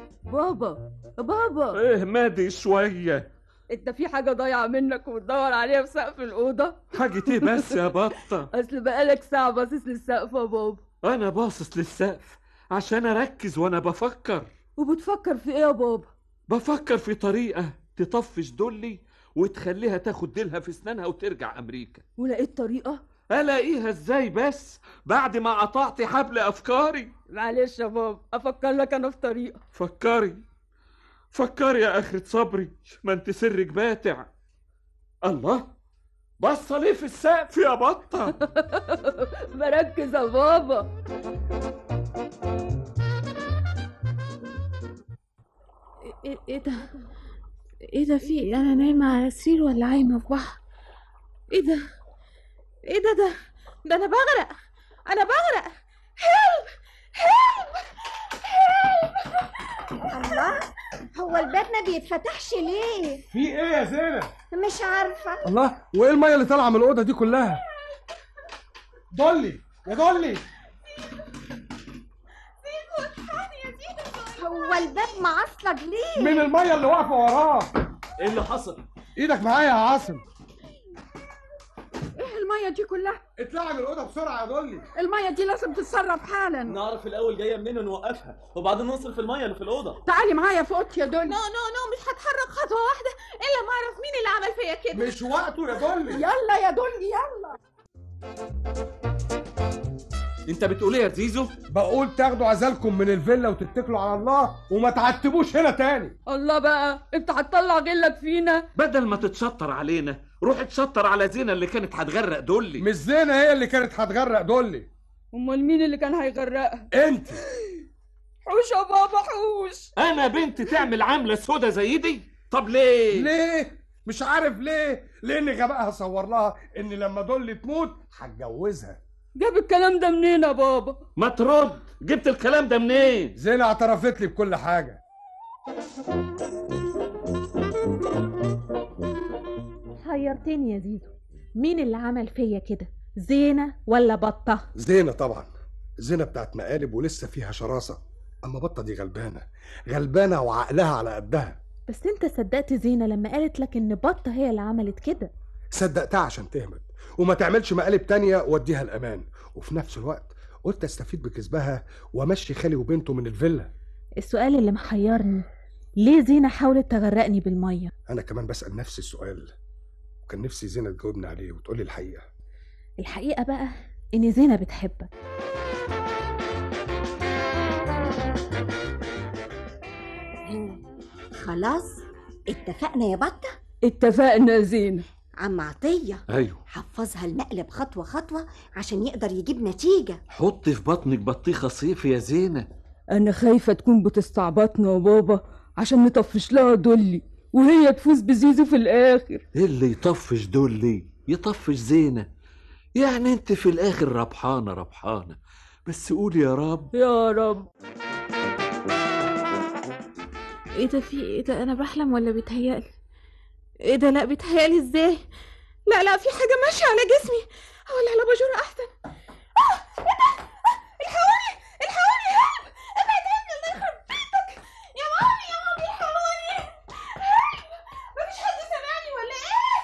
بابا ايه مادي شويه، انت في حاجه ضايعه منك وبتدور عليها في سقف الاوضه؟ حاجه ايه بس يا بطه؟ اصل بقالك ساعه باصص للسقف يا بابا. انا باصص للسقف عشان اركز وانا بفكر. وبتفكر في ايه يا بابا؟ بفكر في طريقه تطفش دولي وتخليها تاخد ديلها في اسنانها وترجع امريكا. ولقيت طريقه؟ الاقيها ازاي بس بعد ما قطعتي حبل افكاري؟ معلش يا بابا، افكر لك انا في طريقه. فكري يا اخرة صبري، ما انت سرك باتع. الله، بصه ليه في السقف يا بطه؟ بركز يا بابا. ايه ده في إيه؟ انا نايمه على سرير ولا عايمه في بحر؟ ايه ده ده انا بغرق. هيلب. الله، هو الباب ما بيتفتحش ليه؟ في ايه يا زينه؟ مش عارفه. الله، وايه الميه اللي طالعه من الاوضه دي كلها؟ دولي يا دولي. هو الباب معصلج ليه؟ من الميه اللي واقفه وراه. ايه اللي حصل؟ ايدك معايا يا عاصم. ايه الميه الميه دي كلها؟ اطلعي من الاوضه بسرعه يا دولي. الميه دي لازم تتصرف حالا. نعرف الاول جايه منين ونوقفها وبعدين نصرف الميه اللي في الاوضه. تعالي معايا في اوضتي يا دولي. نو مش هتحرك خطوه واحده الا ما اعرف مين اللي عمل فيا كده. مش وقته يا دولي. يلا يا دولي يلا. انت بتقول ايه يا زيزو؟ بقول تاخدوا عزالكم من الفيلا وتتكلوا على الله وما تعتبوش هنا تاني. الله بقى، انت هتطلع غلك فينا؟ بدل ما تتشطر علينا روح تشطر على زينة اللي كانت هتغرق دولي. مش زينة هي اللي كانت هتغرق دولي. امال مين اللي كان هيغرقها؟ انت. حوش يا بابا حوش. انا بنت تعمل عامله سودا زي دي؟ طب ليه؟ ليه؟ مش عارف ليه. لان غبائها صور لها ان لما دولي تموت هتجوزها. جاب الكلام ده منين يا بابا؟ ما ترد، جبت الكلام ده منين؟ زينة اعترفت لي بكل حاجة. حيرتني يا زيزو، مين اللي عمل فيا كده؟ زينة ولا بطة؟ زينة طبعا. زينة بتاعت مقالب ولسه فيها شراسة، اما بطة دي غلبانة وعقلها على قدها. بس انت صدقت زينة لما قالت لك ان بطة هي اللي عملت كده؟ صدقتها عشان تهمت وما تعملش مقالب تانية واديها الامان، وفي نفس الوقت قلت استفيد بكذبها وامشي خالي وبنته من الفيلا. السؤال اللي محيرني، ليه زينة حاولت تغرقني بالمية؟ انا كمان بسأل نفس السؤال، وكان نفسي زينة تجاوبني عليه وتقولي الحقيقة. الحقيقة بقى ان زينة بتحبك. خلاص اتفقنا يا بطة. اتفقنا يا زينة. عم عطية، ايوه حفظها المقلب خطوة خطوة عشان يقدر يجيب نتيجة. حطي في بطنك بطيخة صيف يا زينة. انا خايفة تكون بتستعبطنا يا بابا عشان نطفش لها دولي وهي تفوز بزيزو في الاخر. اللي يطفش دولي يطفش زينة، يعني انت في الاخر ربحانة. بس قولي يا رب يا رب. ايه ده؟ في ايه ده؟ انا بحلم ولا بيتهيألي؟ ايه ده؟ لا بيتهيألي ازاي؟ لا في حاجة ماشية على جسمي، ولا على باجورة احسن. ايه ده؟ الحقوني هلب! ابعد عني الله يخرب بيتك! يا مامي الحقوني! هلب! مفيش حد سامعني ولا ايه؟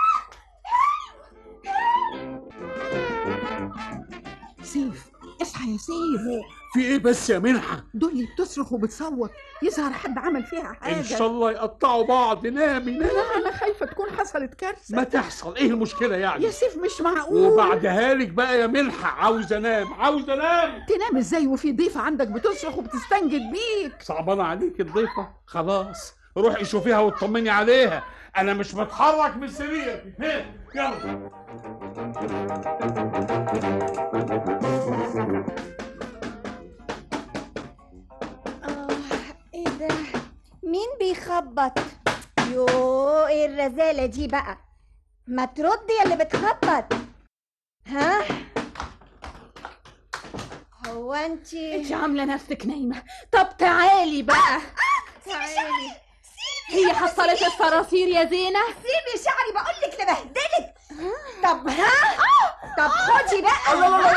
سيف اصحى يا سيف. في ايه بس يا منحة؟ دولي بتصرخ وبتصوت، يظهر حد عمل فيها حاجة. ان شاء الله يقطعوا بعض. نامي. لا انا خايفة تكون حصلت كارثة. ما تحصل، ايه المشكلة يعني؟ يا سيف مش معقول. وبعدها لك بقى يا ملحة، عاوز انام. تنام ازاي وفي ضيفة عندك بتصرخ وبتستنجد بيك؟ صعبانة عليك الضيفة؟ خلاص روحي شوفيها وطمني عليها، انا مش بتحرك من السرير. يلا. ايه ده؟ مين بيخبط؟ يوه ايه الرزالة دي بقى؟ ما تردي يا اللي بتخبط. ها؟ هو انتي عاملة نفسك نايمة؟ طب تعالي بقى. تعالي. هي حصلت الصراصير يا زينة؟ سيبي شعري بقولك لبهدلك. طب ها؟ طب خدي بقى.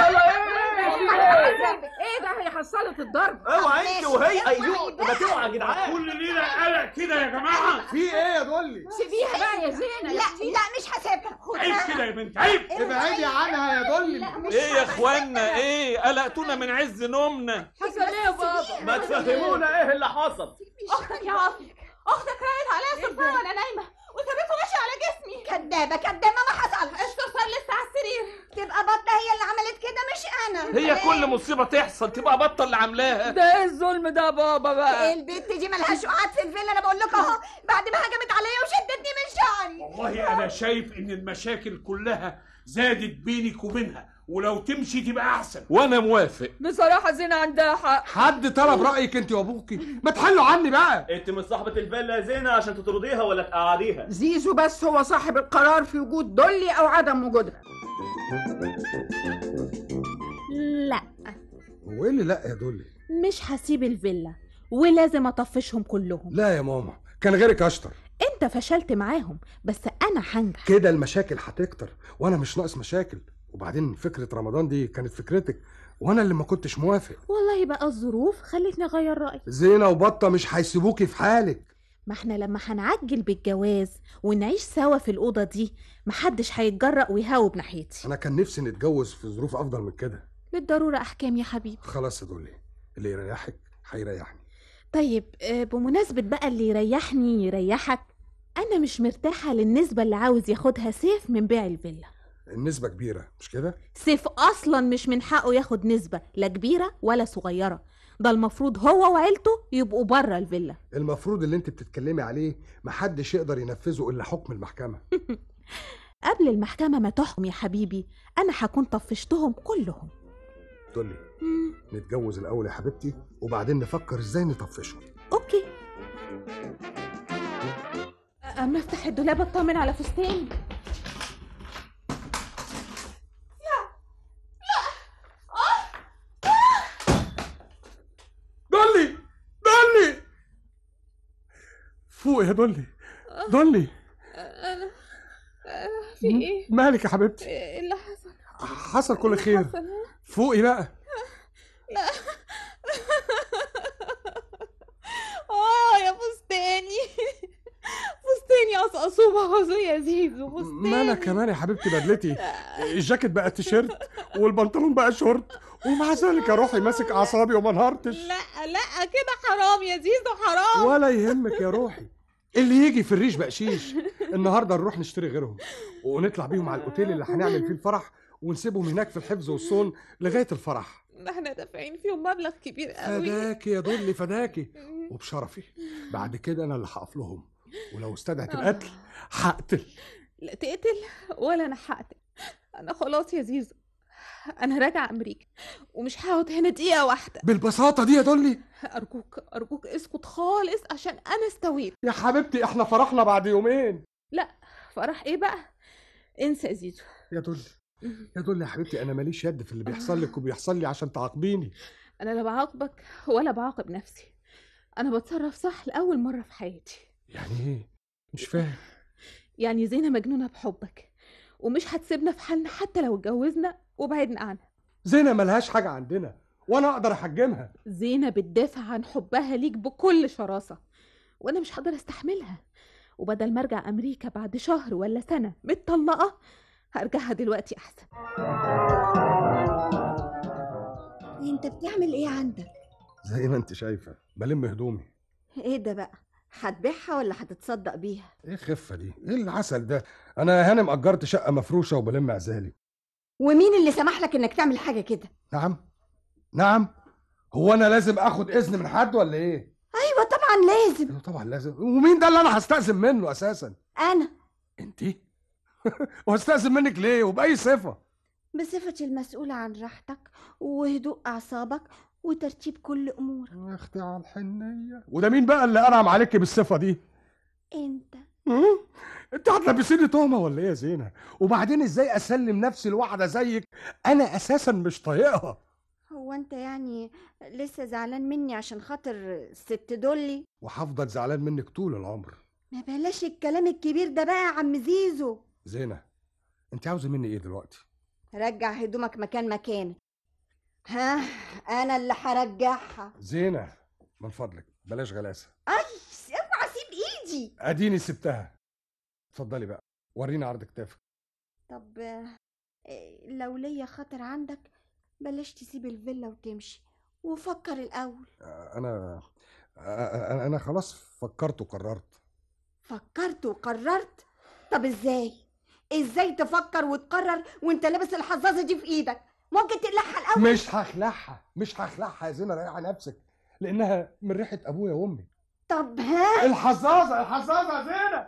ايه ده؟ هي حصلت الضرب. اوعى انت وهي ايوه ما توعى يا جدعان. كل ليلة قلق كده يا جماعة. في ايه يا دولي؟ سيبيها بقى يا زينة. لا مش هسيبها. عيب كده يا بنت، عيب. ابعدي عنها يا دولي. ايه يا اخوانا؟ ايه قلقتونا من عز نومنا؟ حصل ايه يا بابا؟ ما تفهمونا ايه اللي حصل. اختك يا عاطف، اختك راقت عليا صرصار وانا نايمة وسابته ماشي على جسمي. كدابة ما حصلش. الصرصار لسه على السرير. تبقى بطة هي اللي عملت كده مش انا. هي كل مصيبة تحصل تبقى بطة اللي عاملاها. ده ايه الظلم ده يا بابا بقى؟ البت دي ملهاش قعد في الفيلا، انا بقول لك اهو، بعد ما هجمت عليا وشدتني من شعري. والله انا شايف ان المشاكل كلها زادت بينك وبينها، ولو تمشي تبقى احسن. وانا موافق بصراحة زينة عندها حق. حد طلب رأيك انت وابوكي؟ ما تحلوا عني بقى. انت مش صاحبة الفيلا يا زينة عشان تطرديها ولا تقعديها. زيزو بس هو صاحب القرار في وجود دولي او عدم وجودها. لا. هو ايه اللي لا يا دولي؟ مش هسيب الفيلا ولازم اطفشهم كلهم. لا يا ماما، كان غيرك اشطر. انت فشلت معاهم بس انا هنجح. كده المشاكل هتكتر وانا مش ناقص مشاكل. وبعدين فكرة رمضان دي كانت فكرتك وانا اللي ما كنتش موافق. والله بقى الظروف خلتني اغير رأيي. زينة وبطة مش هيسيبوكي في حالك. ما احنا لما هنعجل بالجواز ونعيش سوا في الأوضة دي محدش هيتجرأ ويهاوب ناحيتي. انا كان نفسي نتجوز في ظروف افضل من كده. للضرورة أحكام يا حبيبي. خلاص يا دولي، اللي يريحك هيريحني. طيب بمناسبة بقى اللي يريحني يريحك، أنا مش مرتاحة للنسبة اللي عاوز ياخدها سيف من بيع الفيلا. النسبة كبيرة مش كده؟ سيف أصلا مش من حقه ياخد نسبة لا كبيرة ولا صغيرة، ده المفروض هو وعيلته يبقوا بره الفيلا. المفروض اللي انت بتتكلمي عليه محدش يقدر ينفذه إلا حكم المحكمة. قبل المحكمة ما تحكم يا حبيبي أنا هكون طفشتهم كلهم. دولي نتجوز الأول يا حبيبتي وبعدين نفكر ازاي نطفشهم. أوكي. أما افتح الدولاب اطمن على فستاني. دولي فوق يا دولي. دولي أنا في إيه؟ مالك يا حبيبتي؟ إيه اللي حصل؟ حصل كل خير. فوقي بقى. لا يا فستاني قصقصوبة يا زيزو. فستاني ما انا كمان يا حبيبتي بدلتي الجاكيت بقى تيشيرت والبنطلون بقى شورت، ومع ذلك يا روحي ماسك اعصابي وما انهارتش. لا كده حرام يا زيزو حرام. ولا يهمك يا روحي، اللي يجي في الريش بقشيش. النهارده نروح نشتري غيرهم ونطلع بيهم على الاوتيل اللي هنعمل فيه الفرح ونسيبهم هناك في الحفظ والصون لغايه الفرح. احنا دافعين فيهم مبلغ كبير قوي. فداكي يا دولي فداكي وبشرفي. بعد كده انا اللي هقف لهم، ولو استدعت القتل هقتل. لا تقتل ولا انا هقتل. انا خلاص يا زيزو انا راجعه امريكا ومش هقعد هنا دقيقه واحده. بالبساطه دي يا دولي؟ ارجوك اسكت خالص عشان انا استويت. يا حبيبتي احنا فرحنا بعد يومين. لا فرح ايه بقى؟ انسى يا زيزو. يا دولي يا حبيبتي انا ماليش يد في اللي بيحصل لك وبيحصل لي عشان تعاقبيني. انا لا بعاقبك ولا بعاقب نفسي، انا بتصرف صح لاول مره في حياتي. يعني ايه؟ مش فاهم. يعني زينة مجنونه بحبك ومش هتسيبنا في حالنا حتى لو اتجوزنا وبعدنا عنها. زينة ملهاش حاجه عندنا وانا اقدر احجمها. زينة بتدافع عن حبها ليك بكل شراسه وانا مش هقدر استحملها، وبدل ما ارجع امريكا بعد شهر ولا سنه متطلقه هرجعها دلوقتي احسن. انت بتعمل ايه عندك؟ زي ما انت شايفه بلم هدومي. ايه ده بقى؟ هتبيعها ولا هتتصدق بيها؟ ايه الخفه دي؟ ايه العسل ده؟ انا هانم اجرت شقه مفروشه وبلم عزالي. ومين اللي سمح لك انك تعمل حاجه كده؟ نعم هو انا لازم اخد اذن من حد ولا ايه؟ ايوه طبعا لازم. طبعا لازم. ومين ده اللي انا هستأذن منه اساسا؟ انا. انتي؟ وهستأذن منك ليه وبأي صفه؟ بصفتي المسؤولة عن راحتك وهدوء أعصابك وترتيب كل أمورك. يا أختي على الحنية. وده مين بقى اللي أنعم عليكي بالصفة دي؟ أنت. أنت هتلبسيني تهمة ولا إيه يا زينة؟ وبعدين إزاي أسلم نفسي لواحدة زيك أنا أساسا مش طايقها؟ هو أنت يعني لسه زعلان مني عشان خاطر الست دولي؟ وهفضل زعلان منك طول العمر. ما بلاش الكلام الكبير ده بقى يا عم زيزو. زينة أنت عاوزة مني إيه دلوقتي؟ رجع هدومك مكانك. ها انا اللي هرجعها. زينة من فضلك بلاش غلاسة. اوعى سيب ايدي. اديني سبتها. اتفضلي بقى وريني عرض كتافك. طب لو ليا خاطر عندك بلاش تسيب الفيلا وتمشي وفكر الاول. انا خلاص فكرت وقررت. فكرت وقررت؟ طب ازاي تفكر وتقرر وانت لابس الحظاظه دي في ايدك؟ ممكن تقلعها الاول. مش هخلعها يا زينة، ريحي نفسك لانها من ريحه ابويا وامي. طب ها الحظاظه يا زينة.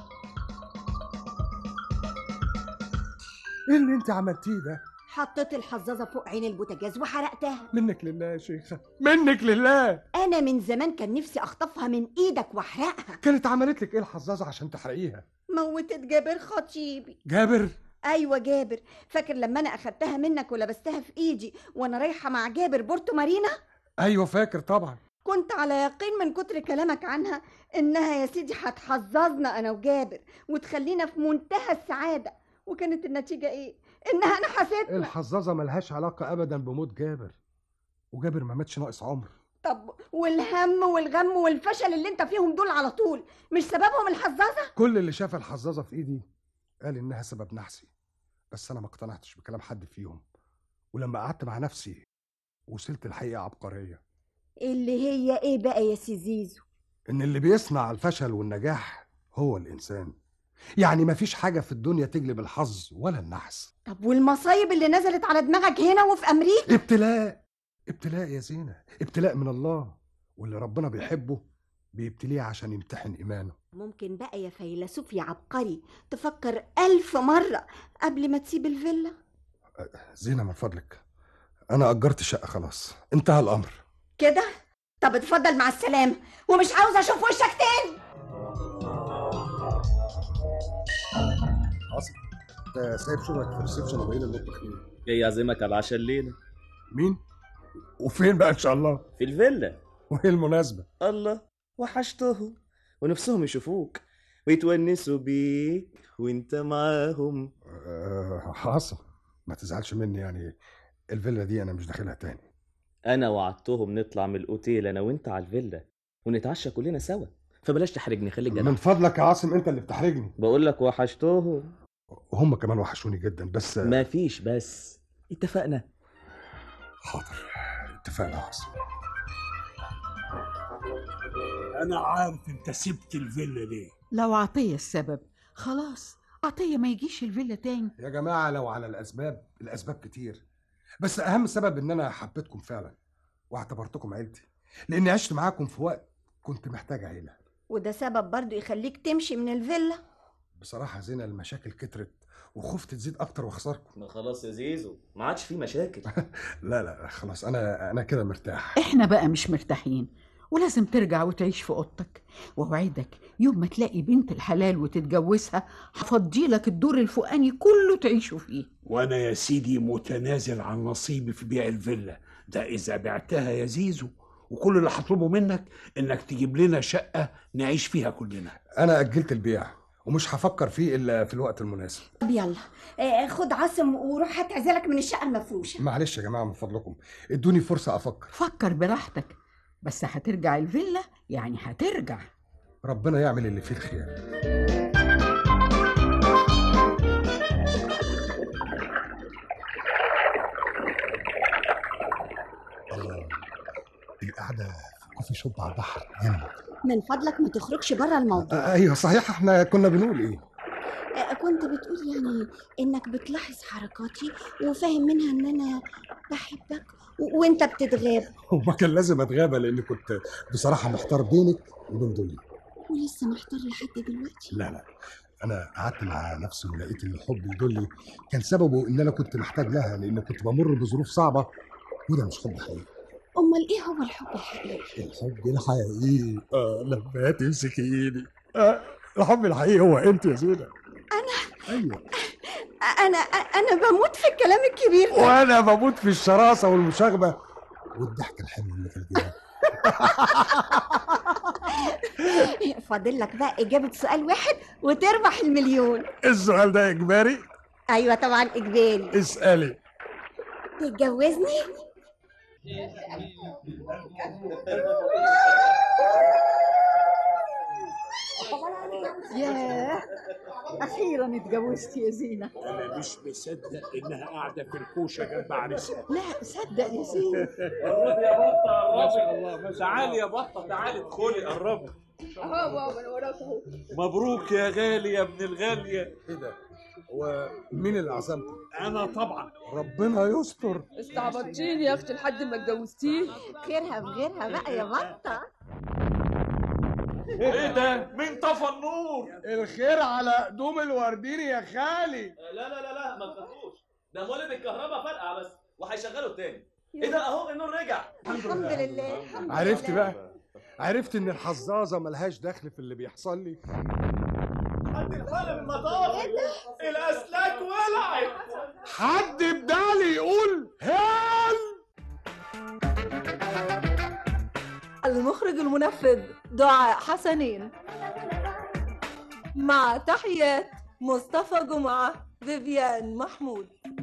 ايه اللي انت عملتيه ده؟ حطيت الحظاظه فوق عين البوتاجاز وحرقتها. منك لله يا شيخه، منك لله. انا من زمان كان نفسي اخطفها من ايدك واحرقها. كانت عملت لك ايه الحظاظه عشان تحرقيها؟ موتت جابر خطيبي. جابر؟ ايوه جابر. فاكر لما انا اخدتها منك ولبستها في ايدي وانا رايحه مع جابر بورتو مارينا؟ ايوه فاكر طبعا. كنت على يقين من كتر كلامك عنها انها يا سيدي هتحظظنا انا وجابر وتخلينا في منتهى السعاده، وكانت النتيجه ايه؟ انها نحستنا. الحظاظه ملهاش علاقه ابدا بموت جابر، وجابر ما ماتش ناقص عمر. طب والهم والغم والفشل اللي انت فيهم دول على طول مش سببهم الحظاظه؟ كل اللي شاف الحظاظه في ايدي قال انها سبب نحسي، بس انا ما اقتنعتش بكلام حد فيهم، ولما قعدت مع نفسي وصلت الحقيقه عبقريه. اللي هي ايه بقى يا سي زيزو؟ ان اللي بيصنع الفشل والنجاح هو الانسان، يعني مفيش حاجه في الدنيا تجلب الحظ ولا النحس. طب والمصايب اللي نزلت على دماغك هنا وفي امريكا؟ ابتلاء يا زينة، ابتلاء من الله، واللي ربنا بيحبه بيبتليه عشان يمتحن إيمانه. ممكن بقى يا فيلسوف يا عبقري تفكر 1000 مرة قبل ما تسيب الفيلا؟ زينة من فضلك، أنا أجرت شقة خلاص، انتهى الأمر كده؟ طب اتفضل مع السلامة، ومش عاوز أشوف وشك تاني. عاصم، أنت سايب شغلك في الريسبشن وباقيين المطبخ ليه؟ جاي أعزمك على العشاء الليلة. مين؟ وفين بقى إن شاء الله؟ في الفيلا. وإيه المناسبة؟ الله، وحشتهم ونفسهم يشوفوك ويتونسوا بيك وانت معاهم. عاصم ما تزعلش مني، يعني الفيلا دي أنا مش داخلها تاني. أنا وعدتهم نطلع من الأوتيل أنا وأنت على الفيلا ونتعشى كلنا سوا، فبلاش تحرجني، خليك جدع. من فضلك يا عاصم، أنت اللي بتحرجني. بقول لك وحشتهم. وهم كمان وحشوني جدا، بس مفيش بس، اتفقنا. حاضر، اتفقنا يا عاصم. أنا عارف أنت سبت الفيلا ليه. لو عطية السبب خلاص عطية ما يجيش الفيلا تاني. يا جماعة لو على الأسباب كتير، بس أهم سبب إن أنا حبيتكم فعلا واعتبرتكم عيلتي، لأني عشت معاكم في وقت كنت محتاج عيلة. وده سبب برضو يخليك تمشي من الفيلا؟ بصراحة زينة المشاكل كترت وخفت تزيد أكتر وأخسركم. ما خلاص يا زيزو، ما عادش في مشاكل. لا خلاص، أنا كده مرتاح. احنا بقى مش مرتاحين، ولازم ترجع وتعيش في اوضتك، واوعدك يوم ما تلاقي بنت الحلال وتتجوزها هفضيلك الدور الفوقاني كله تعيشوا فيه. وانا يا سيدي متنازل عن نصيبي في بيع الفيلا ده اذا بعتها يا زيزو، وكل اللي هطلبه منك انك تجيب لنا شقة نعيش فيها كلنا. انا اجلت البيع ومش هفكر فيه الا في الوقت المناسب. طب يلا خد عاصم وروح هات عزلك من الشقة المفروشة. معلش يا جماعة من فضلكم ادوني فرصة افكر. فكر براحتك، بس هترجع الفيلا، يعني هترجع. ربنا يعمل اللي فيه الخير. الله، القعدة في كوفي شوب على البحر جنة. من فضلك ما تخرجش بره الموضوع. ايوه صحيح، احنا كنا بنقول ايه؟ كنت بتقول يعني انك بتلاحظ حركاتي وفاهم منها ان انا بحبك وانت بتتغاب. وما كان لازم اتغابى لان كنت بصراحة محتار بينك وبين دولي. ولسه محتار لحد دلوقتي؟ لا انا قعدت مع نفسي ولقيت ان الحب لدولي كان سببه ان انا كنت محتاج لها، لان كنت بمر بظروف صعبة، وده مش حب حقيقي. امال ايه هو الحب الحقيقي؟ الحب الحقيقي لما تمسكي ايدي. الحب الحقيقي هو انت يا زينة. ايوه انا بموت في الكلام الكبير ده. وانا بموت في الشراسة والمشاغبة والضحك الحلو اللي في الجنة. فاضل لك بقى اجابة سؤال واحد وتربح المليون. السؤال ده اجباري؟ ايوه طبعا اجباري. اسألي. تتجوزني؟ ياه، اخيرا اتجوزت يا زينة. انا مش مصدق انها قاعده في الكوشه جنب عريسها. لا صدق يا زينة. قربي يا بطه، ما شاء الله. تعالي يا بطه، تعالي ادخلي، قربي. اهو بابا انا وراك اهو. مبروك يا غالي يا ابن الغاليه. ايه ده؟ هو مين اللي عزمكم؟ انا طبعا. ربنا يستر. استعبطتيني يا اختي لحد ما اتجوزتيه. خيرها بغيرها بقى يا بطه. ايه ده؟ مين طفى النور؟ الخير على قدوم الورديني يا خالي. لا ما تخافوش، ده مولد الكهرباء فرقع بس وهيشغله تاني. ايه ده؟ اهو النور رجع. الحمد لله. عرفت بقى؟ عرفت ان الحظاظه ملهاش دخل في اللي بيحصل لي. حد اتقلب المطار، الاسلاك ولعت. حد بدالي يقول هل. المخرج المنفذ دعاء حسنين، مع تحيات مصطفى جمعة، فيفيان محمود.